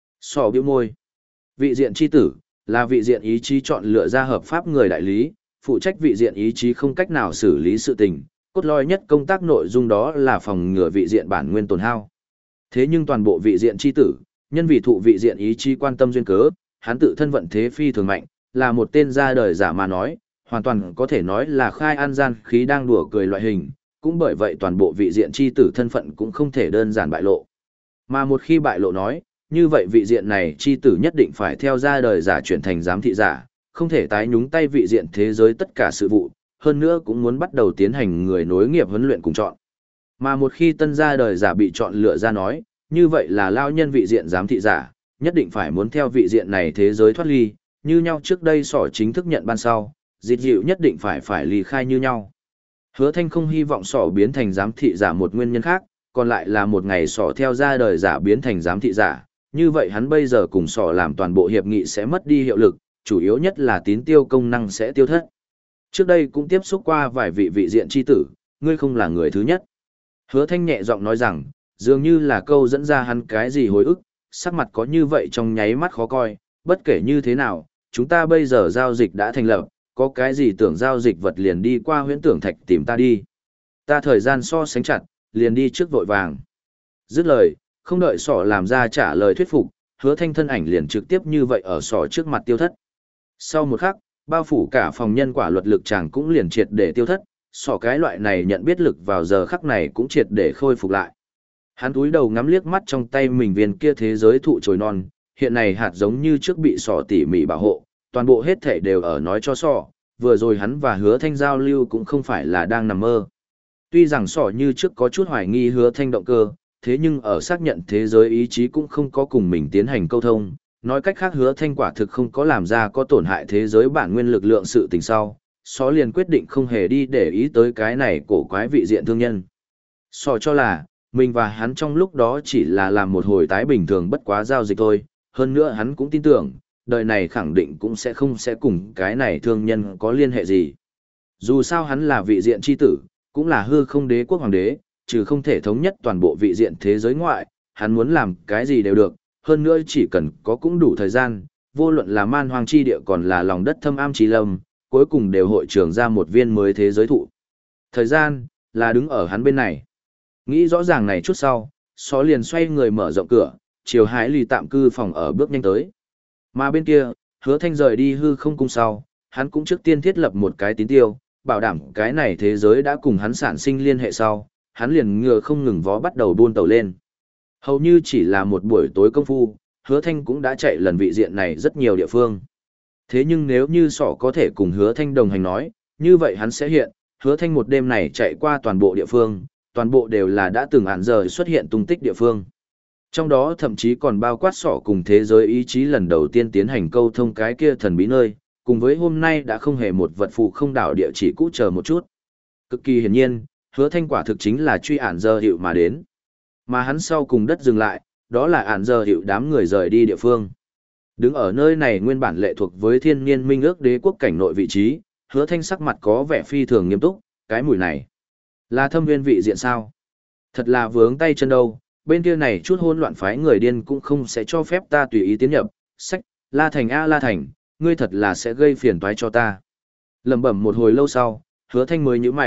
Sò bĩu môi. Vị diện chi tử, là vị diện ý chí chọn lựa ra hợp pháp người đại lý, phụ trách vị diện ý chí không cách nào xử lý sự tình, cốt lõi nhất công tác nội dung đó là phòng ngừa vị diện bản nguyên tổn hao. Thế nhưng toàn bộ vị diện chi tử, nhân vì thụ vị diện ý chí quan tâm duyên cớ, hắn tự thân vận thế phi thường mạnh, là một tên ra đời giả mà nói, hoàn toàn có thể nói là khai an gian khí đang đùa cười loại hình, cũng bởi vậy toàn bộ vị diện chi tử thân phận cũng không thể đơn giản bại lộ. Mà một khi bại lộ nói, như vậy vị diện này chi tử nhất định phải theo ra đời giả chuyển thành giám thị giả, không thể tái nhúng tay vị diện thế giới tất cả sự vụ, hơn nữa cũng muốn bắt đầu tiến hành người nối nghiệp huấn luyện cùng chọn. Mà một khi tân ra đời giả bị chọn lựa ra nói, như vậy là lao nhân vị diện giám thị giả, nhất định phải muốn theo vị diện này thế giới thoát ly, như nhau trước đây sỏ chính thức nhận ban sau, dịch dịu nhất định phải ly khai như nhau. Hứa Thanh không hy vọng sỏ biến thành giám thị giả một nguyên nhân khác, còn lại là một ngày sỏ theo ra đời giả biến thành giám thị giả, như vậy hắn bây giờ cùng sỏ làm toàn bộ hiệp nghị sẽ mất đi hiệu lực, chủ yếu nhất là tín tiêu công năng sẽ tiêu thất. Trước đây cũng tiếp xúc qua vài vị vị diện chi tử, ngươi không là người thứ nhất. Hứa Thanh nhẹ giọng nói rằng, dường như là câu dẫn ra hắn cái gì hồi ức, sắc mặt có như vậy trong nháy mắt khó coi, bất kể như thế nào, chúng ta bây giờ giao dịch đã thành lập, có cái gì tưởng giao dịch vật liền đi qua huyễn tưởng thạch tìm ta đi. Ta thời gian so sánh chặt, liền đi trước vội vàng. Dứt lời, không đợi sỏ làm ra trả lời thuyết phục, Hứa Thanh thân ảnh liền trực tiếp như vậy ở sỏ trước mặt tiêu thất. Sau một khắc, bao phủ cả phòng nhân quả luật lực chàng cũng liền triệt để tiêu thất, sỏ cái loại này nhận biết lực vào giờ khắc này cũng triệt để khôi phục lại. Hắn túi đầu ngắm liếc mắt trong tay mình viên kia thế giới thụ chồi non, hiện này hạt giống như trước bị sỏ tỉ mỉ bảo hộ, toàn bộ hết thể đều ở nói cho sỏ, vừa rồi hắn và Hứa Thanh giao lưu cũng không phải là đang nằm mơ. Tuy rằng sỏ như trước có chút hoài nghi Hứa Thanh động cơ, thế nhưng ở xác nhận thế giới ý chí cũng không có cùng mình tiến hành câu thông, nói cách khác Hứa Thanh quả thực không có làm ra có tổn hại thế giới bản nguyên lực lượng sự tình sau, sỏ liền quyết định không hề đi để ý tới cái này cổ quái vị diện thương nhân. Sỏ cho là, mình và hắn trong lúc đó chỉ là làm một hồi tái bình thường bất quá giao dịch thôi, hơn nữa hắn cũng tin tưởng, đời này khẳng định cũng sẽ cùng cái này thương nhân có liên hệ gì. Dù sao hắn là vị diện chi tử, cũng là hư không đế quốc hoàng đế, trừ không thể thống nhất toàn bộ vị diện thế giới ngoại, hắn muốn làm cái gì đều được, hơn nữa chỉ cần có cũng đủ thời gian, vô luận là man hoang chi địa còn là lòng đất thâm am trí lâm, cuối cùng đều hội trưởng ra một viên mới thế giới thụ. Thời gian, là đứng ở hắn bên này. Nghĩ rõ ràng này chút sau, Só liền xoay người mở rộng cửa, chiều Hải Lì tạm cư phòng ở bước nhanh tới. Mà bên kia, Hứa Thanh rời đi hư không cung sau, hắn cũng trước tiên thiết lập một cái tín tiêu, bảo đảm cái này thế giới đã cùng hắn sản sinh liên hệ sau, hắn liền ngựa không ngừng vó bắt đầu buôn tàu lên. Hầu như chỉ là một buổi tối công phu, Hứa Thanh cũng đã chạy lần vị diện này rất nhiều địa phương. Thế nhưng nếu như Sỏ có thể cùng Hứa Thanh đồng hành nói, như vậy hắn sẽ hiện, Hứa Thanh một đêm này chạy qua toàn bộ địa phương, toàn bộ đều là đã từng hạn giờ xuất hiện tung tích địa phương. Trong đó thậm chí còn bao quát Sỏ cùng thế giới ý chí lần đầu tiên tiến hành câu thông cái kia thần bí nơi, cùng với hôm nay đã không hề một vật phụ không đảo địa chỉ cũ chờ một chút. Cực kỳ hiển nhiên, Hứa Thanh quả thực chính là truy ản giờ hiệu mà đến. Mà hắn sau cùng đất dừng lại, đó là ản giờ hiệu đám người rời đi địa phương. Đứng ở nơi này nguyên bản lệ thuộc với thiên niên minh ước đế quốc cảnh nội vị trí, Hứa Thanh sắc mặt có vẻ phi thường nghiêm túc, cái mùi này là thâm viên vị diện sao? Thật là vướng tay chân đâu, bên kia này chút hỗn loạn phái người điên cũng không sẽ cho phép ta tùy ý tiến nhập, sách, La Thành a La Thành, ngươi thật là sẽ gây phiền toái cho ta. Lẩm bẩm một hồi lâu sau, Hứa Thanh mới nhíu mày,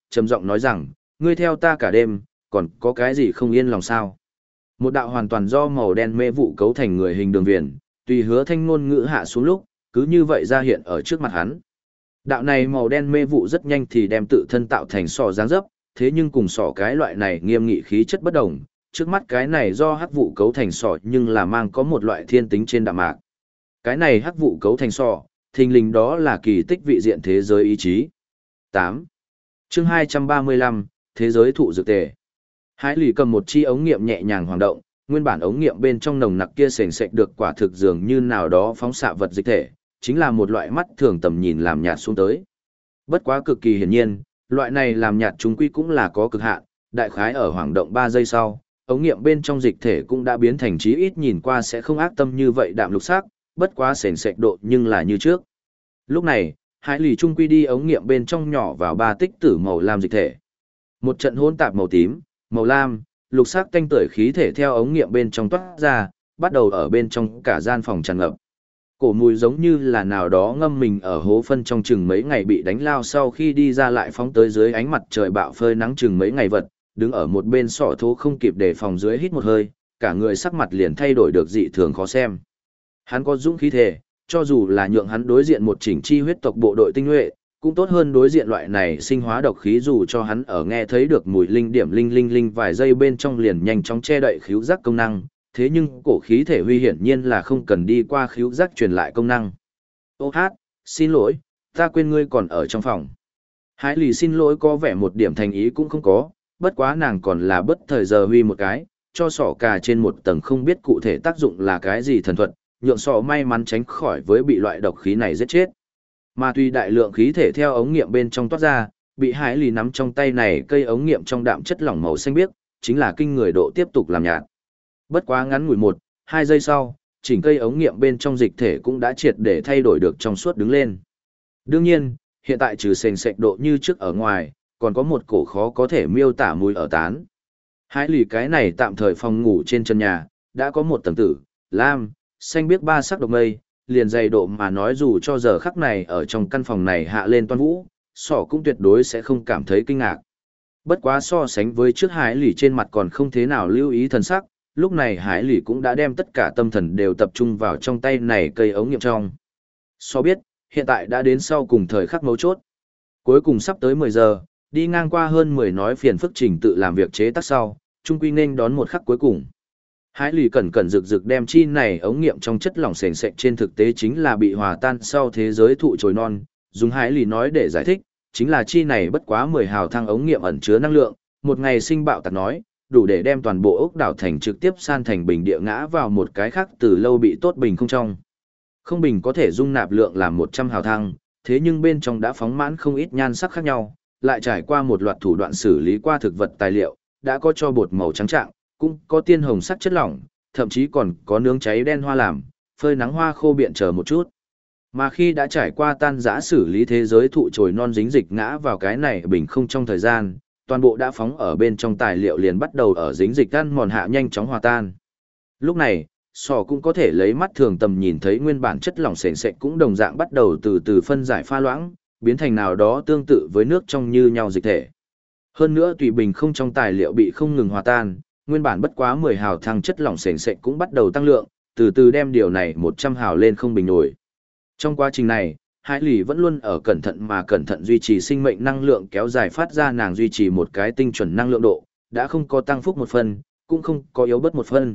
trầm giọng nói rằng, ngươi theo ta cả đêm, còn có cái gì không yên lòng sao? Một đạo hoàn toàn do màu đen mê vụ cấu thành người hình đường viền, tùy Hứa Thanh ngôn ngữ hạ xuống lúc, cứ như vậy ra hiện ở trước mặt hắn. Đạo này màu đen mê vụ rất nhanh thì đem tự thân tạo thành sọ dáng dấp, thế nhưng cùng sọ cái loại này nghiêm nghị khí chất bất đồng, trước mắt cái này do hắc vụ cấu thành sọ nhưng là mang có một loại thiên tính trên đạm mạc. Cái này hắc vụ cấu thành sọ, thình lình đó là kỳ tích vị diện thế giới ý chí. 8. Chương 235, Thế giới thụ dược tề. Hải Lì cầm một chi ống nghiệm nhẹ nhàng hoạt động, nguyên bản ống nghiệm bên trong nồng nặc kia sền sệt được quả thực dường như nào đó phóng xạ vật dịch thể, chính là một loại mắt thường tầm nhìn làm nhạt xuống tới. Bất quá cực kỳ hiển nhiên, loại này làm nhạt chúng quy cũng là có cực hạn, đại khái ở hoạt động 3 giây sau, ống nghiệm bên trong dịch thể cũng đã biến thành chí ít nhìn qua sẽ không ác tâm như vậy đạm lục sắc, bất quá sền sệt độ nhưng là như trước. Lúc này, Hải Lì trung quy đi ống nghiệm bên trong nhỏ vào 3 tích tử màu lam dịch thể. Một trận hỗn tạp màu tím, màu lam, lục sắc tanh tưởi khí thể theo ống nghiệm bên trong toát ra, bắt đầu ở bên trong cả gian phòng tràn ngập. Cổ mùi giống như là nào đó ngâm mình ở hố phân trong chừng mấy ngày bị đánh lao sau khi đi ra lại phóng tới dưới ánh mặt trời bạo phơi nắng chừng mấy ngày vật, đứng ở một bên sọ thố không kịp để phòng dưới hít một hơi, cả người sắc mặt liền thay đổi được dị thường khó xem. Hắn có dũng khí thể, cho dù là nhượng hắn đối diện một chỉnh chi huyết tộc bộ đội tinh nhuệ, cũng tốt hơn đối diện loại này sinh hóa độc khí dù cho hắn ở nghe thấy được mùi linh điểm linh linh linh vài giây bên trong liền nhanh chóng che đậy khứu giác công năng, thế nhưng cổ khí thể huy hiển nhiên là không cần đi qua khứu giác truyền lại công năng. Ô hát, xin lỗi, ta quên ngươi còn ở trong phòng. Hải Lì xin lỗi có vẻ một điểm thành ý cũng không có, bất quá nàng còn là bất thời giờ huy một cái, cho sỏ cà trên một tầng không biết cụ thể tác dụng là cái gì thần thuật, nhượng sọ may mắn tránh khỏi với bị loại độc khí này giết chết. Mà tuy đại lượng khí thể theo ống nghiệm bên trong toát ra, bị Hải Lì nắm trong tay này cây ống nghiệm trong đạm chất lỏng màu xanh biếc, chính là kinh người độ tiếp tục làm nhạt. Bất quá ngắn ngủi 1-2 giây sau, chỉnh cây ống nghiệm bên trong dịch thể cũng đã triệt để thay đổi được trong suốt đứng lên. Đương nhiên, hiện tại trừ sền sệt độ như trước ở ngoài, còn có một cổ khó có thể miêu tả mùi ở tán. Hải Lì cái này tạm thời phòng ngủ trên chân nhà, đã có một tầng tử, lam, xanh biếc 3 sắc độc mây, liền dày độ mà nói dù cho giờ khắc này ở trong căn phòng này hạ lên toan vũ, sỏ cũng tuyệt đối sẽ không cảm thấy kinh ngạc. Bất quá so sánh với trước Hải Lì trên mặt còn không thế nào lưu ý thần sắc, lúc này Hải Lì cũng đã đem tất cả tâm thần đều tập trung vào trong tay này cây ống nghiệm trong. So biết, hiện tại đã đến sau cùng thời khắc mấu chốt. Cuối cùng sắp tới 10 giờ, đi ngang qua hơn 10 nói phiền phức trình tự làm việc chế tác sau, trung quy nên đón một khắc cuối cùng. Hải Lì cẩn cẩn rực rực đem chi này ống nghiệm trong chất lỏng sền sệt trên thực tế chính là bị hòa tan sau thế giới thụ trồi non, dùng Hải Lì nói để giải thích, chính là chi này bất quá 10 hào thang ống nghiệm ẩn chứa năng lượng, một ngày sinh bạo tạc nói, đủ để đem toàn bộ ốc đảo thành trực tiếp san thành bình địa ngã vào một cái khác từ lâu bị tốt bình không trong. Không bình có thể dung nạp lượng làm 100 hào thang, thế nhưng bên trong đã phóng mãn không ít nhan sắc khác nhau, lại trải qua một loạt thủ đoạn xử lý qua thực vật tài liệu, đã có cho bột màu trắng trạng, cũng có tiên hồng sắc chất lỏng, thậm chí còn có nướng cháy đen hoa làm, phơi nắng hoa khô biện chờ một chút. Mà khi đã trải qua tan rã xử lý thế giới thụ trồi non dính dịch ngã vào cái này bình không trong thời gian, toàn bộ đã phóng ở bên trong tài liệu liền bắt đầu ở dính dịch ăn mòn hạ nhanh chóng hòa tan. Lúc này, sò cũng có thể lấy mắt thường tầm nhìn thấy nguyên bản chất lỏng sền sệt cũng đồng dạng bắt đầu từ từ phân giải pha loãng, biến thành nào đó tương tự với nước trong như nhau dịch thể. Hơn nữa tùy bình không trong tài liệu bị không ngừng hòa tan, nguyên bản bất quá 10 hào thang chất lỏng sền sệt cũng bắt đầu tăng lượng, từ từ đem điều này 100 hào lên không bình nổi. Trong quá trình này, Hải Lì vẫn luôn ở cẩn thận duy trì sinh mệnh năng lượng kéo dài phát ra nàng duy trì một cái tinh chuẩn năng lượng độ, đã không có tăng phúc một phân, cũng không có yếu bớt một phân.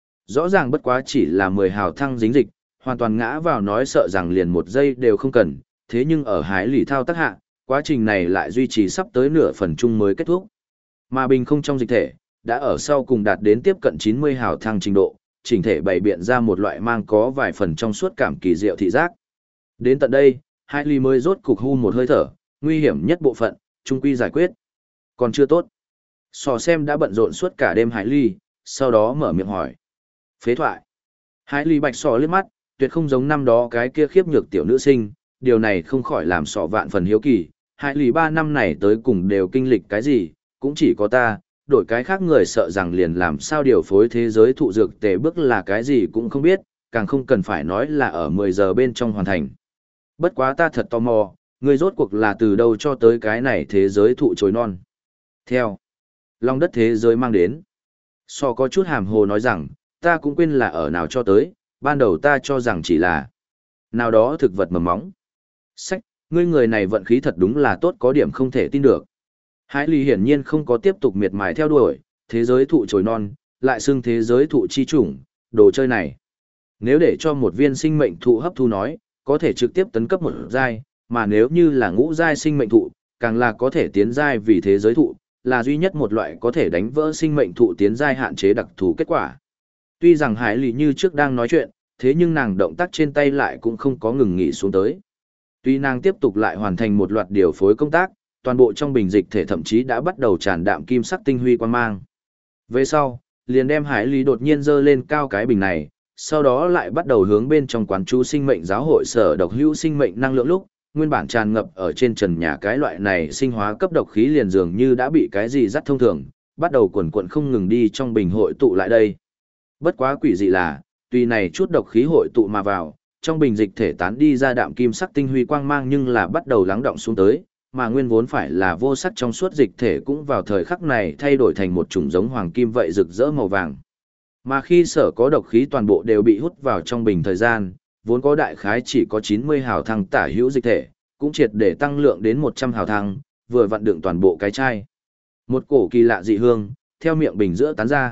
Rõ ràng bất quá chỉ là 10 hào thăng dính dịch, hoàn toàn ngã vào nói sợ rằng liền một giây đều không cần, thế nhưng ở Hải Lì thao tác hạ, quá trình này lại duy trì sắp tới nửa phần chung mới kết thúc. Mà bình không trong dịch thể, đã ở sau cùng đạt đến tiếp cận 90 hào thăng trình độ, chỉnh thể bày biện ra một loại mang có vài phần trong suốt cảm kỳ diệu thị giác. Đến tận đây, Hải Lì mới rốt cục hu một hơi thở, nguy hiểm nhất bộ phận, trung quy giải quyết. Còn chưa tốt. Sò xem đã bận rộn suốt cả đêm Hải Lì, sau đó mở miệng hỏi. Phế thoại. Hải Lì bạch sò liếc mắt, tuyệt không giống năm đó cái kia khiếp nhược tiểu nữ sinh, điều này không khỏi làm sò vạn phần hiếu kỳ. Hải Lì 3 năm này tới cùng đều kinh lịch cái gì, cũng chỉ có ta, đổi cái khác người sợ rằng liền làm sao điều phối thế giới thụ dược tề bước là cái gì cũng không biết, càng không cần phải nói là ở 10 giờ bên trong hoàn thành. Bất quá ta thật tò mò, Ngươi rốt cuộc là từ đâu cho tới cái này thế giới thụ chồi non? Theo lòng đất thế giới mang đến. So có chút hàm hồ nói rằng, ta cũng quên là ở nào cho tới, ban đầu ta cho rằng chỉ là nào đó thực vật mầm móng. Sách, ngươi người này vận khí thật đúng là tốt có điểm không thể tin được. Hải Ly hiển nhiên không có tiếp tục miệt mài theo đuổi, thế giới thụ chồi non, lại xưng thế giới thụ chi chủng, đồ chơi này. Nếu để cho một viên sinh mệnh thụ hấp thu nói, có thể trực tiếp tấn cấp một giai, mà nếu như là ngũ giai sinh mệnh thụ, càng là có thể tiến giai vì thế giới thụ, là duy nhất một loại có thể đánh vỡ sinh mệnh thụ tiến giai hạn chế đặc thù kết quả. Tuy rằng Hải Ly như trước đang nói chuyện, thế nhưng nàng động tác trên tay lại cũng không có ngừng nghỉ xuống tới. Tuy nàng tiếp tục lại hoàn thành một loạt điều phối công tác, toàn bộ trong bình dịch thể thậm chí đã bắt đầu tràn đạm kim sắc tinh huy quang mang. Về sau, liền đem Hải Ly đột nhiên dơ lên cao cái bình này, sau đó lại bắt đầu hướng bên trong quán chú sinh mệnh giáo hội sở độc hữu sinh mệnh năng lượng lúc, nguyên bản tràn ngập ở trên trần nhà cái loại này sinh hóa cấp độc khí liền dường như đã bị cái gì dắt thông thường, bắt đầu quần quần không ngừng đi trong bình hội tụ lại đây. Bất quá quỷ dị là, tuy này chút độc khí hội tụ mà vào, trong bình dịch thể tán đi ra đạm kim sắc tinh huy quang mang nhưng là bắt đầu lắng động xuống tới, mà nguyên vốn phải là vô sắc trong suốt dịch thể cũng vào thời khắc này thay đổi thành một chủng giống hoàng kim vậy rực rỡ màu vàng. Mà khi sở có độc khí toàn bộ đều bị hút vào trong bình thời gian, vốn có đại khái chỉ có 90 hào thăng tả hữu dịch thể, cũng triệt để tăng lượng đến 100 hào thăng, vừa vặn đựng toàn bộ cái chai. Một cổ kỳ lạ dị hương, theo miệng bình giữa tán ra.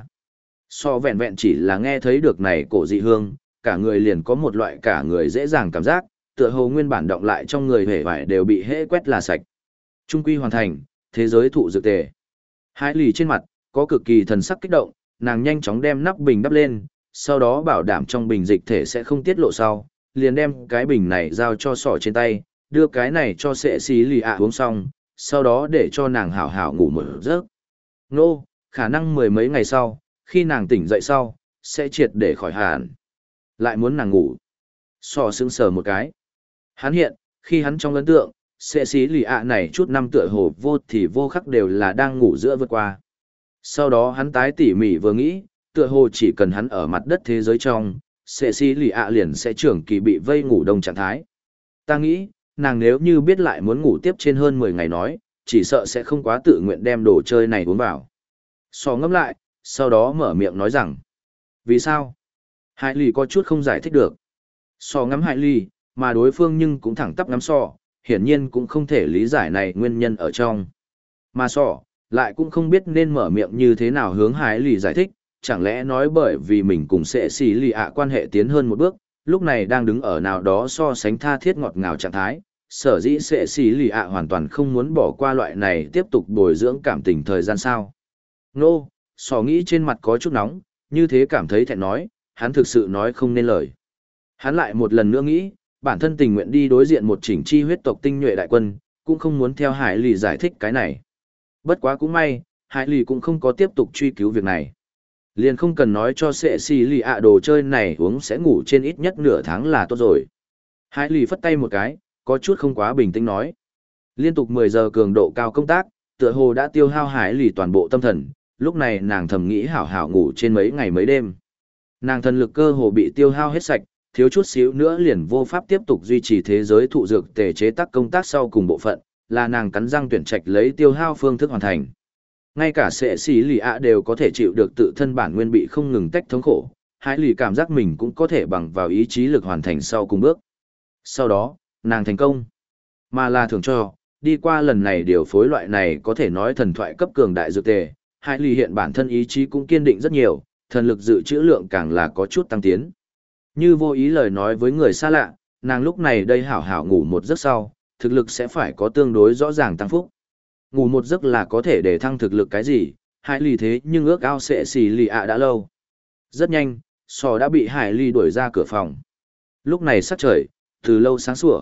So vẹn vẹn chỉ là nghe thấy được này cổ dị hương, cả người liền có một loại cả người dễ dàng cảm giác, tựa hồ nguyên bản động lại trong người hề vải đều bị hễ quét là sạch. Trung quy hoàn thành, thế giới thụ dược tề. Hải Ly trên mặt, có cực kỳ thần sắc kích động, nàng nhanh chóng đem nắp bình đắp lên, sau đó bảo đảm trong bình dịch thể sẽ không tiết lộ sau, liền đem cái bình này giao cho sỏ trên tay, đưa cái này cho sệ xí lì ạ uống xong, sau đó để cho nàng hảo hảo ngủ một giấc. Nô, khả năng mười mấy ngày sau, khi nàng tỉnh dậy sau, sẽ triệt để khỏi hẳn. Lại muốn nàng ngủ. Sỏ sững sờ một cái. Hắn hiện, khi hắn trong ấn tượng, sệ xí lì ạ này chút năm tựa hồ vô thì vô khắc đều là đang ngủ giữa vượt qua. Sau đó hắn tái tỉ mỉ vừa nghĩ, tựa hồ chỉ cần hắn ở mặt đất thế giới trong, sệ xí lì ạ liền sẽ trưởng kỳ bị vây ngủ đông trạng thái. Ta nghĩ, nàng nếu như biết lại muốn ngủ tiếp trên hơn 10 ngày nói, chỉ sợ sẽ không quá tự nguyện đem đồ chơi này uống vào. Sò ngâm lại, sau đó mở miệng nói rằng, vì sao? Hải Ly có chút không giải thích được. Sò ngắm Hải Ly, mà đối phương nhưng cũng thẳng tắp ngắm sò, hiển nhiên cũng không thể lý giải này nguyên nhân ở trong. Mà sò, lại cũng không biết nên mở miệng như thế nào hướng Hải Ly giải thích, chẳng lẽ nói bởi vì mình cùng sẽ xì lì ạ quan hệ tiến hơn một bước, lúc này đang đứng ở nào đó so sánh tha thiết ngọt ngào trạng thái, sở dĩ sẽ xì lì ạ hoàn toàn không muốn bỏ qua loại này tiếp tục bồi dưỡng cảm tình thời gian sao. Nô, sò nghĩ trên mặt có chút nóng, như thế cảm thấy thẹn nói, hắn thực sự nói không nên lời. Hắn lại một lần nữa nghĩ, bản thân tình nguyện đi đối diện một chỉnh chi huyết tộc tinh nhuệ đại quân, cũng không muốn theo Hải Ly giải thích cái này. Bất quá cũng may, Hải Ly cũng không có tiếp tục truy cứu việc này. Liền không cần nói cho sệ xì lì ạ đồ chơi này uống sẽ ngủ trên ít nhất nửa tháng là tốt rồi. Hải Ly phất tay một cái, có chút không quá bình tĩnh nói. Liên tục 10 giờ cường độ cao công tác, tựa hồ đã tiêu hao Hải Ly toàn bộ tâm thần, lúc này nàng thầm nghĩ hảo hảo ngủ trên mấy ngày mấy đêm. Nàng thần lực cơ hồ bị tiêu hao hết sạch, thiếu chút xíu nữa liền vô pháp tiếp tục duy trì thế giới thụ dược tề chế tác công tác sau cùng bộ phận, là nàng cắn răng tuyển trạch lấy tiêu hao phương thức hoàn thành. Ngay cả sệ xì lì ạ đều có thể chịu được tự thân bản nguyên bị không ngừng tách thống khổ, Hải Ly cảm giác mình cũng có thể bằng vào ý chí lực hoàn thành sau cùng bước. Sau đó, nàng thành công, mà là thưởng cho, đi qua lần này điều phối loại này có thể nói thần thoại cấp cường đại dược tề, Hải Ly hiện bản thân ý chí cũng kiên định rất nhiều, thần lực dự trữ lượng càng là có chút tăng tiến. Như vô ý lời nói với người xa lạ, nàng lúc này đây hảo hảo ngủ một giấc sau, thực lực sẽ phải có tương đối rõ ràng tăng phúc. Ngủ một giấc là có thể để thăng thực lực cái gì, Hải Ly thế nhưng ước ao sẽ xì lì ạ đã lâu. Rất nhanh, sò đã bị Hải Ly đuổi ra cửa phòng. Lúc này sắc trời, từ lâu sáng sủa.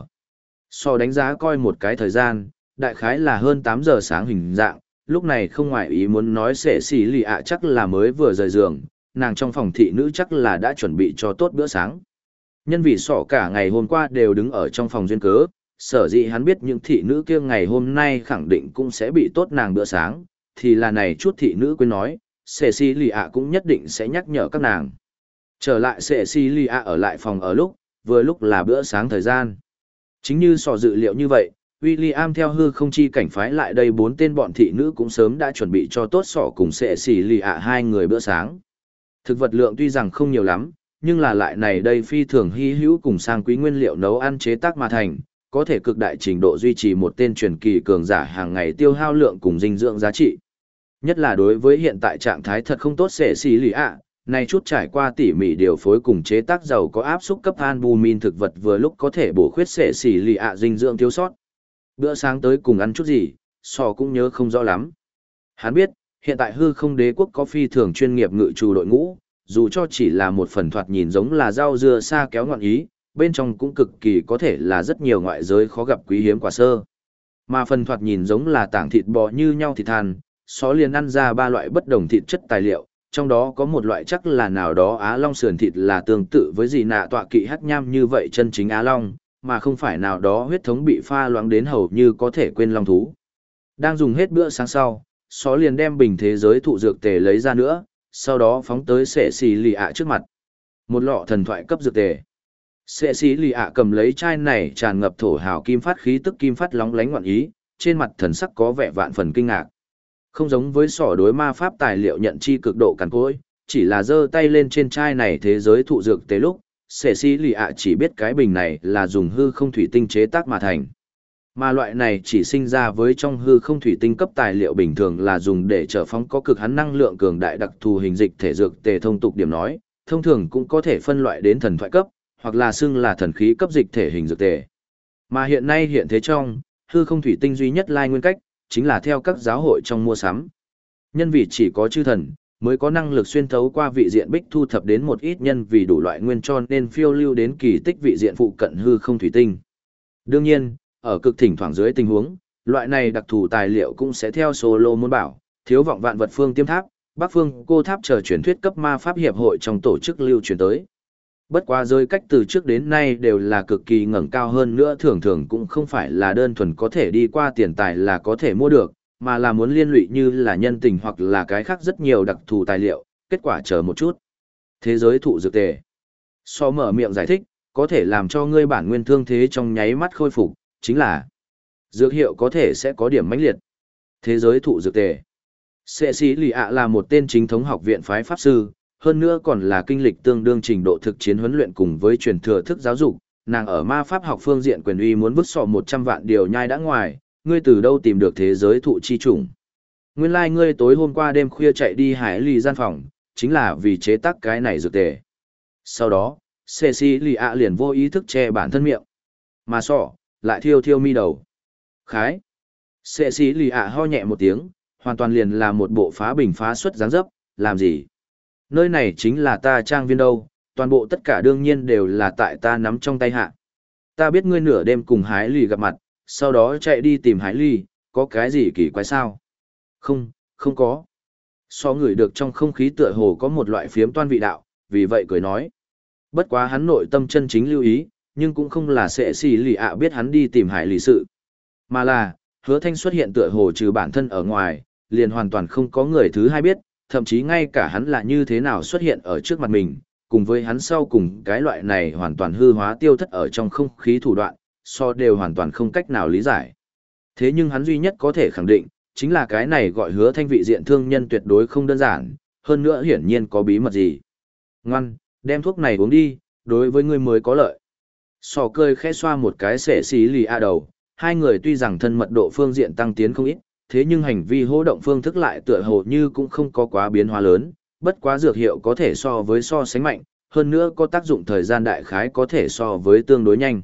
Sò đánh giá coi một cái thời gian, đại khái là hơn 8 giờ sáng hình dạng, lúc này không ngoại ý muốn nói sẽ xì lì ạ chắc là mới vừa rời giường, nàng trong phòng thị nữ chắc là đã chuẩn bị cho tốt bữa sáng. Nhân vì sọ cả ngày hôm qua đều đứng ở trong phòng duyên cớ, sở dĩ hắn biết những thị nữ kia ngày hôm nay khẳng định cũng sẽ bị tốt nàng bữa sáng, thì là này chút thị nữ quên nói, Cecilia cũng nhất định sẽ nhắc nhở các nàng. Trở lại Cecilia ở lại phòng ở lúc, vừa lúc là bữa sáng thời gian. Chính như sọ dự liệu như vậy, William theo hư không chi cảnh phái lại đây 4 tên bọn thị nữ cũng sớm đã chuẩn bị cho tốt sỏ cùng sệ xỉ lì ạ hai người bữa sáng. Thực vật lượng tuy rằng không nhiều lắm, nhưng là lại này đây phi thường hy hữu cùng sang quý nguyên liệu nấu ăn chế tác mà thành, có thể cực đại trình độ duy trì một tên truyền kỳ cường giả hàng ngày tiêu hao lượng cùng dinh dưỡng giá trị. Nhất là đối với hiện tại trạng thái thật không tốt sệ xỉ lì ạ, này chút trải qua tỉ mỉ điều phối cùng chế tác giàu có áp xúc cấp albumin thực vật vừa lúc có thể bổ khuyết sệ xỉ lì ạ dinh dưỡng thiếu sót. Bữa sáng tới cùng ăn chút gì, sò cũng nhớ không rõ lắm. Hắn biết, hiện tại hư không đế quốc có phi thường chuyên nghiệp ngự trù đội ngũ, dù cho chỉ là một phần thoạt nhìn giống là rau dưa xa kéo ngọn ý, bên trong cũng cực kỳ có thể là rất nhiều ngoại giới khó gặp quý hiếm quả sơ. Mà phần thoạt nhìn giống là tảng thịt bò như nhau thịt than, só liền ăn ra 3 loại bất đồng thịt chất tài liệu, trong đó có một loại chắc là nào đó Á Long sườn thịt là tương tự với gì nạ tọa kỵ hắc nham như vậy chân chính Á Long, mà không phải nào đó huyết thống bị pha loãng đến hầu như có thể quên long thú. Đang dùng hết bữa sáng sau, só liền đem bình thế giới thụ dược tề lấy ra nữa, sau đó phóng tới sệ xì lì ạ trước mặt. Một lọ thần thoại cấp dược tề. Sệ xì lì ạ cầm lấy chai này tràn ngập thổ hào kim phát khí tức kim phát lóng lánh ngoạn ý, trên mặt thần sắc có vẻ vạn phần kinh ngạc. Không giống với sỏ đối ma pháp tài liệu nhận chi cực độ cằn cỗi, chỉ là giơ tay lên trên chai này thế giới thụ dược tề lúc, sệ xì lì ạ chỉ biết cái bình này là dùng hư không thủy tinh chế tác mà thành. Mà loại này chỉ sinh ra với trong hư không thủy tinh cấp tài liệu bình thường là dùng để trở phóng có cực hắn năng lượng cường đại đặc thù hình dịch thể dược tề thông tục điểm nói, thông thường cũng có thể phân loại đến thần thoại cấp, hoặc là xưng là thần khí cấp dịch thể hình dược tề. Mà hiện nay hiện thế trong, hư không thủy tinh duy nhất lai nguyên cách, chính là theo các giáo hội trong mua sắm. Nhân vì chỉ có chư thần, mới có năng lực xuyên thấu qua vị diện bích thu thập đến một ít nhân vì đủ loại nguyên cho nên phiêu lưu đến kỳ tích vị diện phụ cận hư không thủy tinh. Đương nhiên, ở cực thỉnh thoảng dưới tình huống, loại này đặc thù tài liệu cũng sẽ theo solo môn bảo, thiếu vọng vạn vật phương tiêm tháp, bắc phương cô tháp chờ truyền thuyết cấp ma pháp hiệp hội trong tổ chức lưu truyền tới. Bất quá rơi cách từ trước đến nay đều là cực kỳ ngẩng cao hơn nữa thường thường cũng không phải là đơn thuần có thể đi qua tiền tài là có thể mua được, mà là muốn liên lụy như là nhân tình hoặc là cái khác rất nhiều đặc thù tài liệu, kết quả chờ một chút. Thế giới thụ dược tề. So mở miệng giải thích, có thể làm cho ngươi bản nguyên thương thế trong nháy mắt khôi phục, chính là dược hiệu có thể sẽ có điểm mãnh liệt. Thế giới thụ dược tề. Sệ sĩ lì ạ là một tên chính thống học viện phái pháp sư, hơn nữa còn là kinh lịch tương đương trình độ thực chiến huấn luyện cùng với truyền thừa thức giáo dục, nàng ở ma pháp học phương diện quyền uy muốn vứt sọ 100 vạn điều nhai đã ngoài, ngươi từ đâu tìm được thế giới thụ chi chủng. Nguyên lai ngươi tối hôm qua đêm khuya chạy đi hải lì gian phòng, chính là vì chế tác cái này dược tề. Sau đó, Cecilia liền vô ý thức che bản thân miệng. Mà sọ, lại thiêu thiêu mi đầu. Khái. Cecilia ho nhẹ một tiếng, hoàn toàn liền là một bộ phá bình phá xuất dáng dấp, làm gì? Nơi này chính là ta trang viên đâu, toàn bộ tất cả đương nhiên đều là tại ta nắm trong tay hạ. Ta biết ngươi nửa đêm cùng Hái Lì gặp mặt, sau đó chạy đi tìm Hái Lì, có cái gì kỳ quái sao? Không, không có. So ngửi được trong không khí tựa hồ có một loại phiếm toan vị đạo, vì vậy cười nói. Bất quá hắn nội tâm chân chính lưu ý, nhưng cũng không là sẽ xì lì ạ biết hắn đi tìm Hải Lì sự. Mà là, Hứa Thanh xuất hiện tựa hồ trừ bản thân ở ngoài, liền hoàn toàn không có người thứ hai biết, thậm chí ngay cả hắn là như thế nào xuất hiện ở trước mặt mình, cùng với hắn sau cùng cái loại này hoàn toàn hư hóa tiêu thất ở trong không khí thủ đoạn, so đều hoàn toàn không cách nào lý giải. Thế nhưng hắn duy nhất có thể khẳng định, chính là cái này gọi Hứa Thanh vị diện thương nhân tuyệt đối không đơn giản, hơn nữa hiển nhiên có bí mật gì. Ngoan, đem thuốc này uống đi, đối với ngươi mới có lợi. Sò cười khẽ xoa một cái xệ xí lì a đầu, hai người tuy rằng thân mật độ phương diện tăng tiến không ít, thế nhưng hành vi hô động phương thức lại tựa hồ như cũng không có quá biến hóa lớn, bất quá dược hiệu có thể so với so sánh mạnh, hơn nữa có tác dụng thời gian đại khái có thể so với tương đối nhanh.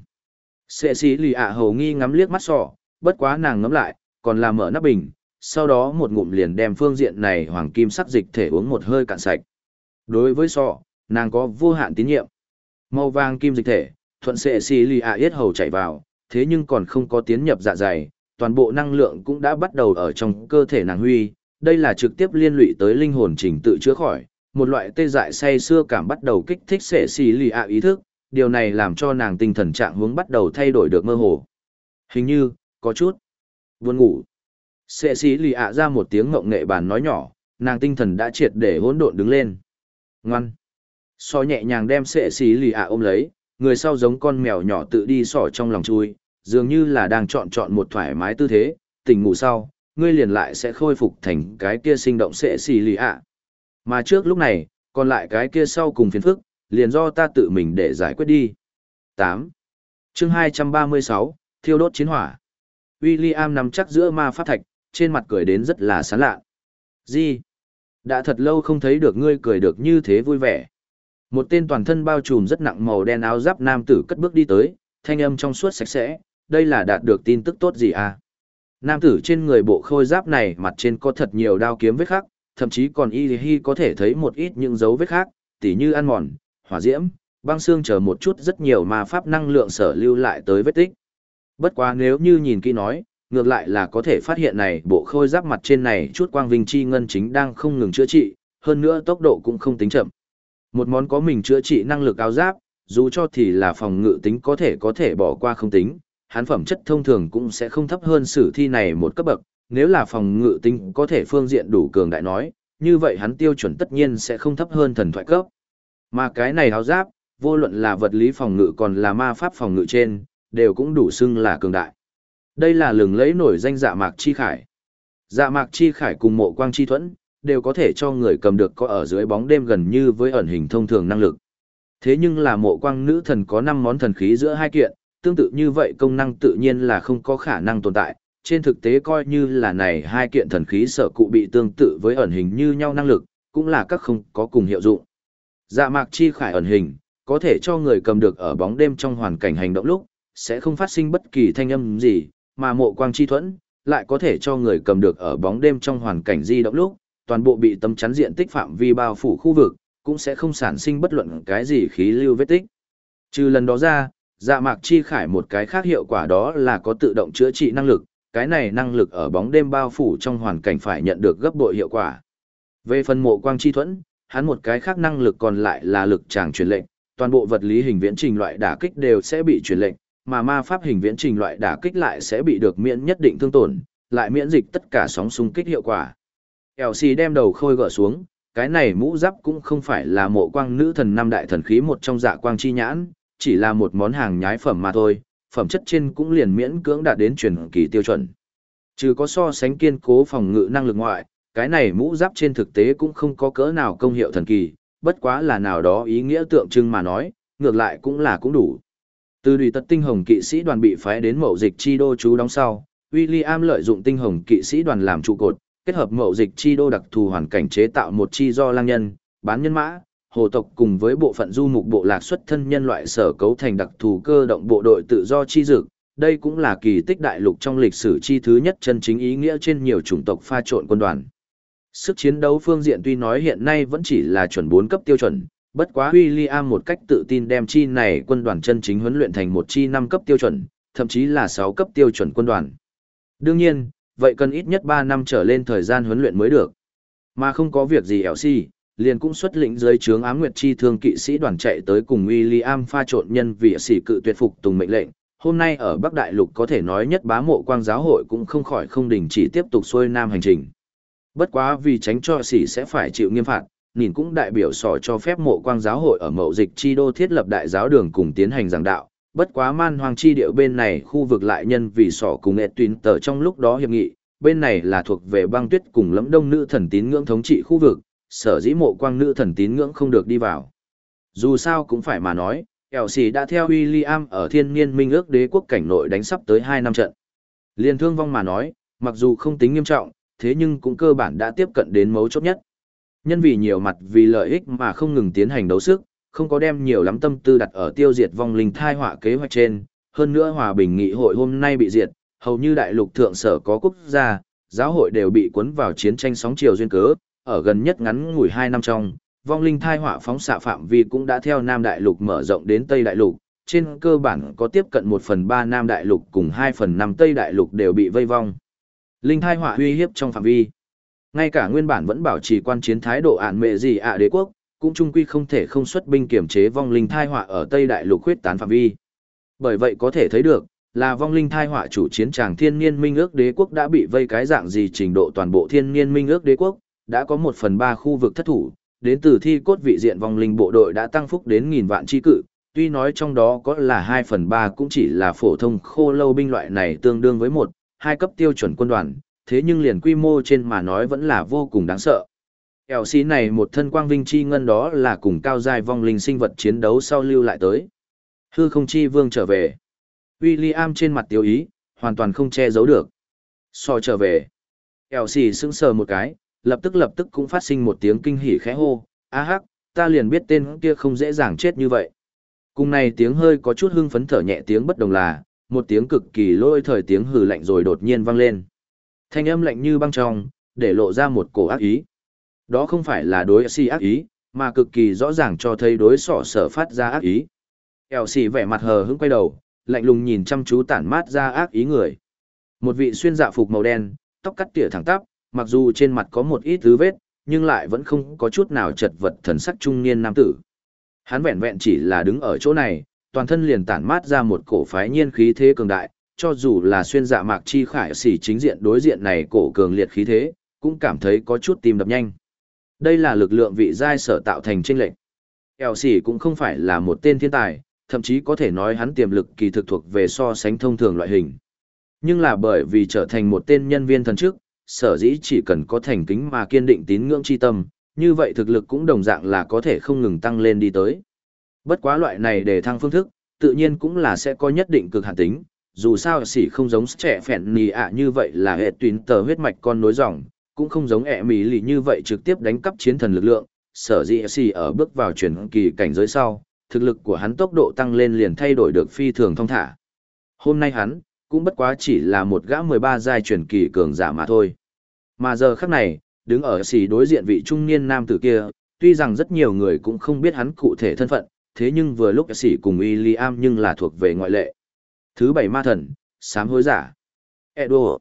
Xệ xí lì ạ hầu nghi ngắm liếc mắt sọ, bất quá nàng ngắm lại, còn làm mở nắp bình, sau đó một ngụm liền đem phương diện này hoàng kim sắc dịch thể uống một hơi cạn sạch. Đối với sọ, nàng có vô hạn tín nhiệm. Màu vàng kim dịch thể, thuận xệ xì lì ạ yết hầu chảy vào, thế nhưng còn không có tiến nhập dạ dày, toàn bộ năng lượng cũng đã bắt đầu ở trong cơ thể nàng huy, đây là trực tiếp liên lụy tới linh hồn trình tự chữa khỏi, một loại tê dại say xưa cảm bắt đầu kích thích xệ xì lì ạ ý thức, điều này làm cho nàng tinh thần trạng hướng bắt đầu thay đổi được mơ hồ. Hình như, có chút buồn ngủ. Xệ xì lì ạ ra một tiếng ngộng nghệ bàn nói nhỏ, nàng tinh thần đã triệt để hỗn độn đứng lên. Ngoan. So nhẹ nhàng đem xệ xì lì ạ ôm lấy, người sau giống con mèo nhỏ tự đi sỏ trong lòng chui, dường như là đang chọn một thoải mái tư thế, tỉnh ngủ sau, ngươi liền lại sẽ khôi phục thành cái kia sinh động sẽ xì lì ạ. Mà trước lúc này, còn lại cái kia sau cùng phiền phức, liền do ta tự mình để giải quyết đi. 8. Chương 236, thiêu đốt chiến hỏa. William nằm chắc giữa ma pháp thạch, trên mặt cười đến rất là sán lạ. Gì? Đã thật lâu không thấy được ngươi cười được như thế vui vẻ. Một tên toàn thân bao trùm rất nặng màu đen áo giáp nam tử cất bước đi tới, thanh âm trong suốt sạch sẽ, đây là đạt được tin tức tốt gì à? Nam tử trên người bộ khôi giáp này mặt trên có thật nhiều đao kiếm vết khắc, thậm chí còn y có thể thấy một ít những dấu vết khác, tỉ như ăn mòn, hỏa diễm, băng xương chờ một chút rất nhiều ma pháp năng lượng sở lưu lại tới vết tích. Bất quá nếu như nhìn kỹ nói, ngược lại là có thể phát hiện này bộ khôi giáp mặt trên này chút quang vinh chi ngân chính đang không ngừng chữa trị, hơn nữa tốc độ cũng không tính chậm. Một món có mình chữa trị năng lực áo giáp, dù cho thì là phòng ngự tính có thể bỏ qua không tính, hắn phẩm chất thông thường cũng sẽ không thấp hơn sử thi này một cấp bậc, nếu là phòng ngự tính có thể phương diện đủ cường đại nói, như vậy hắn tiêu chuẩn tất nhiên sẽ không thấp hơn thần thoại cấp. Mà cái này áo giáp, vô luận là vật lý phòng ngự còn là ma pháp phòng ngự trên, đều cũng đủ xưng là cường đại. Đây là lừng lẫy nổi danh Dạ Mạc Chi Khải. Dạ Mạc Chi Khải cùng Mộ Quang Chi Thuẫn, đều có thể cho người cầm được có ở dưới bóng đêm gần như với ẩn hình thông thường năng lực. Thế nhưng là Mộ Quang nữ thần có 5 món thần khí giữa hai kiện, tương tự như vậy công năng tự nhiên là không có khả năng tồn tại. Trên thực tế coi như là này hai kiện thần khí sở cụ bị tương tự với ẩn hình như nhau năng lực, cũng là các không có cùng hiệu dụng. Dạ Mạc Chi Khải ẩn hình, có thể cho người cầm được ở bóng đêm trong hoàn cảnh hành động lúc, sẽ không phát sinh bất kỳ thanh âm gì, mà Mộ Quang Chi Thuẫn lại có thể cho người cầm được ở bóng đêm trong hoàn cảnh di động lúc, toàn bộ bị tấm chắn diện tích phạm vi bao phủ khu vực, cũng sẽ không sản sinh bất luận cái gì khí lưu vết tích. Trừ lần đó ra, Dạ Mạc Chi Khải một cái khác hiệu quả đó là có tự động chữa trị năng lực, cái này năng lực ở bóng đêm bao phủ trong hoàn cảnh phải nhận được gấp bội hiệu quả. Về phần Mộ Quang Chi Thuẫn, hắn một cái khác năng lực còn lại là lực tràng truyền lệnh, toàn bộ vật lý hình viễn trình loại đả kích đều sẽ bị truyền lệnh, mà ma pháp hình viễn trình loại đả kích lại sẽ bị được miễn nhất định thương tổn, lại miễn dịch tất cả sóng xung kích hiệu quả. Elsie đem đầu khôi gỡ xuống, cái này mũ giáp cũng không phải là Mộ Quang nữ thần 5 đại thần khí một trong Dạ Quang chi nhãn, chỉ là một món hàng nhái phẩm mà thôi, phẩm chất trên cũng liền miễn cưỡng đạt đến truyền kỳ tiêu chuẩn. Trừ có so sánh kiên cố phòng ngự năng lực ngoại, cái này mũ giáp trên thực tế cũng không có cỡ nào công hiệu thần kỳ, bất quá là nào đó ý nghĩa tượng trưng mà nói, ngược lại cũng đủ. Từ đùi tật tinh hồng kỵ sĩ đoàn bị phái đến mậu dịch chi đô trú đóng sau, William lợi dụng tinh hồng kỵ sĩ đoàn làm trụ cột, kết hợp mậu dịch chi đô đặc thù hoàn cảnh chế tạo một chi do lang nhân, bán nhân mã, hồ tộc cùng với bộ phận du mục bộ lạc xuất thân nhân loại sở cấu thành đặc thù cơ động bộ đội tự do chi dực. Đây cũng là kỳ tích đại lục trong lịch sử chi thứ nhất chân chính ý nghĩa trên nhiều chủng tộc pha trộn quân đoàn. Sức chiến đấu phương diện tuy nói hiện nay vẫn chỉ là chuẩn 4 cấp tiêu chuẩn, bất quá William một cách tự tin đem chi này quân đoàn chân chính huấn luyện thành một chi 5 cấp tiêu chuẩn, thậm chí là 6 cấp tiêu chuẩn quân đoàn. Đương nhiên, vậy cần ít nhất 3 năm trở lên thời gian huấn luyện mới được. Mà không có việc gì Elsie, liền cũng xuất lĩnh dưới trướng Ám Nguyệt Chi Thương kỵ sĩ đoàn chạy tới cùng William pha trộn nhân vì sĩ cự tuyệt phục tùng mệnh lệnh. Hôm nay ở Bắc Đại Lục có thể nói nhất bá Mộ Quang giáo hội cũng không khỏi không đình chỉ tiếp tục xuôi nam hành trình. Bất quá vì tránh cho sĩ sẽ phải chịu nghiêm phạt, nhìn cũng đại biểu sỏ cho phép Mộ Quang giáo hội ở mậu dịch chi đô thiết lập đại giáo đường cùng tiến hành giảng đạo. Bất quá man hoang chi điệu bên này khu vực lại nhân vì sỏ cùng ẹ tuyến tờ trong lúc đó hiệp nghị, bên này là thuộc về băng tuyết cùng lẫm đông nữ thần tín ngưỡng thống trị khu vực, sở dĩ Mộ Quang nữ thần tín ngưỡng không được đi vào. Dù sao cũng phải mà nói, Elsie đã theo William ở thiên niên minh ước đế quốc cảnh nội đánh sắp tới 2 năm trận. Liên thương vong mà nói, mặc dù không tính nghiêm trọng, thế nhưng cũng cơ bản đã tiếp cận đến mấu chốt nhất. Nhân vì nhiều mặt vì lợi ích mà không ngừng tiến hành đấu sức, không có đem nhiều lắm tâm tư đặt ở tiêu diệt vong linh thai họa kế hoạch trên, hơn nữa hòa bình nghị hội hôm nay bị diệt, hầu như đại lục thượng sở có quốc gia, giáo hội đều bị cuốn vào chiến tranh sóng chiều duyên cớ, ở gần nhất ngắn ngủi 2 năm trong, vong linh thai họa phóng xạ phạm vi cũng đã theo Nam Đại Lục mở rộng đến Tây Đại Lục, trên cơ bản có tiếp cận 1/3 Nam Đại Lục cùng 2/5 Tây Đại Lục đều bị vây vong. Linh thai họa uy hiếp trong phạm vi. Ngay cả nguyên bản vẫn bảo trì quan chiến thái độ ạn mệ gì đế quốc, cũng chung quy không thể không xuất binh kiểm chế vong linh thai họa ở Tây Đại Lục khuyết tán phạm vi. Bởi vậy có thể thấy được, là vong linh thai họa chủ chiến tràng thiên niên minh ước đế quốc đã bị vây cái dạng gì trình độ toàn bộ thiên niên minh ước đế quốc, đã có 1/3 khu vực thất thủ, đến từ thi cốt vị diện vong linh bộ đội đã tăng phúc đến nghìn vạn chi cự, tuy nói trong đó có là 2/3 cũng chỉ là phổ thông khô lâu binh loại này tương đương với 1, 2 cấp tiêu chuẩn quân đoàn, thế nhưng liền quy mô trên mà nói vẫn là vô cùng đáng sợ. LC này một thân quang vinh chi ngân đó là cùng cao giai vong linh sinh vật chiến đấu sau lưu lại tới. Hư không chi vương trở về. William trên mặt tiêu ý, hoàn toàn không che giấu được. So trở về. LC sững sờ một cái, lập tức cũng phát sinh một tiếng kinh hỉ khẽ hô. A hắc, ta liền biết tên kia không dễ dàng chết như vậy. Cùng này tiếng hơi có chút hưng phấn thở nhẹ tiếng bất đồng là, một tiếng cực kỳ lôi thời tiếng hừ lạnh rồi đột nhiên vang lên. Thanh âm lạnh như băng trong, để lộ ra một cổ ác ý. Đó không phải là đối si ác ý, mà cực kỳ rõ ràng cho thấy đối sọ sở phát ra ác ý. Elsie vẻ mặt hờ hững quay đầu, lạnh lùng nhìn chăm chú tản mát ra ác ý người. Một vị xuyên dạ phục màu đen, tóc cắt tỉa thẳng tắp, mặc dù trên mặt có một ít dấu vết, nhưng lại vẫn không có chút nào chật vật thần sắc trung niên nam tử. Hắn vẹn vẹn chỉ là đứng ở chỗ này, toàn thân liền tản mát ra một cổ phái nhiên khí thế cường đại, cho dù là xuyên dạ mạc chi khải sĩ chính diện đối diện này cổ cường liệt khí thế, cũng cảm thấy có chút tim đập nhanh. Đây là lực lượng vị giai sở tạo thành chênh lệch. Elsie cũng không phải là một tên thiên tài, thậm chí có thể nói hắn tiềm lực kỳ thực thuộc về so sánh thông thường loại hình. Nhưng là bởi vì trở thành một tên nhân viên thần chức, sở dĩ chỉ cần có thành kính mà kiên định tín ngưỡng chi tâm, như vậy thực lực cũng đồng dạng là có thể không ngừng tăng lên đi tới. Bất quá loại này để thăng phương thức, tự nhiên cũng là sẽ có nhất định cực hạn tính, dù sao xỉ không giống trẻ phèn nì ạ như vậy là hệ tuyến tờ huyết mạch con nối dòng, cũng không giống ẹ mỹ lì như vậy trực tiếp đánh cắp chiến thần lực lượng, sở dĩ xỉ ở bước vào chuyển kỳ cảnh giới sau, thực lực của hắn tốc độ tăng lên liền thay đổi được phi thường thông thả. Hôm nay hắn, cũng bất quá chỉ là một gã 13 giai chuyển kỳ cường giả mà thôi. Mà giờ khắc này, đứng ở xỉ đối diện vị trung niên nam tử kia, tuy rằng rất nhiều người cũng không biết hắn cụ thể thân phận, thế nhưng vừa lúc xỉ cùng William nhưng là thuộc về ngoại lệ. Thứ 7 ma thần, sám hối giả. Edo.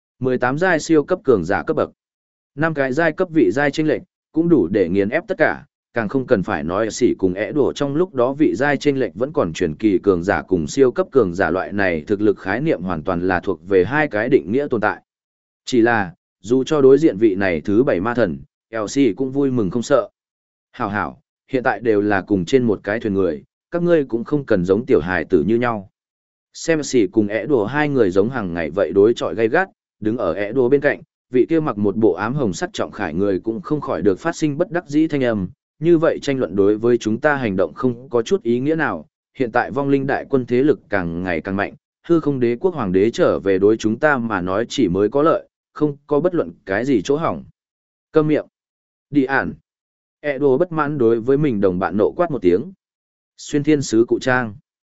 18 giai siêu cấp cường giả cấp bậc. 5 cái giai cấp vị giai chênh lệch, cũng đủ để nghiền ép tất cả, càng không cần phải nói xỉ cùng Edo trong lúc đó vị giai chênh lệch vẫn còn truyền kỳ cường giả cùng siêu cấp cường giả loại này thực lực khái niệm hoàn toàn là thuộc về hai cái định nghĩa tồn tại. Chỉ là, dù cho đối diện vị này thứ 7 ma thần, LC cũng vui mừng không sợ. Hảo hảo, hiện tại đều là cùng trên một cái thuyền người, các ngươi cũng không cần giống tiểu hài tử như nhau. Xem xỉ cùng ẻ đùa hai người giống hàng ngày vậy đối chọi gay gắt, đứng ở ẻ đùa bên cạnh, vị kia mặc một bộ ám hồng sắt trọng khải người cũng không khỏi được phát sinh bất đắc dĩ thanh âm, như vậy tranh luận đối với chúng ta hành động không có chút ý nghĩa nào, hiện tại vong linh đại quân thế lực càng ngày càng mạnh, hư không đế quốc hoàng đế trở về đối chúng ta mà nói chỉ mới có lợi, không có bất luận cái gì chỗ hỏng. Câm miệng. Đi ản. Edo bất mãn đối với mình đồng bạn nộ quát một tiếng. Xuyên thiên sứ cụ trang.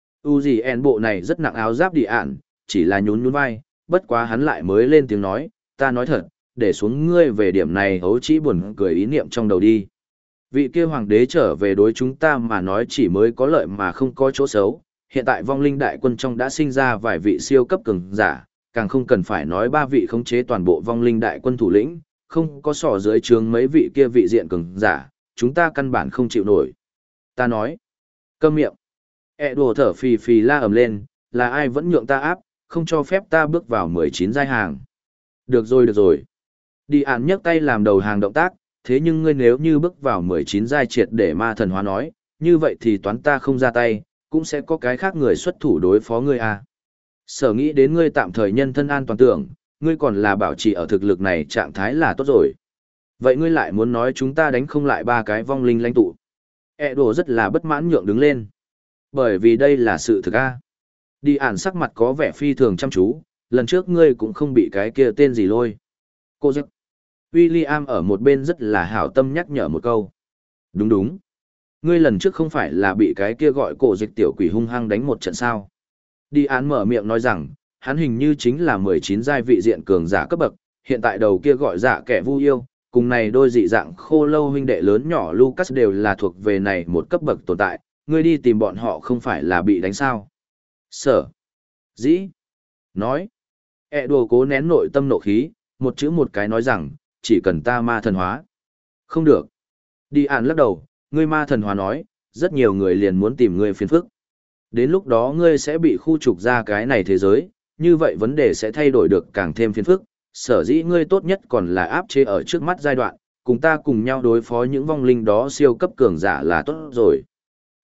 Uzi bộ này rất nặng áo giáp đi ản, chỉ là nhún nhún vai, bất quá hắn lại mới lên tiếng nói, ta nói thật, để xuống ngươi về điểm này hấu chỉ buồn cười ý niệm trong đầu đi. Vị kia hoàng đế trở về đối chúng ta mà nói chỉ mới có lợi mà không có chỗ xấu, hiện tại vong linh đại quân trong đã sinh ra vài vị siêu cấp cường giả, càng không cần phải nói 3 vị khống chế toàn bộ vong linh đại quân thủ lĩnh, không có sỏ dưới trướng mấy vị kia vị diện cường giả, chúng ta căn bản không chịu nổi. Ta nói, câm miệng. Đùa thở phì phì la ầm lên, là ai vẫn nhượng ta áp, không cho phép ta bước vào 19 giai hàng. Được rồi được rồi. Đi án nhấc tay làm đầu hàng động tác, thế nhưng ngươi nếu như bước vào 19 giai triệt để ma thần hóa nói, như vậy thì toán ta không ra tay, cũng sẽ có cái khác người xuất thủ đối phó ngươi à. Sở nghĩ đến ngươi tạm thời nhân thân an toàn tưởng, ngươi còn là bảo trì ở thực lực này trạng thái là tốt rồi. Vậy ngươi lại muốn nói chúng ta đánh không lại 3 cái vong linh lãnh tụ. Đồ rất là bất mãn nhượng đứng lên. Bởi vì đây là sự thực a. Đi ản sắc mặt có vẻ phi thường chăm chú, lần trước ngươi cũng không bị cái kia tên gì lôi. Cô giấc. William ở một bên rất là hảo tâm nhắc nhở một câu. Đúng đúng. Ngươi lần trước không phải là bị cái kia gọi cổ dịch tiểu quỷ hung hăng đánh một trận sao. Đi án mở miệng nói rằng, hắn hình như chính là 19 giai vị diện cường giả cấp bậc, hiện tại đầu kia gọi giả kẻ vu yêu, cùng này đôi dị dạng khô lâu huynh đệ lớn nhỏ Lucas đều là thuộc về này một cấp bậc tồn tại, ngươi đi tìm bọn họ không phải là bị đánh sao. Sở. Dĩ. Nói. Đồ cố nén nội tâm nộ khí, một chữ một cái nói rằng, chỉ cần ta ma thần hóa. Không được. Đi án lắc đầu, ngươi ma thần hóa nói, rất nhiều người liền muốn tìm ngươi phiền phức. Đến lúc đó ngươi sẽ bị khu trục ra cái này thế giới, như vậy vấn đề sẽ thay đổi được càng thêm phiền phức. Sở dĩ ngươi tốt nhất còn là áp chế ở trước mắt giai đoạn, cùng ta cùng nhau đối phó những vong linh đó siêu cấp cường giả là tốt rồi.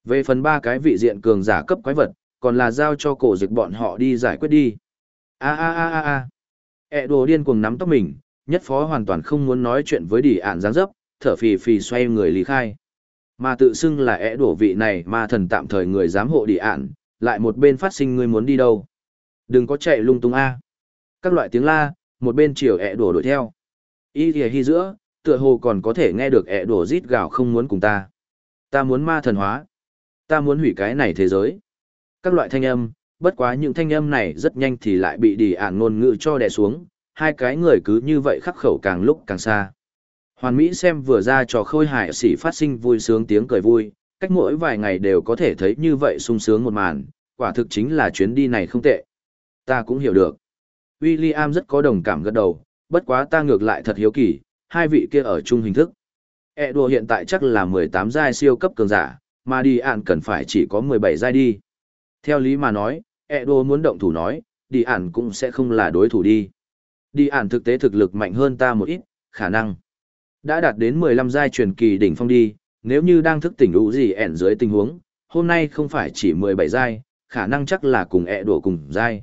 Về phần ba cái vị diện cường giả cấp quái vật, còn là giao cho cổ dịch bọn họ đi giải quyết đi. A a a a a. ẹ đồ điên cuồng nắm tóc mình, nhất phó hoàn toàn không muốn nói chuyện với đi ạn dáng dấp, thở phì phì xoay người lý khai. Mà tự xưng là ẹ đổ vị này ma thần tạm thời người giám hộ đi ạn, lại một bên phát sinh ngươi muốn đi đâu. Đừng có chạy lung tung a. Các loại tiếng la, một bên chiều ẹ đổ đuổi theo. Y thì hy giữa, tựa hồ còn có thể nghe được ẹ đổ rít gào không muốn cùng ta. Ta muốn ma thần hóa. Ta muốn hủy cái này thế giới. Các loại thanh âm, bất quá những thanh âm này rất nhanh thì lại bị đi ạn ngôn ngữ cho đè xuống, hai cái người cứ như vậy khắc khẩu càng lúc càng xa. Hoàn Mỹ xem vừa ra trò khôi hài xỉ phát sinh vui sướng tiếng cười vui, cách mỗi vài ngày đều có thể thấy như vậy sung sướng một màn, quả thực chính là chuyến đi này không tệ. Ta cũng hiểu được. William rất có đồng cảm gật đầu, bất quá ta ngược lại thật hiếu kỳ, hai vị kia ở chung hình thức. Đùa hiện tại chắc là 18 giai siêu cấp cường giả, mà đi ạn cần phải chỉ có 17 giai đi. Theo lý mà nói, đùa muốn động thủ nói, đi ạn cũng sẽ không là đối thủ đi. Đi ạn thực tế thực lực mạnh hơn ta một ít, khả năng đã đạt đến 15 giai truyền kỳ đỉnh phong đi, nếu như đang thức tỉnh đủ gì ẻn dưới tình huống, hôm nay không phải chỉ 17 giai, khả năng chắc là cùng đùa cùng giai.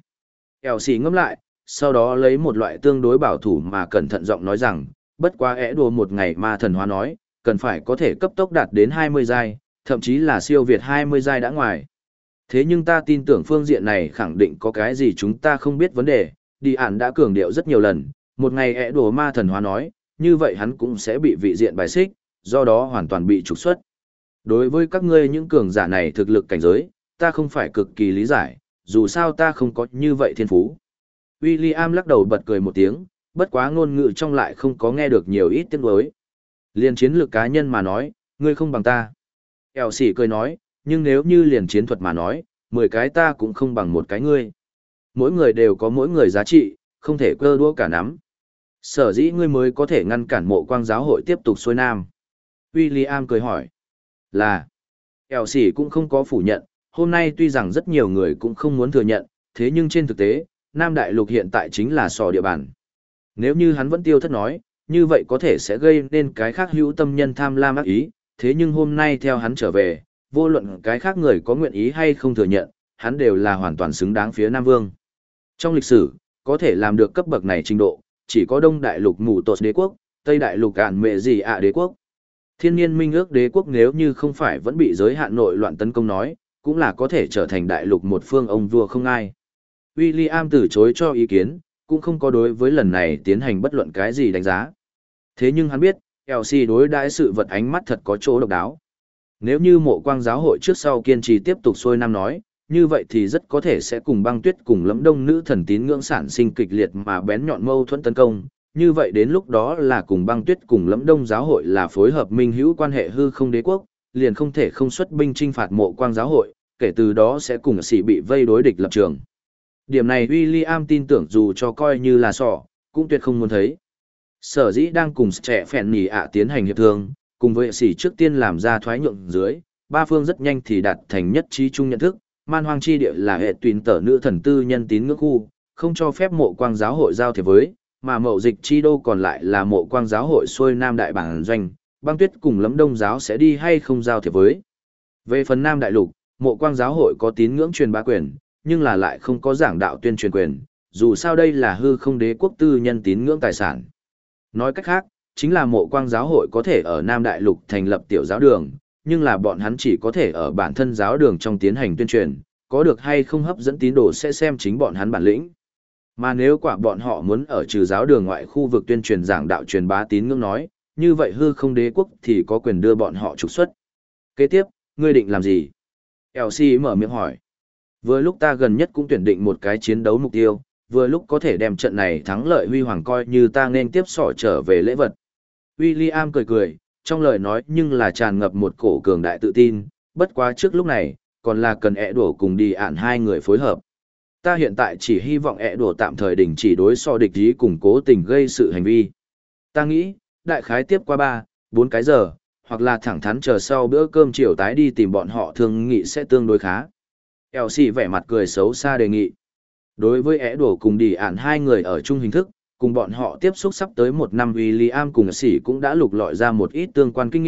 Xì ngẫm lại, sau đó lấy một loại tương đối bảo thủ mà cẩn thận giọng nói rằng, bất quá đùa một ngày ma thần hóa nói, cần phải có thể cấp tốc đạt đến 20 giai, thậm chí là siêu việt 20 giai đã ngoài. Thế nhưng ta tin tưởng phương diện này khẳng định có cái gì chúng ta không biết vấn đề, đi ản đã cường điệu rất nhiều lần, một ngày đùa ma thần hóa nói, như vậy hắn cũng sẽ bị vị diện bài xích, do đó hoàn toàn bị trục xuất. Đối với các ngươi những cường giả này thực lực cảnh giới, ta không phải cực kỳ lý giải, dù sao ta không có như vậy thiên phú. William lắc đầu bật cười một tiếng, bất quá ngôn ngữ trong lại không có nghe được nhiều ít tiếng đối. Liên chiến lược cá nhân mà nói, ngươi không bằng ta. Xỉ cười nói, nhưng nếu như liền chiến thuật mà nói, 10 cái ta cũng không bằng một cái ngươi. Mỗi người đều có mỗi người giá trị, không thể cơ đũa cả nắm. Sở dĩ ngươi mới có thể ngăn cản mộ quang giáo hội tiếp tục xuôi nam. William cười hỏi. Là. Xỉ cũng không có phủ nhận, hôm nay tuy rằng rất nhiều người cũng không muốn thừa nhận, thế nhưng trên thực tế, Nam Đại Lục hiện tại chính là sò địa bàn. Nếu như hắn vẫn tiêu thất nói, như vậy có thể sẽ gây nên cái khác hữu tâm nhân tham lam ác ý, thế nhưng hôm nay theo hắn trở về, vô luận cái khác người có nguyện ý hay không thừa nhận, hắn đều là hoàn toàn xứng đáng phía Nam Vương. Trong lịch sử, có thể làm được cấp bậc này trình độ, chỉ có Đông Đại Lục Mù Tột đế quốc, Tây Đại Lục Ản Mệ Gì ạ đế quốc. Thiên nhiên minh ước đế quốc nếu như không phải vẫn bị giới hạn nội loạn tấn công nói, cũng là có thể trở thành đại lục một phương ông vua không ai. William từ chối cho ý kiến, cũng không có đối với lần này tiến hành bất luận cái gì đánh giá. Thế nhưng hắn biết, Elsie đối đãi sự vật ánh mắt thật có chỗ độc đáo. Nếu như mộ quang giáo hội trước sau kiên trì tiếp tục xuôi nam nói, như vậy thì rất có thể sẽ cùng băng tuyết cùng lẫm đông nữ thần tín ngưỡng sản sinh kịch liệt mà bén nhọn mâu thuẫn tấn công. Như vậy đến lúc đó là cùng băng tuyết cùng lẫm đông giáo hội là phối hợp minh hữu quan hệ hư không đế quốc, liền không thể không xuất binh chinh phạt mộ quang giáo hội, kể từ đó sẽ cùng sĩ bị vây đối địch lập trường. Điểm này William tin tưởng dù cho coi như là sọ, cũng tuyệt không muốn thấy. Sở dĩ đang cùng trẻ phèn nỉ ạ tiến hành hiệp thương, cùng với sĩ trước tiên làm ra thoái nhượng dưới, ba phương rất nhanh thì đạt thành nhất trí chung nhận thức, man hoang chi địa là hệ tuyển tở nữ thần tư nhân tín ngưỡng khu, không cho phép mộ quang giáo hội giao thiệp với, mà mậu dịch chi đô còn lại là mộ quang giáo hội xuôi nam đại bản doanh, băng tuyết cùng lẫm đông giáo sẽ đi hay không giao thiệp với. Về phần Nam Đại Lục, mộ quang giáo hội có tín ngưỡng truyền bá quyền, nhưng là lại không có giảng đạo tuyên truyền quyền, dù sao đây là hư không đế quốc tư nhân tín ngưỡng tài sản. Nói cách khác, chính là mộ quang giáo hội có thể ở Nam Đại Lục thành lập tiểu giáo đường, nhưng là bọn hắn chỉ có thể ở bản thân giáo đường trong tiến hành tuyên truyền, có được hay không hấp dẫn tín đồ sẽ xem chính bọn hắn bản lĩnh. Mà nếu quả bọn họ muốn ở trừ giáo đường ngoại khu vực tuyên truyền giảng đạo truyền bá tín ngưỡng nói, như vậy hư không đế quốc thì có quyền đưa bọn họ trục xuất. Kế tiếp, ngươi định làm gì? Elsie mở miệng hỏi. Vừa lúc ta gần nhất cũng tuyển định một cái chiến đấu mục tiêu, vừa lúc có thể đem trận này thắng lợi huy hoàng coi như ta nên tiếp sỏ trở về lễ vật. William cười cười, trong lời nói nhưng là tràn ngập một cổ cường đại tự tin, bất quá trước lúc này, còn là cần đổ cùng đi ạn hai người phối hợp. Ta hiện tại chỉ hy vọng đổ tạm thời đình chỉ đối so địch ý cùng cố tình gây sự hành vi. Ta nghĩ, đại khái tiếp qua 3-4 cái giờ, hoặc là thẳng thắn chờ sau bữa cơm chiều tái đi tìm bọn họ thương nghị sẽ tương đối khá. Elsie vẻ mặt cười xấu xa đề nghị. Đối với đổ cùng đi ạn hai người ở chung hình thức, cùng bọn họ tiếp xúc sắp tới 1 năm William cùng Elsie cũng đã lục lọi ra một ít tương quan kinh nghiệm,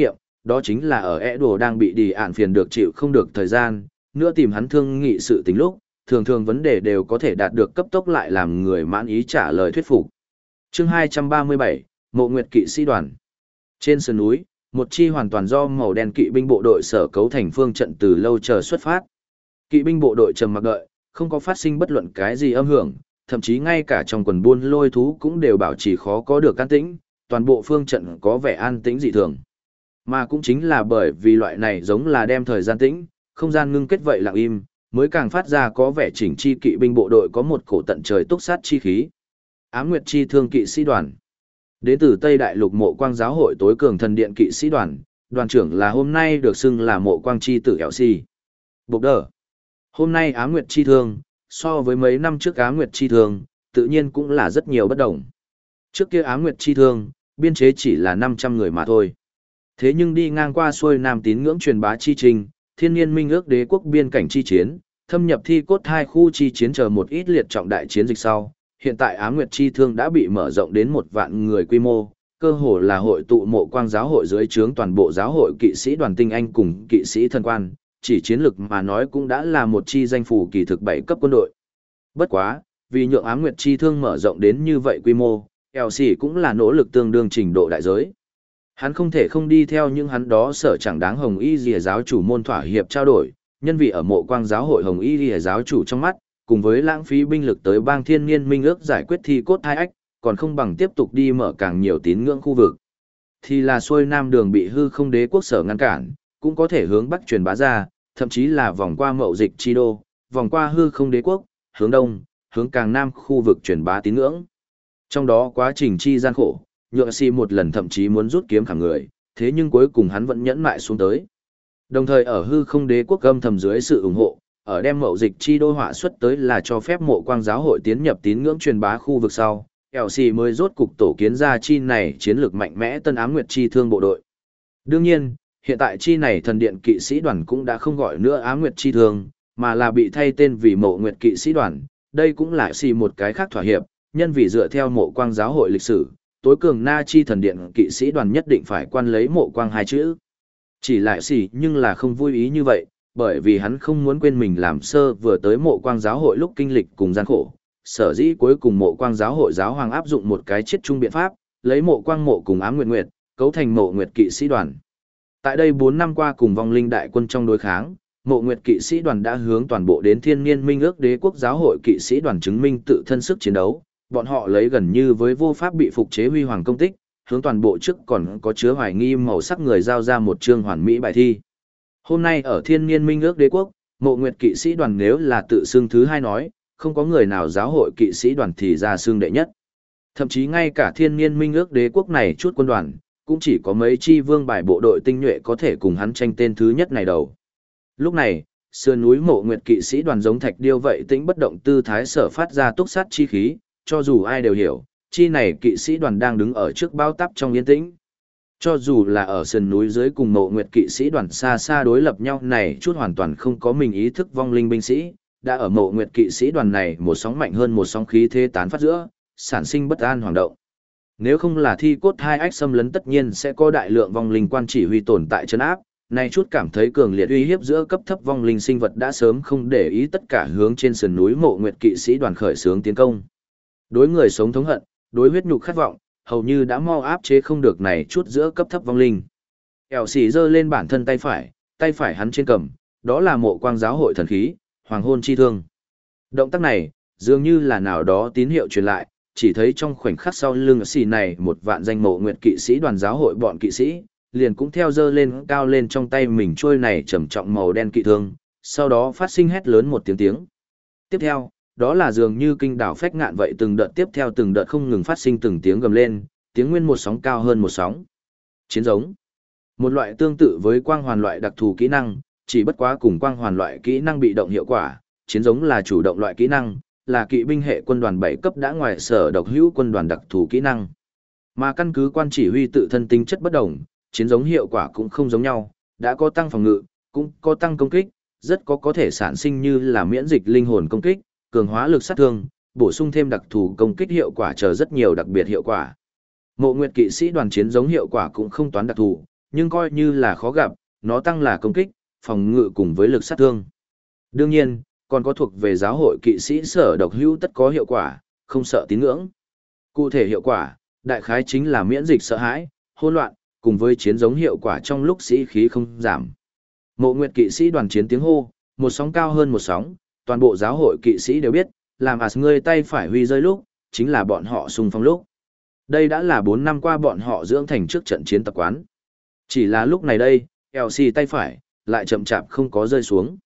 đó chính là ở ẻ đồ đang bị đi ạn phiền được chịu không được thời gian, nữa tìm hắn thương nghị sự tình lúc, thường thường vấn đề đều có thể đạt được cấp tốc lại làm người mãn ý trả lời thuyết phục. Chương 237, Mộ Nguyệt Kỵ sĩ đoàn. Trên sườn núi, một chi hoàn toàn do màu đen kỵ binh bộ đội sở cấu thành phương trận từ lâu chờ xuất phát. Kỵ binh bộ đội trầm mặc đợi, không có phát sinh bất luận cái gì âm hưởng, thậm chí ngay cả trong quần buôn lôi thú cũng đều bảo trì khó có được an tĩnh, toàn bộ phương trận có vẻ an tĩnh dị thường. Mà cũng chính là bởi vì loại này giống là đem thời gian tĩnh, không gian ngưng kết vậy lặng im, mới càng phát ra có vẻ chỉnh chi kỵ binh bộ đội có một cổ tận trời túc sát chi khí. Ám Nguyệt Chi Thương Kỵ sĩ đoàn. Đến từ Tây Đại Lục Mộ Quang giáo hội tối cường thần điện kỵ sĩ đoàn, đoàn trưởng là hôm nay được xưng là Mộ Quang chi tử Elsie. Bộc đờ. Hôm nay Ám Nguyệt Chi Thương, so với mấy năm trước Ám Nguyệt Chi Thương, tự nhiên cũng là rất nhiều bất đồng. Trước kia Ám Nguyệt Chi Thương, biên chế chỉ là 500 người mà thôi. Thế nhưng đi ngang qua xuôi nam tín ngưỡng truyền bá chi trình, thiên nhiên minh ước đế quốc biên cảnh chi chiến, thâm nhập thi cốt hai khu chi chiến chờ một ít liệt trọng đại chiến dịch sau, hiện tại Ám Nguyệt Chi Thương đã bị mở rộng đến 1 vạn người quy mô, cơ hồ là hội tụ Mộ Quang giáo hội dưới trướng toàn bộ giáo hội kỵ sĩ đoàn tinh anh cùng kỵ sĩ thần quan, chỉ chiến lực mà nói cũng đã là một chi danh phủ kỳ thực 7 cấp quân đội. Bất quá, vì nhượng Ám Nguyệt Chi Thương mở rộng đến như vậy quy mô, Elsie cũng là nỗ lực tương đương trình độ đại giới. Hắn không thể không đi theo những hắn đó sở chẳng đáng Hồng Y Lìa giáo chủ môn thỏa hiệp trao đổi, nhân vì ở Mộ Quang giáo hội Hồng Y Lìa giáo chủ trong mắt, cùng với lãng phí binh lực tới bang thiên niên minh ước giải quyết thi cốt hai ách, còn không bằng tiếp tục đi mở càng nhiều tín ngưỡng khu vực. Thì là xuôi nam đường bị hư không đế quốc sở ngăn cản, cũng có thể hướng bắc truyền bá ra, thậm chí là vòng qua mậu dịch chi đô, vòng qua hư không đế quốc, hướng đông, hướng càng nam khu vực truyền bá tín ngưỡng. Trong đó quá trình chi gian khổ, nhượng si một lần thậm chí muốn rút kiếm khảm người, thế nhưng cuối cùng hắn vẫn nhẫn mại xuống tới. Đồng thời ở hư không đế quốc âm thầm dưới sự ủng hộ, ở đem mậu dịch chi đô họa xuất tới là cho phép Mộ Quang giáo hội tiến nhập tín ngưỡng truyền bá khu vực sau, Elsie mới rốt cục tổ kiến ra chi này chiến lược mạnh mẽ Tân Ám Nguyệt Chi Thương bộ đội. Đương nhiên, hiện tại chi này thần điện kỵ sĩ đoàn cũng đã không gọi nữa Ám Nguyệt Chi Thương, mà là bị thay tên vì Mộ Nguyệt Kỵ sĩ đoàn, đây cũng là một cái khác thỏa hiệp, nhân vì dựa theo Mộ Quang giáo hội lịch sử, tối cường na chi thần điện kỵ sĩ đoàn nhất định phải quan lấy Mộ Quang hai chữ. Chỉ lại nhưng là không vui ý như vậy, bởi vì hắn không muốn quên mình làm sơ vừa tới Mộ Quang giáo hội lúc kinh lịch cùng gian khổ. Sở dĩ cuối cùng Mộ Quang giáo hội giáo hoàng áp dụng một cái chiết chung biện pháp, lấy Mộ Quang mộ cùng Ám Nguyệt Nguyệt, cấu thành Mộ Nguyệt Kỵ sĩ đoàn. Tại đây 4 năm qua cùng vong linh đại quân trong đối kháng, Mộ Nguyệt Kỵ sĩ đoàn đã hướng toàn bộ đến thiên niên minh ước đế quốc giáo hội kỵ sĩ đoàn chứng minh tự thân sức chiến đấu, bọn họ lấy gần như với vô pháp bị phục chế huy hoàng công tích, hướng toàn bộ trước còn có chứa hoài nghi màu sắc người giao ra một chương hoàn mỹ bài thi. Hôm nay ở thiên niên minh ước đế quốc, Mộ Nguyệt Kỵ sĩ đoàn nếu là tự xưng thứ hai nói, không có người nào giáo hội kỵ sĩ đoàn thì ra xưng đệ nhất. Thậm chí ngay cả thiên niên minh ước đế quốc này chút quân đoàn, cũng chỉ có mấy chi vương bài bộ đội tinh nhuệ có thể cùng hắn tranh tên thứ nhất này đầu. Lúc này, sườn núi Mộ Nguyệt Kỵ sĩ đoàn giống thạch điêu vậy tĩnh bất động tư thái sở phát ra túc sát chi khí, cho dù ai đều hiểu, chi này kỵ sĩ đoàn đang đứng ở trước bao táp trong yên tĩnh. Cho dù là ở sườn núi dưới cùng Mộ Nguyệt Kỵ sĩ đoàn xa xa đối lập nhau này chút hoàn toàn không có mình ý thức vong linh binh sĩ, đã ở Mộ Nguyệt Kỵ sĩ đoàn này một sóng mạnh hơn một sóng khí thế tán phát giữa, sản sinh bất an hoảng động. Nếu không là thi cốt hai ách xâm lấn tất nhiên sẽ có đại lượng vong linh quan chỉ huy tồn tại chân áp, nay chút cảm thấy cường liệt uy hiếp giữa cấp thấp vong linh sinh vật đã sớm không để ý tất cả hướng trên sườn núi Mộ Nguyệt Kỵ sĩ đoàn khởi xướng tiến công. Đối người sống thống hận, đối huyết nhục khát vọng, hầu như đã mau áp chế không được này chút giữa cấp thấp vong linh. Elsie giơ lên bản thân tay phải hắn trên cầm, đó là Mộ Quang giáo hội thần khí, Hoàng hôn chi thương. Động tác này, dường như là nào đó tín hiệu truyền lại, chỉ thấy trong khoảnh khắc sau lưng xì này 1 vạn danh Mộ Nguyệt Kỵ sĩ đoàn giáo hội bọn kỵ sĩ, liền cũng theo giơ lên cao lên trong tay mình trôi này trầm trọng màu đen kỵ thương, sau đó phát sinh hét lớn một tiếng. Tiếp theo, đó là dường như kinh đảo phách ngạn vậy từng đợt tiếp theo từng đợt không ngừng phát sinh từng tiếng gầm lên, tiếng nguyên một sóng cao hơn một sóng. Chiến giống. Một loại tương tự với quang hoàn loại đặc thù kỹ năng, chỉ bất quá cùng quang hoàn loại kỹ năng bị động hiệu quả, chiến giống là chủ động loại kỹ năng, là kỵ binh hệ quân đoàn 7 cấp đã ngoài sở độc hữu quân đoàn đặc thù kỹ năng. Mà căn cứ quan chỉ huy tự thân tính chất bất đồng, chiến giống hiệu quả cũng không giống nhau, đã có tăng phòng ngự, cũng có tăng công kích, rất có thể sản sinh như là miễn dịch linh hồn công kích, cường hóa lực sát thương, bổ sung thêm đặc thù công kích hiệu quả chờ rất nhiều đặc biệt hiệu quả. Mộ Nguyệt Kỵ sĩ đoàn chiến giống hiệu quả cũng không toán đặc thù, nhưng coi như là khó gặp, nó tăng là công kích, phòng ngự cùng với lực sát thương. Đương nhiên, còn có thuộc về giáo hội kỵ sĩ sở độc hữu tất có hiệu quả, không sợ tín ngưỡng. Cụ thể hiệu quả, đại khái chính là miễn dịch sợ hãi, hỗn loạn, cùng với chiến giống hiệu quả trong lúc sĩ khí không giảm. Mộ Nguyệt kỵ sĩ đoàn chiến tiếng hô, một sóng cao hơn một sóng, toàn bộ giáo hội kỵ sĩ đều biết, làm ngươi tay phải huy rơi lúc, chính là bọn họ xung phong lúc. Đây đã là 4 năm qua bọn họ dưỡng thành trước trận chiến tập quán. Chỉ là lúc này đây, LC tay phải, lại chậm chạp không có rơi xuống.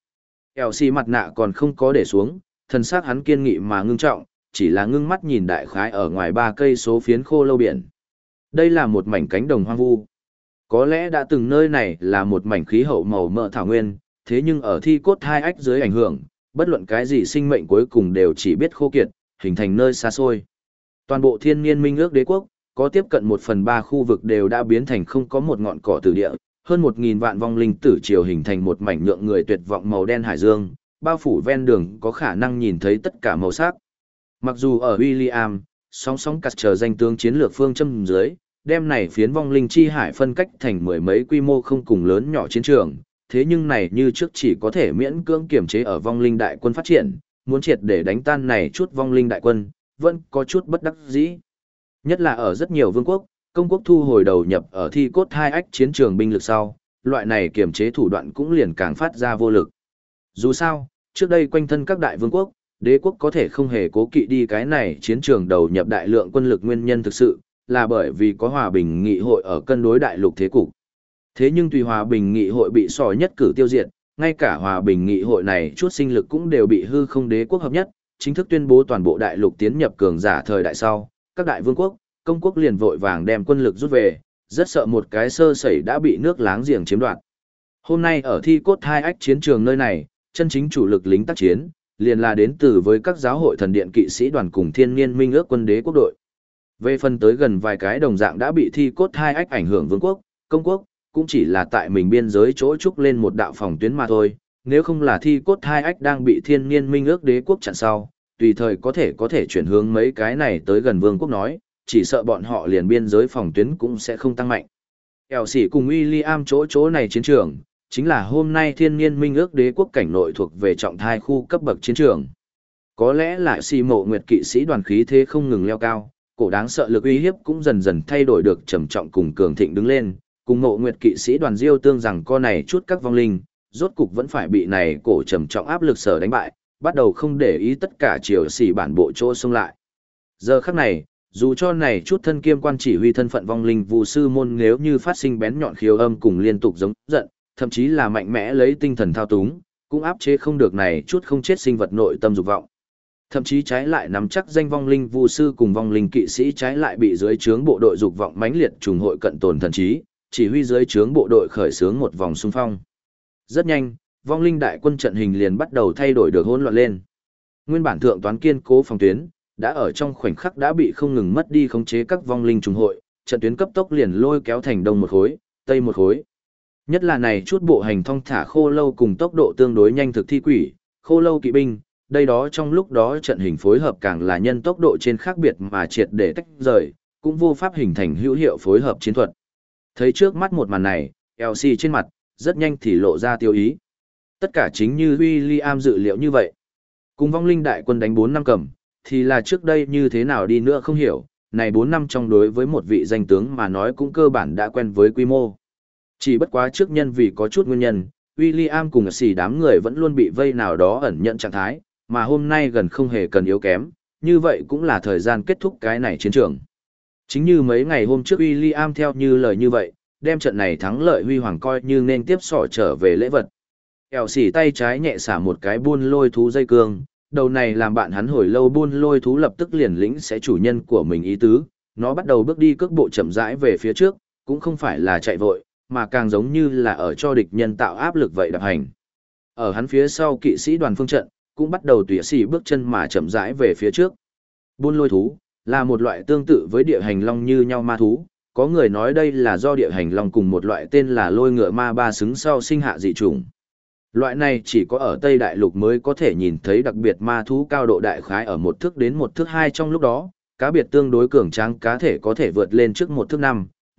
LC mặt nạ còn không có để xuống, thân xác hắn kiên nghị mà ngưng trọng, chỉ là ngưng mắt nhìn đại khái ở ngoài 3 cây số phiến khô lâu biển. Đây là một mảnh cánh đồng hoang vu. Có lẽ đã từng nơi này là một mảnh khí hậu màu mỡ thảo nguyên, thế nhưng ở thi cốt hai ách dưới ảnh hưởng, bất luận cái gì sinh mệnh cuối cùng đều chỉ biết khô kiệt, hình thành nơi xa xôi. Toàn bộ thiên niên minh ước đế quốc, có tiếp cận 1/3 khu vực đều đã biến thành không có một ngọn cỏ tử địa, hơn 1.000 vạn vong linh tử triều hình thành một mảnh nhượng người tuyệt vọng màu đen hải dương, bao phủ ven đường có khả năng nhìn thấy tất cả màu sắc. Mặc dù ở William, sóng cắt chờ danh tướng chiến lược phương châm dưới, đem này phiến vong linh chi hải phân cách thành mười mấy quy mô không cùng lớn nhỏ chiến trường, thế nhưng này như trước chỉ có thể miễn cưỡng kiểm chế ở vong linh đại quân phát triển, muốn triệt để đánh tan này chút vong linh đại quân, vẫn có chút bất đắc dĩ. Nhất là ở rất nhiều vương quốc, công quốc thu hồi đầu nhập ở thi cốt hai ách chiến trường binh lực sau, loại này kiểm chế thủ đoạn cũng liền càng phát ra vô lực. Dù sao, trước đây quanh thân các đại vương quốc, đế quốc có thể không hề cố kỵ đi cái này chiến trường đầu nhập đại lượng quân lực nguyên nhân thực sự, là bởi vì có hòa bình nghị hội ở cân đối đại lục thế cục. Thế nhưng tùy hòa bình nghị hội bị sò nhất cử tiêu diệt, ngay cả hòa bình nghị hội này chút sinh lực cũng đều bị hư không đế quốc hợp nhất, chính thức tuyên bố toàn bộ đại lục tiến nhập cường giả thời đại sau, các đại vương quốc, công quốc liền vội vàng đem quân lực rút về, rất sợ một cái sơ sẩy đã bị nước láng giềng chiếm đoạt. Hôm nay ở thi cốt hai ách chiến trường nơi này, chân chính chủ lực lính tác chiến, liền là đến từ với các giáo hội thần điện kỵ sĩ đoàn cùng thiên niên minh ước quân đế quốc đội. Về phần tới gần vài cái đồng dạng đã bị thi cốt hai ách ảnh hưởng vương quốc, công quốc, cũng chỉ là tại mình biên giới chỗ trúc lên một đạo phòng tuyến mà thôi, nếu không là thi cốt hai ách đang bị thiên niên minh ước đế quốc chặn sau, tùy thời có thể chuyển hướng mấy cái này tới gần vương quốc nói, chỉ sợ bọn họ liền biên giới phòng tuyến cũng sẽ không tăng mạnh. Eo sĩ cùng William chỗ này chiến trường, chính là hôm nay thiên niên minh ước đế quốc cảnh nội thuộc về trọng thai khu cấp bậc chiến trường. Có lẽ là si mộ nguyệt kỵ sĩ đoàn khí thế không ngừng leo cao, cổ đáng sợ lực uy hiếp cũng dần dần thay đổi được trầm trọng cùng cường thịnh đứng lên, cùng mộ nguyệt kỵ sĩ đoàn diêu tương rằng con này chút các vong linh, rốt cục vẫn phải bị này cổ trầm trọng áp lực sở đánh bại, bắt đầu không để ý tất cả chiều xỉ bản bộ chỗ xông lại. Giờ khắc này, dù cho này chút thân kiêm quan chỉ huy thân phận vong linh vu sư môn nếu như phát sinh bén nhọn khiếu âm cùng liên tục giống giận, thậm chí là mạnh mẽ lấy tinh thần thao túng, cũng áp chế không được này chút không chết sinh vật nội tâm dục vọng. Thậm chí trái lại nắm chắc danh vong linh vu sư cùng vong linh kỵ sĩ trái lại bị dưới trướng bộ đội dục vọng mãnh liệt trùng hội cận tồn thần trí, chỉ huy dưới trướng bộ đội khởi xướng một vòng xung phong. Rất nhanh, vong linh đại quân trận hình liền bắt đầu thay đổi được hỗn loạn lên. Nguyên bản thượng toán kiên cố phòng tuyến, đã ở trong khoảnh khắc đã bị không ngừng mất đi khống chế các vong linh trùng hội, trận tuyến cấp tốc liền lôi kéo thành đông một khối, tây một khối. Nhất là này chút bộ hành thong thả khô lâu cùng tốc độ tương đối nhanh thực thi quỷ, khô lâu kỵ binh, đây đó trong lúc đó trận hình phối hợp càng là nhân tốc độ trên khác biệt mà triệt để tách rời, cũng vô pháp hình thành hữu hiệu phối hợp chiến thuật. Thấy trước mắt một màn này, LC trên mặt, rất nhanh thì lộ ra tiêu ý. Tất cả chính như William dự liệu như vậy. Cùng vong linh đại quân đánh 4 năm cầm, thì là trước đây như thế nào đi nữa không hiểu, này 4 năm trong đối với một vị danh tướng mà nói cũng cơ bản đã quen với quy mô. Chỉ bất quá trước nhân vì có chút nguyên nhân, William cùng xỉ đám người vẫn luôn bị vây nào đó ẩn nhận trạng thái, mà hôm nay gần không hề cần yếu kém, như vậy cũng là thời gian kết thúc cái này chiến trường. Chính như mấy ngày hôm trước William theo như lời như vậy, đem trận này thắng lợi huy hoàng coi như nên tiếp sỏ trở về lễ vật. Kẻo xỉ tay trái nhẹ xả một cái buôn lôi thú dây cương, đầu này làm bạn hắn hồi lâu buôn lôi thú lập tức liền lĩnh sẽ chủ nhân của mình ý tứ, nó bắt đầu bước đi cước bộ chậm rãi về phía trước, cũng không phải là chạy vội, mà càng giống như là ở cho địch nhân tạo áp lực vậy đạp hành. Ở hắn phía sau kỵ sĩ đoàn phương trận, cũng bắt đầu tùy xỉ bước chân mà chậm rãi về phía trước. Buôn lôi thú là một loại tương tự với địa hành long như nhau ma thú, có người nói đây là do địa hành long cùng một loại tên là lôi ngựa ma ba xứng sau sinh hạ dị chủng. Loại này chỉ có ở Tây Đại Lục mới có thể nhìn thấy, đặc biệt ma thú cao độ đại khái ở 1 thước đến 1 thước 2 trong lúc đó, cá biệt tương đối cường tráng cá thể có thể vượt lên trước 1 thước 5,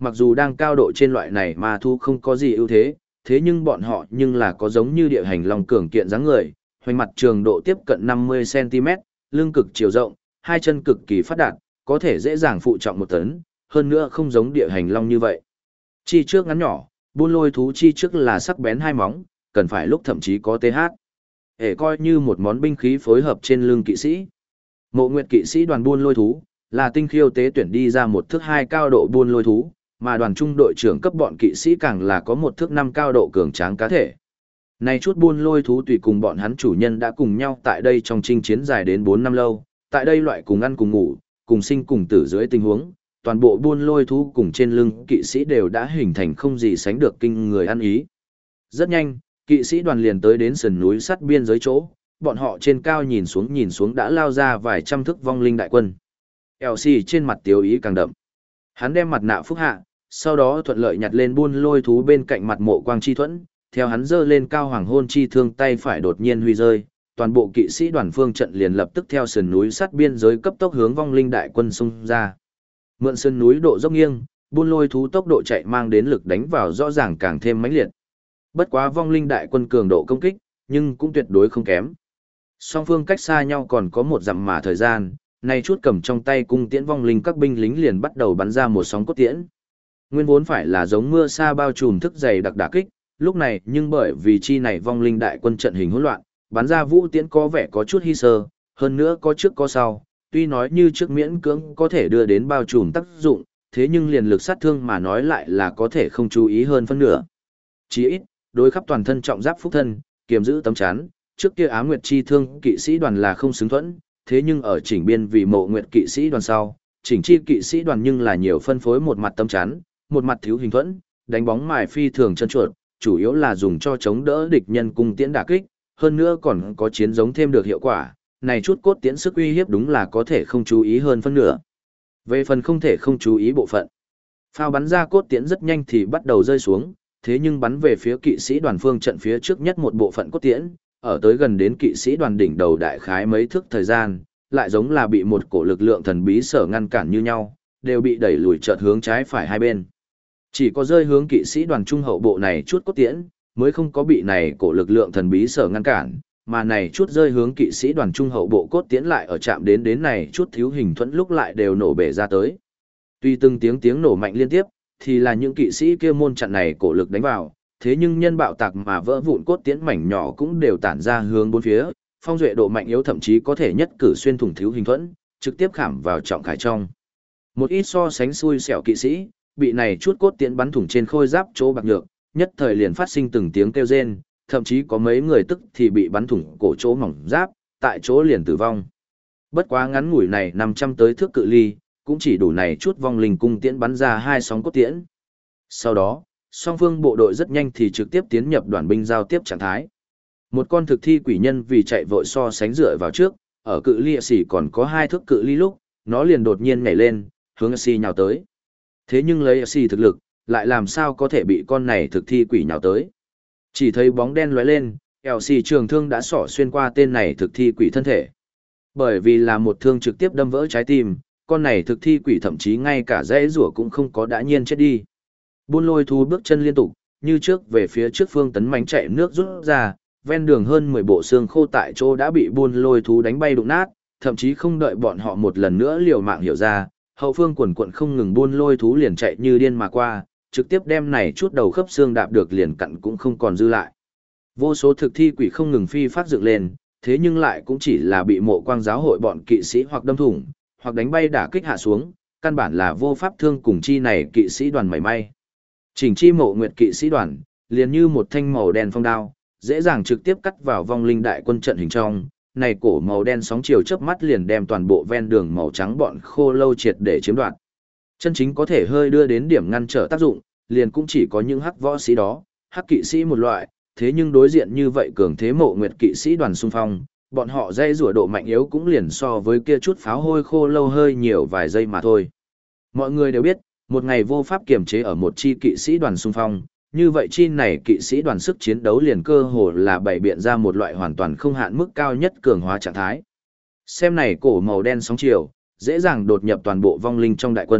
mặc dù đang cao độ trên loại này ma thu không có gì ưu thế, thế nhưng bọn họ nhưng là có giống như địa hành long cường kiện dáng người, hoành mặt trường độ tiếp cận 50 cm, lưng cực chiều rộng, hai chân cực kỳ phát đạt, có thể dễ dàng phụ trọng 1 tấn, hơn nữa không giống địa hành long như vậy. Chi trước ngắn nhỏ, buôn lôi thú chi trước là sắc bén 2 móng, cần phải lúc thậm chí có TH. Để coi như một món binh khí phối hợp trên lưng kỵ sĩ. Mộ Nguyệt kỵ sĩ đoàn buôn lôi thú, là tinh khiêu tế tuyển đi ra 1 thước 2 cao độ buôn lôi thú, mà đoàn trung đội trưởng cấp bọn kỵ sĩ càng là có 1 thước 5 cao độ cường tráng cá thể. Này chút buôn lôi thú tùy cùng bọn hắn chủ nhân đã cùng nhau tại đây trong chinh chiến dài đến 4 năm lâu, tại đây loại cùng ăn cùng ngủ, cùng sinh cùng tử dưới tình huống, toàn bộ buôn lôi thú cùng trên lưng kỵ sĩ đều đã hình thành không gì sánh được kinh người ăn ý. Rất nhanh, kỵ sĩ đoàn liền tới đến sườn núi sắt biên giới chỗ, bọn họ trên cao nhìn xuống đã lao ra vài trăm thước vong linh đại quân. Elsie trên mặt tiếu ý càng đậm. Hắn đem mặt nạ phúc hạ, sau đó thuận lợi nhặt lên buôn lôi thú bên cạnh mặt mộ quang chi thuẫn, theo hắn giơ lên cao hoàng hôn chi thương tay phải đột nhiên huy rơi, toàn bộ kỵ sĩ đoàn phương trận liền lập tức theo sườn núi sắt biên giới cấp tốc hướng vong linh đại quân xung ra. Mượn sườn núi độ dốc nghiêng, buôn lôi thú tốc độ chạy mang đến lực đánh vào rõ ràng càng thêm mãnh liệt. Bất quá vong linh đại quân cường độ công kích, nhưng cũng tuyệt đối không kém. Song phương cách xa nhau còn có 1 dặm mà thời gian, nay chút cầm trong tay cung tiễn vong linh các binh lính liền bắt đầu bắn ra một sóng cốt tiễn. Nguyên vốn phải là giống mưa sa bao trùm thức dày đặc đả kích, lúc này nhưng bởi vì chi này vong linh đại quân trận hình hỗn loạn, bắn ra vũ tiễn có vẻ có chút hy sơ, hơn nữa có trước có sau, tuy nói như trước miễn cưỡng có thể đưa đến bao trùm tác dụng, thế nhưng liền lực sát thương mà nói lại là có thể không chú ý hơn phân nửa. Chỉ ít, đối khắp toàn thân trọng giáp phúc thân, kiềm giữ tấm chắn, trước kia Á Nguyệt chi thương kỵ sĩ đoàn là không xứng thuẫn, thế nhưng ở chỉnh biên vì Mộ Nguyệt kỵ sĩ đoàn sau, chỉnh chi kỵ sĩ đoàn nhưng là nhiều phân phối một mặt tấm chắn, một mặt thiếu hình thuẫn, đánh bóng mài phi thường chân chuột, chủ yếu là dùng cho chống đỡ địch nhân cung tiễn đả kích, hơn nữa còn có chiến giống thêm được hiệu quả, này chút cốt tiễn sức uy hiếp đúng là có thể không chú ý hơn phân nửa. Về phần không thể không chú ý bộ phận, pháo bắn ra cốt tiễn rất nhanh thì bắt đầu rơi xuống, thế nhưng bắn về phía kỵ sĩ đoàn phương trận phía trước nhất một bộ phận cốt tiễn, ở tới gần đến kỵ sĩ đoàn đỉnh đầu đại khái mấy thước thời gian, lại giống là bị một cổ lực lượng thần bí sở ngăn cản như nhau, đều bị đẩy lùi chợt hướng trái phải hai bên. Chỉ có rơi hướng kỵ sĩ đoàn trung hậu bộ này chút cốt tiễn, mới không có bị này cổ lực lượng thần bí sở ngăn cản, mà này chút rơi hướng kỵ sĩ đoàn trung hậu bộ cốt tiễn lại ở chạm đến này chút thiếu hình thuẫn lúc lại đều nổ bể ra tới. Tuy từng tiếng nổ mạnh liên tiếp, thì là những kỵ sĩ kia môn chặn này cổ lực đánh vào, thế nhưng nhân bạo tạc mà vỡ vụn cốt tiễn mảnh nhỏ cũng đều tản ra hướng bốn phía, phong duệ độ mạnh yếu thậm chí có thể nhất cử xuyên thủng thiếu hình thuẫn, trực tiếp khảm vào trọng khải trong. Một ít so sánh xui xẻo kỵ sĩ, bị này chút cốt tiễn bắn thủng trên khôi giáp chỗ bạc nhược, nhất thời liền phát sinh từng tiếng kêu rên, thậm chí có mấy người tức thì bị bắn thủng cổ chỗ mỏng giáp, tại chỗ liền tử vong. Bất quá ngắn ngủi này 500 tới thước cự ly, cũng chỉ đủ này chút vong linh cung tiễn bắn ra hai sóng cốt tiễn. Sau đó, song phương bộ đội rất nhanh thì trực tiếp tiến nhập đoàn binh giao tiếp trạng thái. Một con thực thi quỷ nhân vì chạy vội so sánh dựa vào trước, ở cự ly xỉ còn có 2 thước cự ly lúc, nó liền đột nhiên nhảy lên, hướng xỉ nhào tới. Thế nhưng lấy xỉ thực lực, lại làm sao có thể bị con này thực thi quỷ nhào tới. Chỉ thấy bóng đen lóe lên, xỉ trường thương đã xỏ xuyên qua tên này thực thi quỷ thân thể. Bởi vì là một thương trực tiếp đâm vỡ trái tim, con này thực thi quỷ thậm chí ngay cả dãy rủa cũng không có, đã nhiên chết đi. Buôn lôi thú bước chân liên tục, như trước về phía trước phương tấn mánh chạy nước rút ra, ven đường hơn 10 bộ xương khô tại chỗ đã bị buôn lôi thú đánh bay đụng nát, thậm chí không đợi bọn họ một lần nữa liều mạng hiểu ra, hậu phương quần quận không ngừng buôn lôi thú liền chạy như điên mà qua, trực tiếp đem này chút đầu khớp xương đạp được liền cặn cũng không còn dư lại. Vô số thực thi quỷ không ngừng phi phát dựng lên, thế nhưng lại cũng chỉ là bị Mộ Quang giáo hội bọn kỵ sĩ hoặc đâm thủng, hoặc đánh bay đả kích hạ xuống, căn bản là vô pháp thương cùng chi này kỵ sĩ đoàn mảy may. Chỉnh chi Mộ Nguyệt kỵ sĩ đoàn, liền như một thanh màu đen phong đao, dễ dàng trực tiếp cắt vào vong linh đại quân trận hình trong, này cổ màu đen sóng chiều chớp mắt liền đem toàn bộ ven đường màu trắng bọn khô lâu triệt để chiếm đoạt. Chân chính có thể hơi đưa đến điểm ngăn trở tác dụng, liền cũng chỉ có những hắc võ sĩ đó, hắc kỵ sĩ một loại, thế nhưng đối diện như vậy cường thế Mộ Nguyệt kỵ sĩ đoàn xung phong, bọn họ dây rùa độ mạnh yếu cũng liền so với kia chút pháo hôi khô lâu hơi nhiều vài giây mà thôi. Mọi người đều biết, một ngày vô pháp kiềm chế ở một chi kỵ sĩ đoàn xung phong, như vậy chi này kỵ sĩ đoàn sức chiến đấu liền cơ hồ là bày biện ra một loại hoàn toàn không hạn mức cao nhất cường hóa trạng thái. Xem này cổ màu đen sóng chiều, dễ dàng đột nhập toàn bộ vong linh trong đại quân,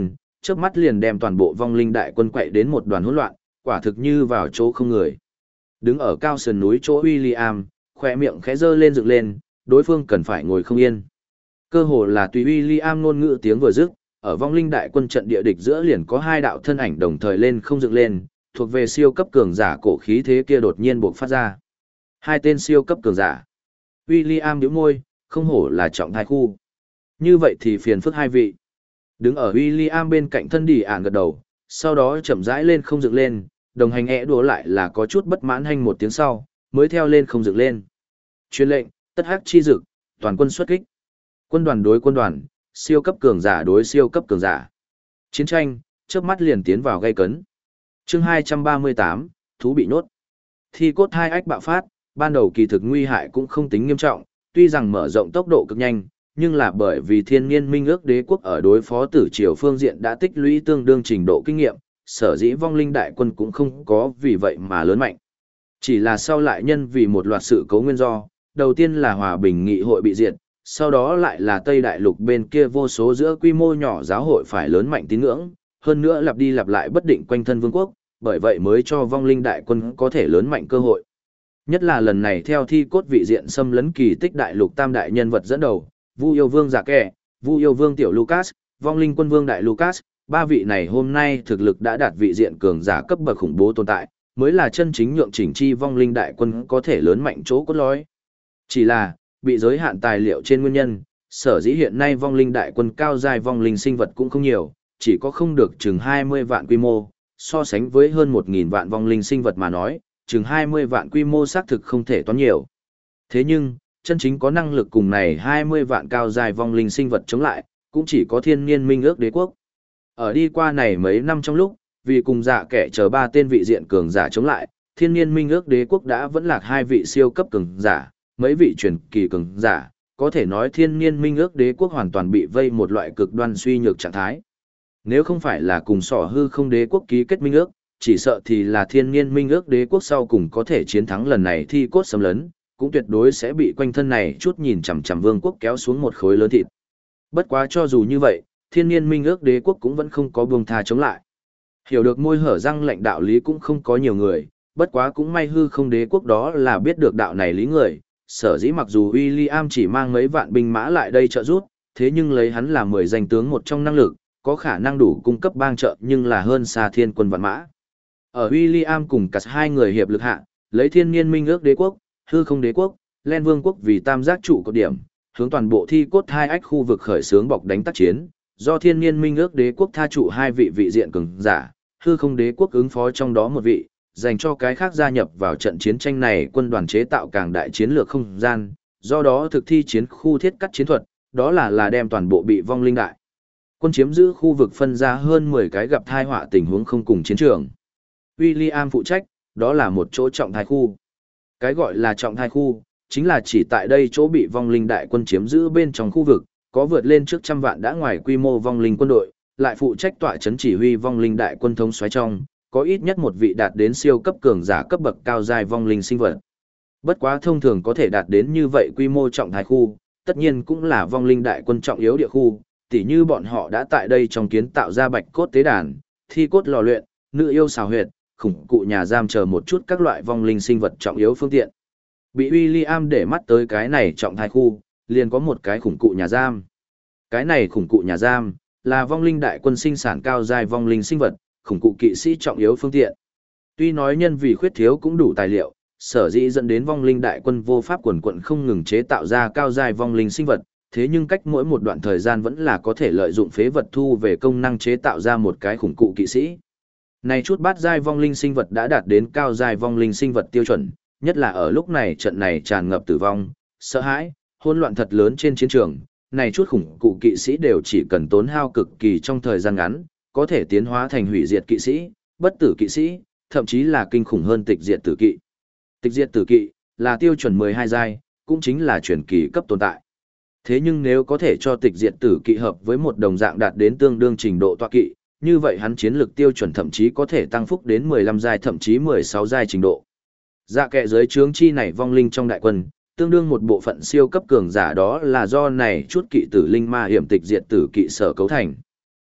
chớp mắt liền đem toàn bộ vong linh đại quân quậy đến một đoàn hỗn loạn, quả thực như vào chỗ không người. Đứng ở cao sườn núi chỗ William, khỏe miệng khẽ giơ lên dựng lên, đối phương cần phải ngồi không yên. Cơ hồ là tùy William ngôn ngữ tiếng vừa dứt, ở vong linh đại quân trận địa địch giữa liền có hai đạo thân ảnh đồng thời lên không dựng lên, thuộc về siêu cấp cường giả cổ khí thế kia đột nhiên bộc phát ra. Hai tên siêu cấp cường giả. William nhíu môi, không hổ là trọng thai khu. Như vậy thì phiền phức hai vị. Đứng ở William bên cạnh thân đi ản gật đầu, sau đó chậm rãi lên không dựng lên, đồng hành đùa lại là có chút bất mãn hành một tiếng sau, mới theo lên không dựng lên. Truyền lệnh, tất hắc chi dực, toàn quân xuất kích. Quân đoàn đối quân đoàn, siêu cấp cường giả đối siêu cấp cường giả. Chiến tranh, chớp mắt liền tiến vào gay cấn. Chương 238, thú bị nhốt. Thi cốt hai ách bạo phát, ban đầu kỳ thực nguy hại cũng không tính nghiêm trọng, tuy rằng mở rộng tốc độ cực nhanh, nhưng là bởi vì thiên niên minh ước đế quốc ở đối phó tử triều phương diện đã tích lũy tương đương trình độ kinh nghiệm, sở dĩ vong linh đại quân cũng không có vì vậy mà lớn mạnh. Chỉ là sau lại nhân vì một loạt sự cố nguyên do, đầu tiên là hòa bình nghị hội bị diệt, sau đó lại là Tây Đại Lục bên kia vô số giữa quy mô nhỏ giáo hội phải lớn mạnh tín ngưỡng, hơn nữa lặp đi lặp lại bất định quanh thân vương quốc, bởi vậy mới cho vong linh đại quân có thể lớn mạnh cơ hội. Nhất là lần này theo thi cốt vị diện xâm lấn kỳ tích đại lục tam đại nhân vật dẫn đầu, Vu yêu vương Dạ Kẻ, Vu yêu vương tiểu Lucas, vong linh quân vương đại Lucas, ba vị này hôm nay thực lực đã đạt vị diện cường giả cấp bậc khủng bố tồn tại, mới là chân chính nhượng chỉnh chi vong linh đại quân có thể lớn mạnh chỗ cốt lõi. Chỉ là, bị giới hạn tài liệu trên nguyên nhân, sở dĩ hiện nay vong linh đại quân cao giai vong linh sinh vật cũng không nhiều, chỉ có không được chừng 20 vạn quy mô, so sánh với hơn 1.000 vạn vong linh sinh vật mà nói, chừng 20 vạn quy mô xác thực không thể toán nhiều. Thế nhưng, chân chính có năng lực cùng này 20 vạn cao giai vong linh sinh vật chống lại, cũng chỉ có thiên niên minh ước đế quốc. Ở đi qua này mấy năm trong lúc, vì cùng Dạ Kẻ chờ ba tên vị diện cường giả chống lại, thiên niên minh ước đế quốc đã vẫn lạc hai vị siêu cấp cường giả, mấy vị truyền kỳ cường giả, có thể nói thiên niên minh ước đế quốc hoàn toàn bị vây một loại cực đoan suy nhược trạng thái. Nếu không phải là cùng Sỏ Hư Không đế quốc ký kết minh ước, chỉ sợ thì là thiên niên minh ước đế quốc sau cùng có thể chiến thắng lần này thi cốt xâm lấn, cũng tuyệt đối sẽ bị quanh thân này chút nhìn chằm chằm vương quốc kéo xuống một khối lớn thịt. Bất quá cho dù như vậy, thiên niên minh ước đế quốc cũng vẫn không có buông tha chống lại. Hiểu được môi hở răng lệnh đạo lý cũng không có nhiều người, bất quá cũng may Hư Không đế quốc đó là biết được đạo này lý người, sở dĩ mặc dù William chỉ mang mấy vạn binh mã lại đây trợ giúp, thế nhưng lấy hắn là 10 danh tướng một trong năng lực, có khả năng đủ cung cấp bang trợ nhưng là hơn xa thiên quân vạn mã. Ở William cùng cả hai người hiệp lực hạ, lấy thiên niên minh ước đế quốc, Hư Không đế quốc, Len vương quốc vì tam giác trụ cột điểm, hướng toàn bộ thi cốt hai ách khu vực khởi xướng bọc đánh tác chiến, do thiên niên minh ước đế quốc tha trụ hai vị vị diện cường giả, Hư Không đế quốc ứng phó trong đó một vị, dành cho cái khác gia nhập vào trận chiến tranh này quân đoàn chế tạo càng đại chiến lược không gian, do đó thực thi chiến khu thiết cắt chiến thuật, đó là đem toàn bộ bị vong linh đại. Quân chiếm giữ khu vực phân ra hơn 10 cái gặp thai họa tình huống không cùng chiến trường. William phụ trách, đó là một chỗ trọng thai khu. Cái gọi là trọng thai khu, chính là chỉ tại đây chỗ bị vong linh đại quân chiếm giữ bên trong khu vực, có vượt lên trước trăm vạn đã ngoài quy mô vong linh quân đội, lại phụ trách tọa chấn chỉ huy vong linh đại quân thống soái trong, có ít nhất một vị đạt đến siêu cấp cường giả cấp bậc cao giai vong linh sinh vật. Bất quá thông thường có thể đạt đến như vậy quy mô trọng thai khu, tất nhiên cũng là vong linh đại quân trọng yếu địa khu, tỉ như bọn họ đã tại đây trong kiến tạo ra bạch cốt tế đàn, thi cốt lò luyện, nữ yêu xào huyệt, khủng cụ nhà giam chờ một chút các loại vong linh sinh vật trọng yếu phương tiện. Bị William để mắt tới cái này trọng thai khu, liền có một cái khủng cụ nhà giam. Cái này khủng cụ nhà giam, là vong linh đại quân sinh sản cao giai vong linh sinh vật, khủng cụ kỵ sĩ trọng yếu phương tiện. Tuy nói nhân vì khuyết thiếu cũng đủ tài liệu, sở dĩ dẫn đến vong linh đại quân vô pháp quần quận không ngừng chế tạo ra cao giai vong linh sinh vật, thế nhưng cách mỗi một đoạn thời gian vẫn là có thể lợi dụng phế vật thu về công năng chế tạo ra một cái khủng cụ kỵ sĩ. Này chút bát giai vong linh sinh vật đã đạt đến cao giai vong linh sinh vật tiêu chuẩn, nhất là ở lúc này trận này tràn ngập tử vong, sợ hãi, hỗn loạn thật lớn trên chiến trường, này chút khủng cụ kỵ sĩ đều chỉ cần tốn hao cực kỳ trong thời gian ngắn, có thể tiến hóa thành hủy diệt kỵ sĩ, bất tử kỵ sĩ, thậm chí là kinh khủng hơn tịch diệt tử kỵ. Tịch diệt tử kỵ là tiêu chuẩn 12 giai, cũng chính là truyền kỳ cấp tồn tại. Thế nhưng nếu có thể cho tịch diệt tử kỵ hợp với một đồng dạng đạt đến tương đương trình độ tọa kỵ, như vậy hắn chiến lực tiêu chuẩn thậm chí có thể tăng phúc đến 15 giai thậm chí 16 giai trình độ. Dạ Kẻ dưới trướng chi này vong linh trong đại quân, tương đương một bộ phận siêu cấp cường giả đó là do này chút kỵ tử linh ma hiểm tịch diệt tử kỵ sở cấu thành.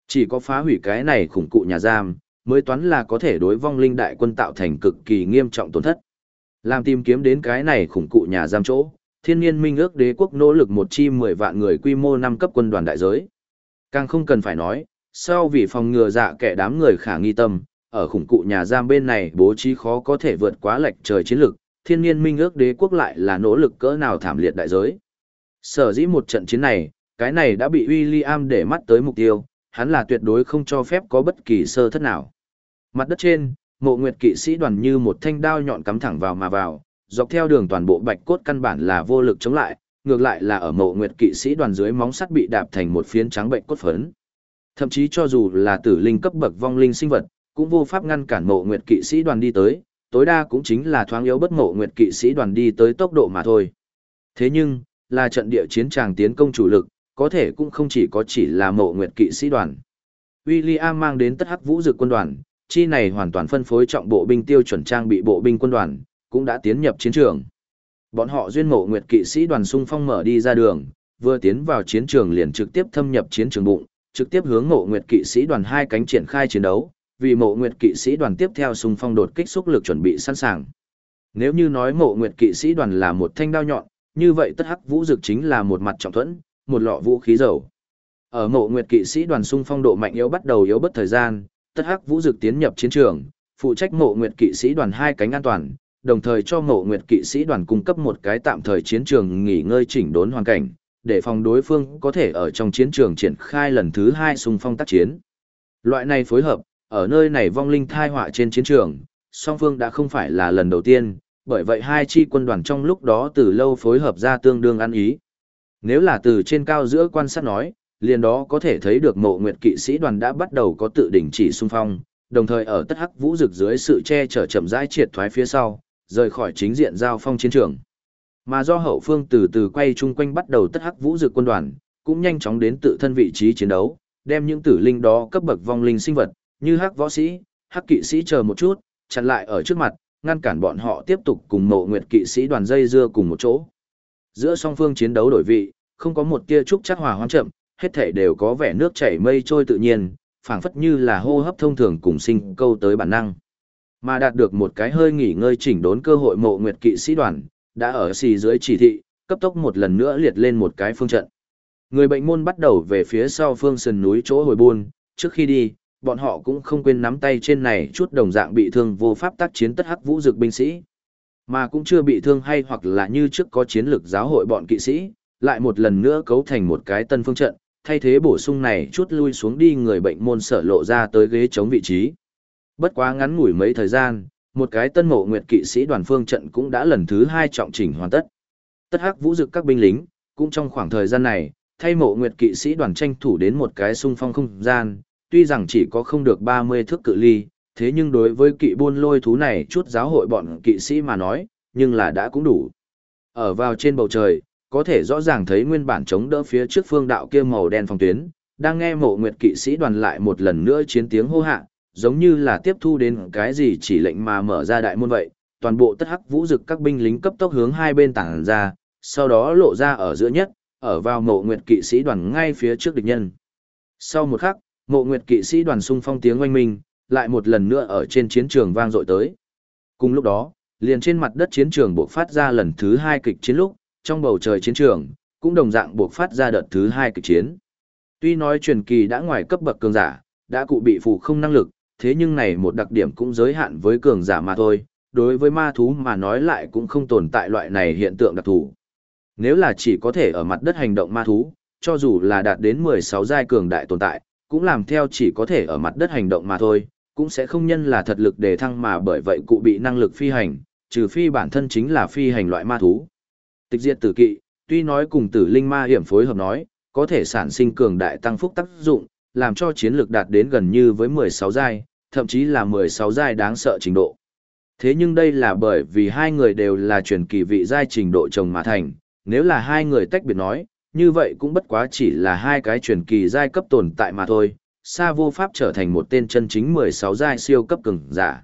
Chỉ có phá hủy cái này khủng cụ nhà giam, mới toán là có thể đối vong linh đại quân tạo thành cực kỳ nghiêm trọng tổn thất. Làm tìm kiếm đến cái này khủng cụ nhà giam chỗ, Thiên Nhiên Minh ước đế quốc nỗ lực một chi 10 vạn người quy mô 5 cấp quân đoàn đại giới. Càng không cần phải nói, sau vì phòng ngừa dạ kẻ đám người khả nghi tâm, ở khủng cụ nhà giam bên này bố trí khó có thể vượt quá lệch trời chiến lược, Thiên Nhiên Minh ước đế quốc lại là nỗ lực cỡ nào thảm liệt đại giới. Sở dĩ một trận chiến này, cái này đã bị William để mắt tới mục tiêu, hắn là tuyệt đối không cho phép có bất kỳ sơ thất nào. Mặt đất trên, Mộ Nguyệt kỵ sĩ đoàn như một thanh đao nhọn cắm thẳng vào mà vào, dọc theo đường toàn bộ bạch cốt căn bản là vô lực chống lại, ngược lại là ở Mộ Nguyệt kỵ sĩ đoàn dưới móng sắt bị đạp thành một phiến trắng bệnh cốt phấn. Thậm chí cho dù là tử linh cấp bậc vong linh sinh vật, cũng vô pháp ngăn cản Mộ Nguyệt kỵ sĩ đoàn đi tới, tối đa cũng chính là thoáng yếu bất Mộ Nguyệt kỵ sĩ đoàn đi tới tốc độ mà thôi. Thế nhưng, là trận địa chiến tràng tiến công chủ lực, có thể cũng không chỉ là Mộ Nguyệt kỵ sĩ đoàn. William mang đến tất hắc vũ dực quân đoàn, chi này hoàn toàn phân phối trọng bộ binh tiêu chuẩn trang bị bộ binh quân đoàn, cũng đã tiến nhập chiến trường. Bọn họ duyên Mộ Nguyệt kỵ sĩ đoàn xung phong mở đi ra đường, vừa tiến vào chiến trường liền trực tiếp thâm nhập chiến trường bụng, trực tiếp hướng Mộ Nguyệt kỵ sĩ đoàn hai cánh triển khai chiến đấu, vì Mộ Nguyệt kỵ sĩ đoàn tiếp theo xung phong đột kích xúc lực chuẩn bị sẵn sàng. Nếu như nói Mộ Nguyệt kỵ sĩ đoàn là một thanh đao nhọn, như vậy tất hắc vũ dực chính là một mặt trọng thuẫn, một lọ vũ khí dầu. Ở Mộ Nguyệt kỵ sĩ đoàn xung phong độ mạnh yếu bắt đầu yếu bất thời gian, tất hắc vũ dực tiến nhập chiến trường, phụ trách Mộ Nguyệt kỵ sĩ đoàn hai cánh an toàn, đồng thời cho Mộ Nguyệt kỵ sĩ đoàn cung cấp một cái tạm thời chiến trường nghỉ ngơi chỉnh đốn hoàn cảnh, để phòng đối phương có thể ở trong chiến trường triển khai lần thứ hai xung phong tác chiến. Loại này phối hợp, ở nơi này vong linh thai họa trên chiến trường, song phương đã không phải là lần đầu tiên, bởi vậy hai chi quân đoàn trong lúc đó từ lâu phối hợp ra tương đương ăn ý. Nếu là từ trên cao giữa quan sát nói, liền đó có thể thấy được Mộ Nguyệt kỵ sĩ đoàn đã bắt đầu có tự đình chỉ xung phong, đồng thời ở tất hắc vũ dực dưới sự che chở chậm rãi triệt thoái phía sau, rời khỏi chính diện giao phong chiến trường. Mà do hậu phương từ từ quay chung quanh bắt đầu tất hắc vũ dực quân đoàn, cũng nhanh chóng đến tự thân vị trí chiến đấu, đem những tử linh đó cấp bậc vong linh sinh vật, như hắc võ sĩ, hắc kỵ sĩ chờ một chút, chặn lại ở trước mặt, ngăn cản bọn họ tiếp tục cùng Mộ Nguyệt kỵ sĩ đoàn dây dưa cùng một chỗ. Giữa song phương chiến đấu đổi vị, không có một tia trúc chắc hòa hoãn chậm, hết thảy đều có vẻ nước chảy mây trôi tự nhiên, phảng phất như là hô hấp thông thường cùng sinh câu tới bản năng. Mà đạt được một cái hơi nghỉ ngơi chỉnh đốn cơ hội Mộ Nguyệt kỵ sĩ đoàn, đã ở xì dưới chỉ thị, cấp tốc một lần nữa liệt lên một cái phương trận. Người bệnh môn bắt đầu về phía sau phương sườn núi chỗ hồi buôn, trước khi đi, bọn họ cũng không quên nắm tay trên này chút đồng dạng bị thương vô pháp tác chiến tất hắc vũ dực binh sĩ. Mà cũng chưa bị thương hay hoặc là như trước có chiến lược giáo hội bọn kỵ sĩ, lại một lần nữa cấu thành một cái tân phương trận, thay thế bổ sung này chút lui xuống đi người bệnh môn sở lộ ra tới ghế chống vị trí. Bất quá ngắn ngủi mấy thời gian, một cái tân Mộ Nguyệt kỵ sĩ đoàn phương trận cũng đã lần thứ hai trọng chỉnh hoàn tất. Tất hắc vũ dực các binh lính, cũng trong khoảng thời gian này, thay Mộ Nguyệt kỵ sĩ đoàn tranh thủ đến một cái xung phong không gian, tuy rằng chỉ có không được 30 thước cự ly, thế nhưng đối với kỵ buôn lôi thú này chút giáo hội bọn kỵ sĩ mà nói, nhưng là đã cũng đủ. Ở vào trên bầu trời, có thể rõ ràng thấy nguyên bản chống đỡ phía trước phương đạo kia màu đen phòng tuyến, đang nghe Mộ Nguyệt kỵ sĩ đoàn lại một lần nữa chiến tiếng hô hạ, giống như là tiếp thu đến cái gì chỉ lệnh mà mở ra đại môn vậy, toàn bộ tất hắc vũ dực các binh lính cấp tốc hướng hai bên tản ra, sau đó lộ ra ở giữa nhất, ở vào Mộ Nguyệt kỵ sĩ đoàn ngay phía trước địch nhân. Sau một khắc, Mộ Nguyệt kỵ sĩ đoàn xung phong tiếng oanh minh, lại một lần nữa ở trên chiến trường vang dội tới. Cùng lúc đó, liền trên mặt đất chiến trường buộc phát ra lần thứ hai kịch chiến lúc, trong bầu trời chiến trường, cũng đồng dạng buộc phát ra đợt thứ hai kịch chiến. Tuy nói truyền kỳ đã ngoài cấp bậc cường giả, đã cụ bị phù không năng lực, thế nhưng này một đặc điểm cũng giới hạn với cường giả mà thôi, đối với ma thú mà nói lại cũng không tồn tại loại này hiện tượng đặc thù. Nếu là chỉ có thể ở mặt đất hành động ma thú, cho dù là đạt đến 16 giai cường đại tồn tại, cũng làm theo chỉ có thể ở mặt đất hành động mà thôi, cũng sẽ không nhân là thật lực đề thăng mà bởi vậy cụ bị năng lực phi hành, trừ phi bản thân chính là phi hành loại ma thú. Tịch diệt tử kỵ, tuy nói cùng tử linh ma hiểm phối hợp nói, có thể sản sinh cường đại tăng phúc tác dụng, làm cho chiến lược đạt đến gần như với 16 giai, thậm chí là 16 giai đáng sợ trình độ. Thế nhưng đây là bởi vì hai người đều là truyền kỳ vị giai trình độ chồng mà thành, nếu là hai người tách biệt nói, như vậy cũng bất quá chỉ là hai cái truyền kỳ giai cấp tồn tại mà thôi, xa vô pháp trở thành một tên chân chính 16 giai siêu cấp cường giả.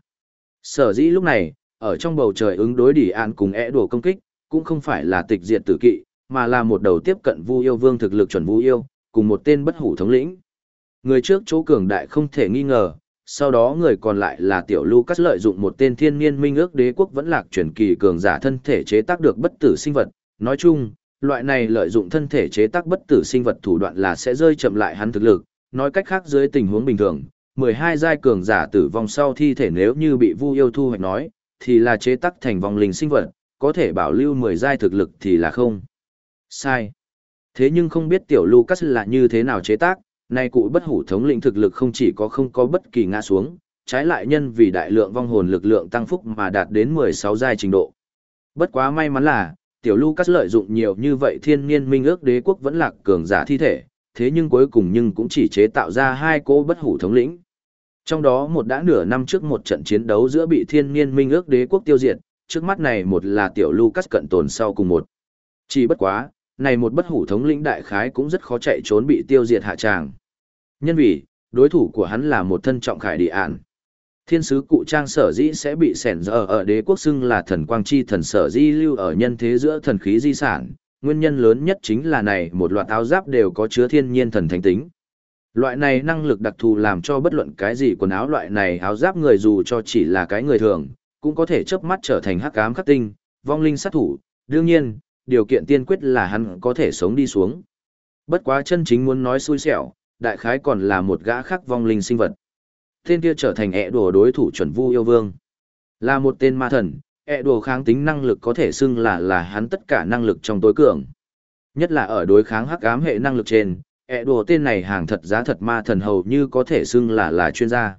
Sở dĩ lúc này, ở trong bầu trời ứng đối đỉ an cùng đùa công kích, cũng không phải là tịch diệt tử kỵ, mà là một đầu tiếp cận Vu Yêu Vương thực lực chuẩn Vu Yêu, cùng một tên bất hủ thống lĩnh. Người trước chỗ cường đại không thể nghi ngờ, sau đó người còn lại là tiểu Lucas lợi dụng một tên thiên niên minh ước đế quốc vẫn lạc truyền kỳ cường giả thân thể chế tác được bất tử sinh vật. Nói chung, loại này lợi dụng thân thể chế tác bất tử sinh vật thủ đoạn là sẽ rơi chậm lại hắn thực lực. Nói cách khác dưới tình huống bình thường, 12 giai cường giả tử vong sau thi thể nếu như bị Vu yêu thu hoạch nói, thì là chế tác thành vong linh sinh vật, có thể bảo lưu 10 giai thực lực thì là không. Sai. Thế nhưng không biết tiểu Lucas là như thế nào chế tác, nay cụ bất hủ thống lĩnh thực lực không chỉ có không có bất kỳ ngã xuống, trái lại nhân vì đại lượng vong hồn lực lượng tăng phúc mà đạt đến 16 giai trình độ. Bất quá may mắn là, tiểu Lucas lợi dụng nhiều như vậy thiên niên minh ước đế quốc vẫn lạc cường giả thi thể, thế nhưng cuối cùng cũng chỉ chế tạo ra 2 cỗ bất hủ thống lĩnh. Trong đó một đã nửa năm trước một trận chiến đấu giữa bị thiên niên minh ước đế quốc tiêu diệt, trước mắt này một là tiểu Lucas cận tồn sau cùng một. Chỉ bất quá, này một bất hủ thống lĩnh đại khái cũng rất khó chạy trốn bị tiêu diệt hạ tràng. Nhân vì, đối thủ của hắn là một thân trọng khải địa ản. Thiên sứ cụ trang sở dĩ sẽ bị sẻn giờ ở đế quốc xưng là thần quang chi thần sở di lưu ở nhân thế giữa thần khí di sản, nguyên nhân lớn nhất chính là này một loạt áo giáp đều có chứa thiên nhiên thần thánh tính. Loại này năng lực đặc thù làm cho bất luận cái gì quần áo loại này áo giáp người dù cho chỉ là cái người thường, cũng có thể chớp mắt trở thành hắc ám khắc tinh, vong linh sát thủ, đương nhiên, điều kiện tiên quyết là hắn có thể sống đi xuống. Bất quá chân chính muốn nói xui xẻo, đại khái còn là một gã khác vong linh sinh vật. Tên kia trở thành ẹ đùa đối thủ chuẩn Vu yêu vương. Là một tên ma thần, ẹ đùa kháng tính năng lực có thể xưng là hắn tất cả năng lực trong tối cường. Nhất là ở đối kháng hắc ám hệ năng lực trên, ẹ đùa tên này hàng thật giá thật ma thần hầu như có thể xưng là chuyên gia.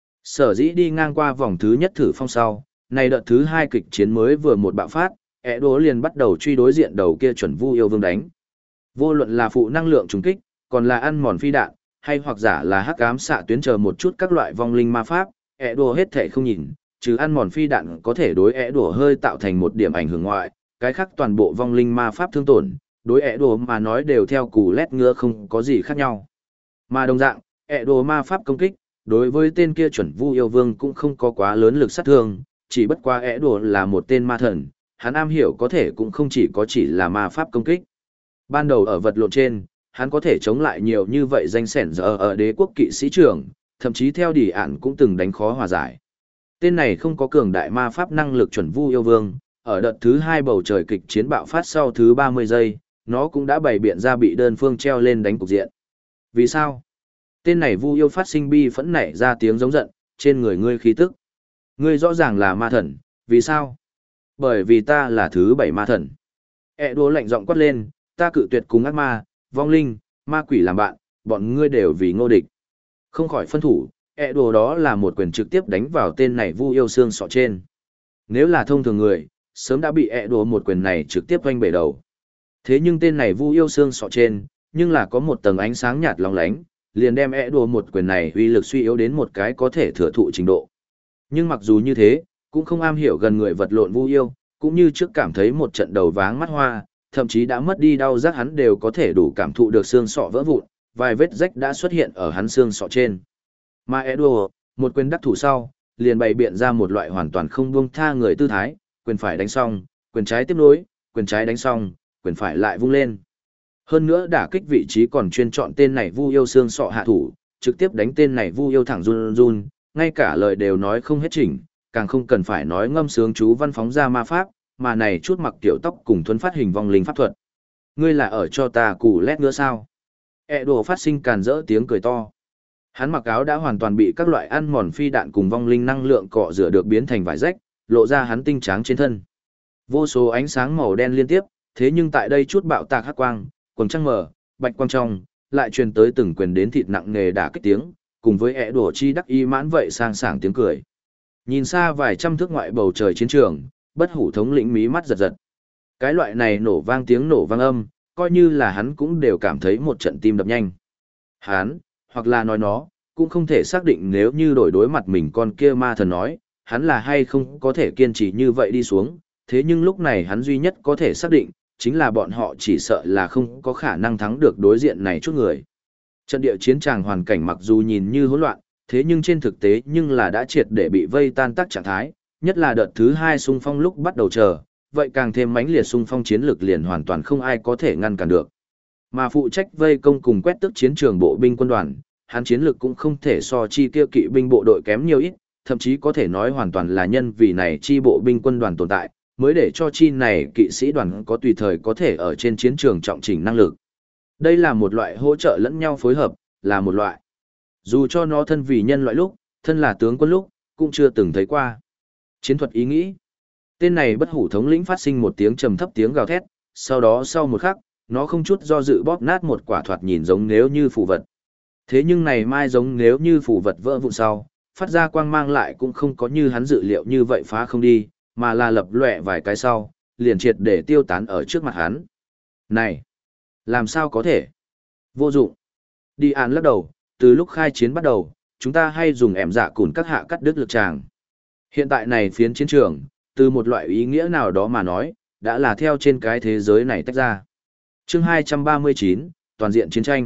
Sở dĩ đi ngang qua vòng thứ nhất thử phong sau, này đợt thứ 2 kịch chiến mới vừa một bạo phát, ẹ đùa liền bắt đầu truy đối diện đầu kia chuẩn Vu yêu vương đánh. Vô luận là phụ năng lượng trùng kích, còn là ăn mòn phi đạn, hay hoặc giả là hắc ám xạ tuyến chờ một chút các loại vong linh ma pháp, ẻ đùa hết thể không nhìn, trừ ăn mòn phi đạn có thể đối ẻ đùa hơi tạo thành một điểm ảnh hưởng ngoại, cái khác toàn bộ vong linh ma pháp thương tổn, đối ẻ đùa mà nói đều theo củ lét ngựa không có gì khác nhau. Mà đồng dạng, ẻ đùa ma pháp công kích, đối với tên kia chuẩn Vu yêu vương cũng không có quá lớn lực sát thương, chỉ bất qua ẻ đùa là một tên ma thần, hắn am hiểu có thể cũng không chỉ là ma pháp công kích. Ban đầu ở vật lộn trên, hắn có thể chống lại nhiều như vậy danh sẻn giờ ở đế quốc kỵ sĩ trưởng, thậm chí theo đỉ ản cũng từng đánh khó hòa giải. Tên này không có cường đại ma pháp năng lực chuẩn Vu yêu vương, ở đợt thứ 2 bầu trời kịch chiến bạo phát sau thứ 30 giây, nó cũng đã bày biện ra bị đơn phương treo lên đánh cục diện. Vì sao? Tên này Vu yêu phát sinh bi phẫn nảy ra tiếng giống giận, trên người ngươi khí tức. Ngươi rõ ràng là ma thần, vì sao? Bởi vì ta là thứ 7 ma thần. Đùa lạnh giọng quát lên, ta cự tuyệt cùng ác ma, vong linh, ma quỷ làm bạn, bọn ngươi đều vì ngô địch. Không khỏi phân thủ, đùa đó là một quyền trực tiếp đánh vào tên này Vu yêu xương sọ trên. Nếu là thông thường người, sớm đã bị đùa một quyền này trực tiếp vanh bể đầu. Thế nhưng tên này Vu yêu xương sọ trên, nhưng là có một tầng ánh sáng nhạt lóng lánh, liền đem đùa một quyền này uy lực suy yếu đến một cái có thể thừa thụ trình độ. Nhưng mặc dù như thế, cũng không am hiểu gần người vật lộn Vu yêu, cũng như trước cảm thấy một trận đầu váng mắt hoa, thậm chí đã mất đi đau giác hắn đều có thể đủ cảm thụ được xương sọ vỡ vụn, vài vết rách đã xuất hiện ở hắn xương sọ trên. Mà Edward, một quyền đắc thủ sau, liền bày biện ra một loại hoàn toàn không buông tha người tư thái, quyền phải đánh xong, quyền trái tiếp nối, quyền trái đánh xong, quyền phải lại vung lên. Hơn nữa đả kích vị trí còn chuyên chọn tên này Vu yêu xương sọ hạ thủ, trực tiếp đánh tên này Vu yêu thẳng run run, ngay cả lời đều nói không hết chỉnh, càng không cần phải nói ngâm sướng chú văn phóng ra ma pháp, mà này chút mặc tiểu tóc cùng thuấn phát hình vong linh pháp thuật. Ngươi là ở cho ta củ lét nữa sao? Đồ phát sinh càn rỡ tiếng cười to. Hắn mặc áo đã hoàn toàn bị các loại ăn mòn phi đạn cùng vong linh năng lượng cọ rửa được biến thành vải rách, lộ ra hắn tinh tráng trên thân. Vô số ánh sáng màu đen liên tiếp, thế nhưng tại đây chút bạo tạc hắc quang, quầng trăng mờ, bạch quang trong, lại truyền tới từng quyền đến thịt nặng nề đả kích tiếng, cùng với đổ chi đắc y mãn vậy sang sảng tiếng cười. Nhìn xa vài trăm thước ngoại bầu trời chiến trường, bất hủ thống lĩnh mí mắt giật giật. Cái loại này nổ vang tiếng nổ vang âm, coi như là hắn cũng đều cảm thấy một trận tim đập nhanh. Hắn, hoặc là nói nó, cũng không thể xác định nếu như đổi đối mặt mình con kia ma thần nói, hắn là hay không có thể kiên trì như vậy đi xuống, thế nhưng lúc này hắn duy nhất có thể xác định, chính là bọn họ chỉ sợ là không có khả năng thắng được đối diện này chút người. Trận địa chiến tràng hoàn cảnh mặc dù nhìn như hỗn loạn, thế nhưng trên thực tế nhưng là đã triệt để bị vây tan tác trạng thái, nhất là đợt thứ 2 xung phong lúc bắt đầu chờ, vậy càng thêm mãnh liệt xung phong chiến lược liền hoàn toàn không ai có thể ngăn cản được. Mà phụ trách vây công cùng quét tước chiến trường bộ binh quân đoàn, hắn chiến lực cũng không thể so chi kia kỵ binh bộ đội kém nhiều ít, thậm chí có thể nói hoàn toàn là nhân vì này chi bộ binh quân đoàn tồn tại, mới để cho chi này kỵ sĩ đoàn có tùy thời có thể ở trên chiến trường trọng chỉnh năng lực. Đây là một loại hỗ trợ lẫn nhau phối hợp, là một loại. Dù cho nó thân vì nhân loại lúc, thân là tướng quân lúc, cũng chưa từng thấy qua. Chiến thuật ý nghĩ. Tên này bất hủ thống lĩnh phát sinh một tiếng trầm thấp tiếng gào thét, sau đó sau một khắc, nó không chút do dự bóp nát một quả thoạt nhìn giống nếu như phù vật. Thế nhưng này mai giống nếu như phù vật vỡ vụn sau, phát ra quang mang lại cũng không có như hắn dự liệu như vậy phá không đi, mà là lập lòe vài cái sau, liền triệt để tiêu tán ở trước mặt hắn. Này! Làm sao có thể? Vô dụng. Đi án lắc đầu, từ lúc khai chiến bắt đầu, chúng ta hay dùng ẻm dạ cùn các hạ cắt đứt lực tràng. Hiện tại này phiến chiến trường, từ một loại ý nghĩa nào đó mà nói, đã là theo trên cái thế giới này tách ra. Chương 239, toàn diện chiến tranh.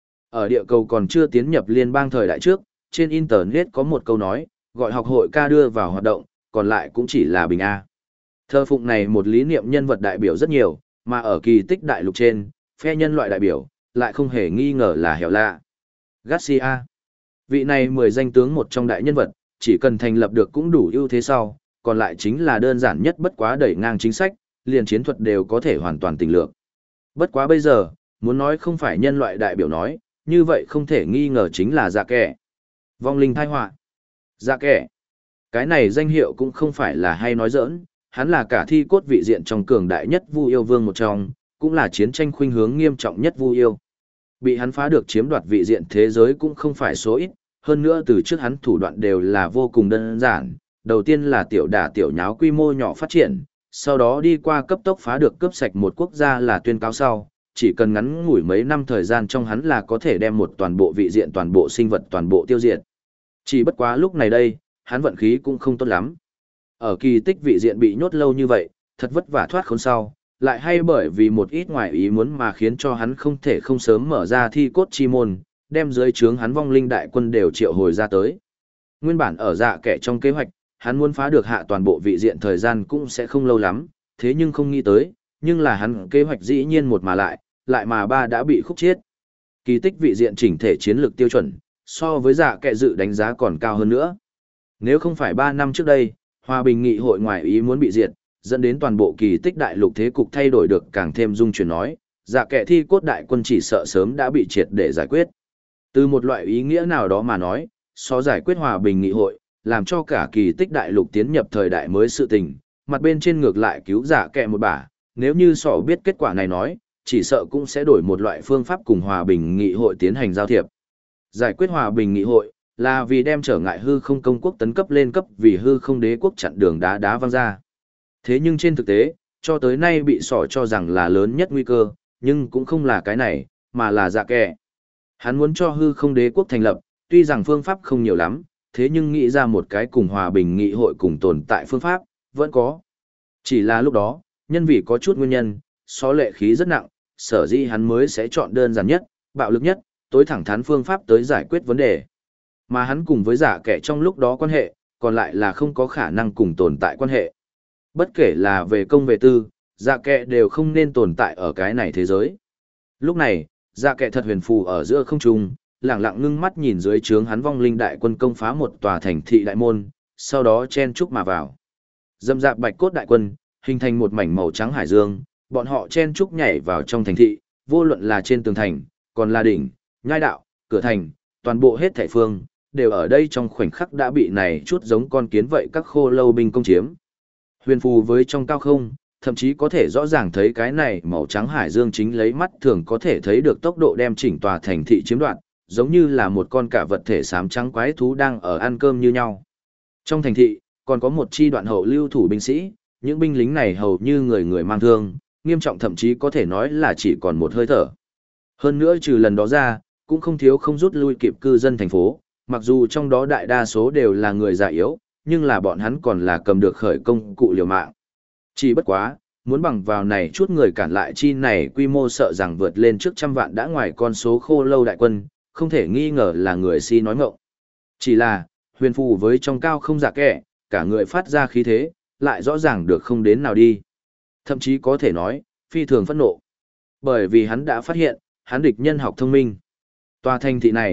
Ở địa cầu còn chưa tiến nhập liên bang thời đại trước, trên Internet có một câu nói, gọi học hội ca đưa vào hoạt động, còn lại cũng chỉ là bình A. Thơ phụng này một lý niệm nhân vật đại biểu rất nhiều, mà ở kỳ tích đại lục trên, phe nhân loại đại biểu, lại không hề nghi ngờ là hẻo lạ. Garcia. Vị này 10 danh tướng một trong đại nhân vật, chỉ cần thành lập được cũng đủ ưu thế sau, còn lại chính là đơn giản nhất bất quá đẩy ngang chính sách, liền chiến thuật đều có thể hoàn toàn tình lược. Bất quá bây giờ, muốn nói không phải nhân loại đại biểu nói, như vậy không thể nghi ngờ chính là dạ kẻ. Vong linh thai họa. Dạ kẻ. Cái này danh hiệu cũng không phải là hay nói giỡn, hắn là cả thi cốt vị diện trong cường đại nhất Vu Yêu Vương một trong, cũng là chiến tranh khuynh hướng nghiêm trọng nhất Vu Yêu. Bị hắn phá được chiếm đoạt vị diện thế giới cũng không phải số ít, hơn nữa từ trước hắn thủ đoạn đều là vô cùng đơn giản, đầu tiên là tiểu đả tiểu nháo quy mô nhỏ phát triển, sau đó đi qua cấp tốc phá được cướp sạch một quốc gia là tuyên cáo sau, chỉ cần ngắn ngủi mấy năm thời gian trong hắn là có thể đem một toàn bộ vị diện toàn bộ sinh vật toàn bộ tiêu diệt. Chỉ bất quá lúc này đây, hắn vận khí cũng không tốt lắm. Ở kỳ tích vị diện bị nhốt lâu như vậy, thật vất vả thoát khốn sau, lại hay bởi vì một ít ngoại ý muốn mà khiến cho hắn không thể không sớm mở ra thi cốt chi môn, đem dưới trướng hắn vong linh đại quân đều triệu hồi ra tới. Nguyên bản ở dạ kẻ trong kế hoạch, hắn muốn phá được hạ toàn bộ vị diện thời gian cũng sẽ không lâu lắm, thế nhưng không nghĩ tới, nhưng là hắn kế hoạch dĩ nhiên một mà lại mà ba đã bị khúc chết. Kỳ tích vị diện chỉnh thể chiến lược tiêu chuẩn, so với dạ kẻ dự đánh giá còn cao hơn nữa. Nếu không phải 3 năm trước đây, Hòa bình nghị hội ngoại ý muốn bị diệt, dẫn đến toàn bộ kỳ tích đại lục thế cục thay đổi được càng thêm dung chuyển nói, dạ kẻ thi cốt đại quân chỉ sợ sớm đã bị triệt để giải quyết. Từ một loại ý nghĩa nào đó mà nói, so giải quyết hòa bình nghị hội, làm cho cả kỳ tích đại lục tiến nhập thời đại mới sự tình, mặt bên trên ngược lại cứu dạ kẻ một bả, nếu như sỏ biết kết quả này nói, chỉ sợ cũng sẽ đổi một loại phương pháp cùng hòa bình nghị hội tiến hành giao thiệp. Giải quyết hòa bình nghị hội, là vì đem trở ngại hư không công quốc tấn cấp lên cấp vì hư không đế quốc chặn đường đá văng ra. Thế nhưng trên thực tế, cho tới nay bị sỏ cho rằng là lớn nhất nguy cơ, nhưng cũng không là cái này, mà là dạ kẻ. Hắn muốn cho hư không đế quốc thành lập, tuy rằng phương pháp không nhiều lắm, thế nhưng nghĩ ra một cái cùng hòa bình nghị hội cùng tồn tại phương pháp, vẫn có. Chỉ là lúc đó, nhân vì có chút nguyên nhân, xó lệ khí rất nặng, sở dĩ hắn mới sẽ chọn đơn giản nhất, bạo lực nhất, tối thẳng thắn phương pháp tới giải quyết vấn đề. Mà hắn cùng với giả kẻ trong lúc đó quan hệ, còn lại là không có khả năng cùng tồn tại quan hệ. Bất kể là về công về tư, giả kẻ đều không nên tồn tại ở cái này thế giới. Lúc này, giả kẻ thật huyền phù ở giữa không trung, lặng lặng ngưng mắt nhìn dưới trướng hắn vong linh đại quân công phá một tòa thành thị đại môn, sau đó chen chúc mà vào. Dâm dạp bạch cốt đại quân, hình thành một mảnh màu trắng hải dương, bọn họ chen chúc nhảy vào trong thành thị, vô luận là trên tường thành, còn là đỉnh, nhai đạo, cửa thành, toàn bộ hết thảy phương, đều ở đây trong khoảnh khắc đã bị này chút giống con kiến vậy các khô lâu binh công chiếm. Huyền phù với trong cao không, thậm chí có thể rõ ràng thấy cái này màu trắng hải dương chính lấy mắt thường có thể thấy được tốc độ đem chỉnh tòa thành thị chiếm đoạt, giống như là một con cả vật thể xám trắng quái thú đang ở ăn cơm như nhau. Trong thành thị, còn có một chi đoạn hậu lưu thủ binh sĩ, những binh lính này hầu như người người mang thương, nghiêm trọng thậm chí có thể nói là chỉ còn một hơi thở. Hơn nữa trừ lần đó ra, cũng không thiếu không rút lui kịp cư dân thành phố, mặc dù trong đó đại đa số đều là người già yếu, nhưng là bọn hắn còn là cầm được khởi công cụ liều mạng. Chỉ bất quá, muốn bằng vào này chút người cản lại chi này quy mô sợ rằng vượt lên trước 100 vạn đã ngoài con số khô lâu đại quân, không thể nghi ngờ là người si nói ngọng. Chỉ là, huyền phù với trong cao không giả kẻ, cả người phát ra khí thế, lại rõ ràng được không đến nào đi. Thậm chí có thể nói, phi thường phẫn nộ. Bởi vì hắn đã phát hiện, hắn địch nhân học thông minh. Tòa thành thị này,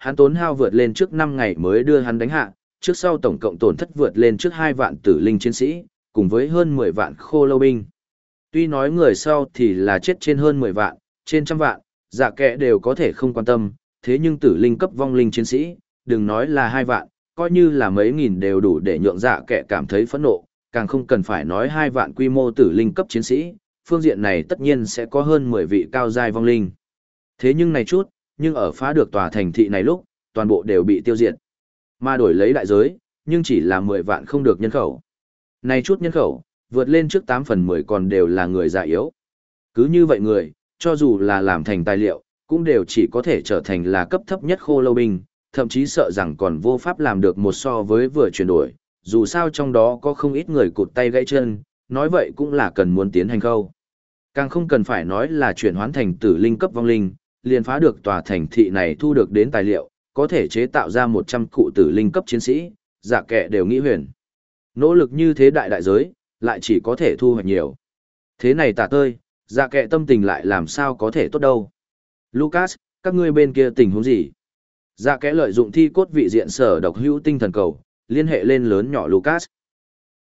hắn tốn hao vượt lên trước 5 ngày mới đưa hắn đánh hạ, trước sau tổng cộng tổn thất vượt lên trước 2 vạn tử linh chiến sĩ, cùng với hơn 10 vạn khô lâu binh. Tuy nói người sau thì là chết trên hơn 10 vạn, trên trăm vạn, dạ kệ đều có thể không quan tâm, thế nhưng tử linh cấp vong linh chiến sĩ, đừng nói là 2 vạn, coi như là mấy nghìn đều đủ để nhượng dạ kệ cảm thấy phẫn nộ, càng không cần phải nói 2 vạn quy mô tử linh cấp chiến sĩ, phương diện này tất nhiên sẽ có hơn 10 vị cao giai vong linh. Thế nhưng này chút, nhưng ở phá được tòa thành thị này lúc, toàn bộ đều bị tiêu diệt. Mà đổi lấy đại giới, nhưng chỉ là 10 vạn không được nhân khẩu. Này chút nhân khẩu, vượt lên trước 8 phần 10 còn đều là người già yếu. Cứ như vậy người, cho dù là làm thành tài liệu, cũng đều chỉ có thể trở thành là cấp thấp nhất khô lâu binh, thậm chí sợ rằng còn vô pháp làm được một so với vừa chuyển đổi, dù sao trong đó có không ít người cụt tay gãy chân, nói vậy cũng là cần muốn tiến hành khâu. Càng không cần phải nói là chuyển hoán thành tử linh cấp vong linh, liền phá được tòa thành thị này thu được đến tài liệu, có thể chế tạo ra 100 cụ tử linh cấp chiến sĩ, dạ kệ đều nghĩ huyền. Nỗ lực như thế đại đại giới, lại chỉ có thể thu hoạch nhiều. Thế này tả tơi, dạ kệ tâm tình lại làm sao có thể tốt đâu. Lucas, các ngươi bên kia tình huống gì? Dạ kệ lợi dụng thi cốt vị diện sở độc hữu tinh thần cầu, liên hệ lên lớn nhỏ Lucas.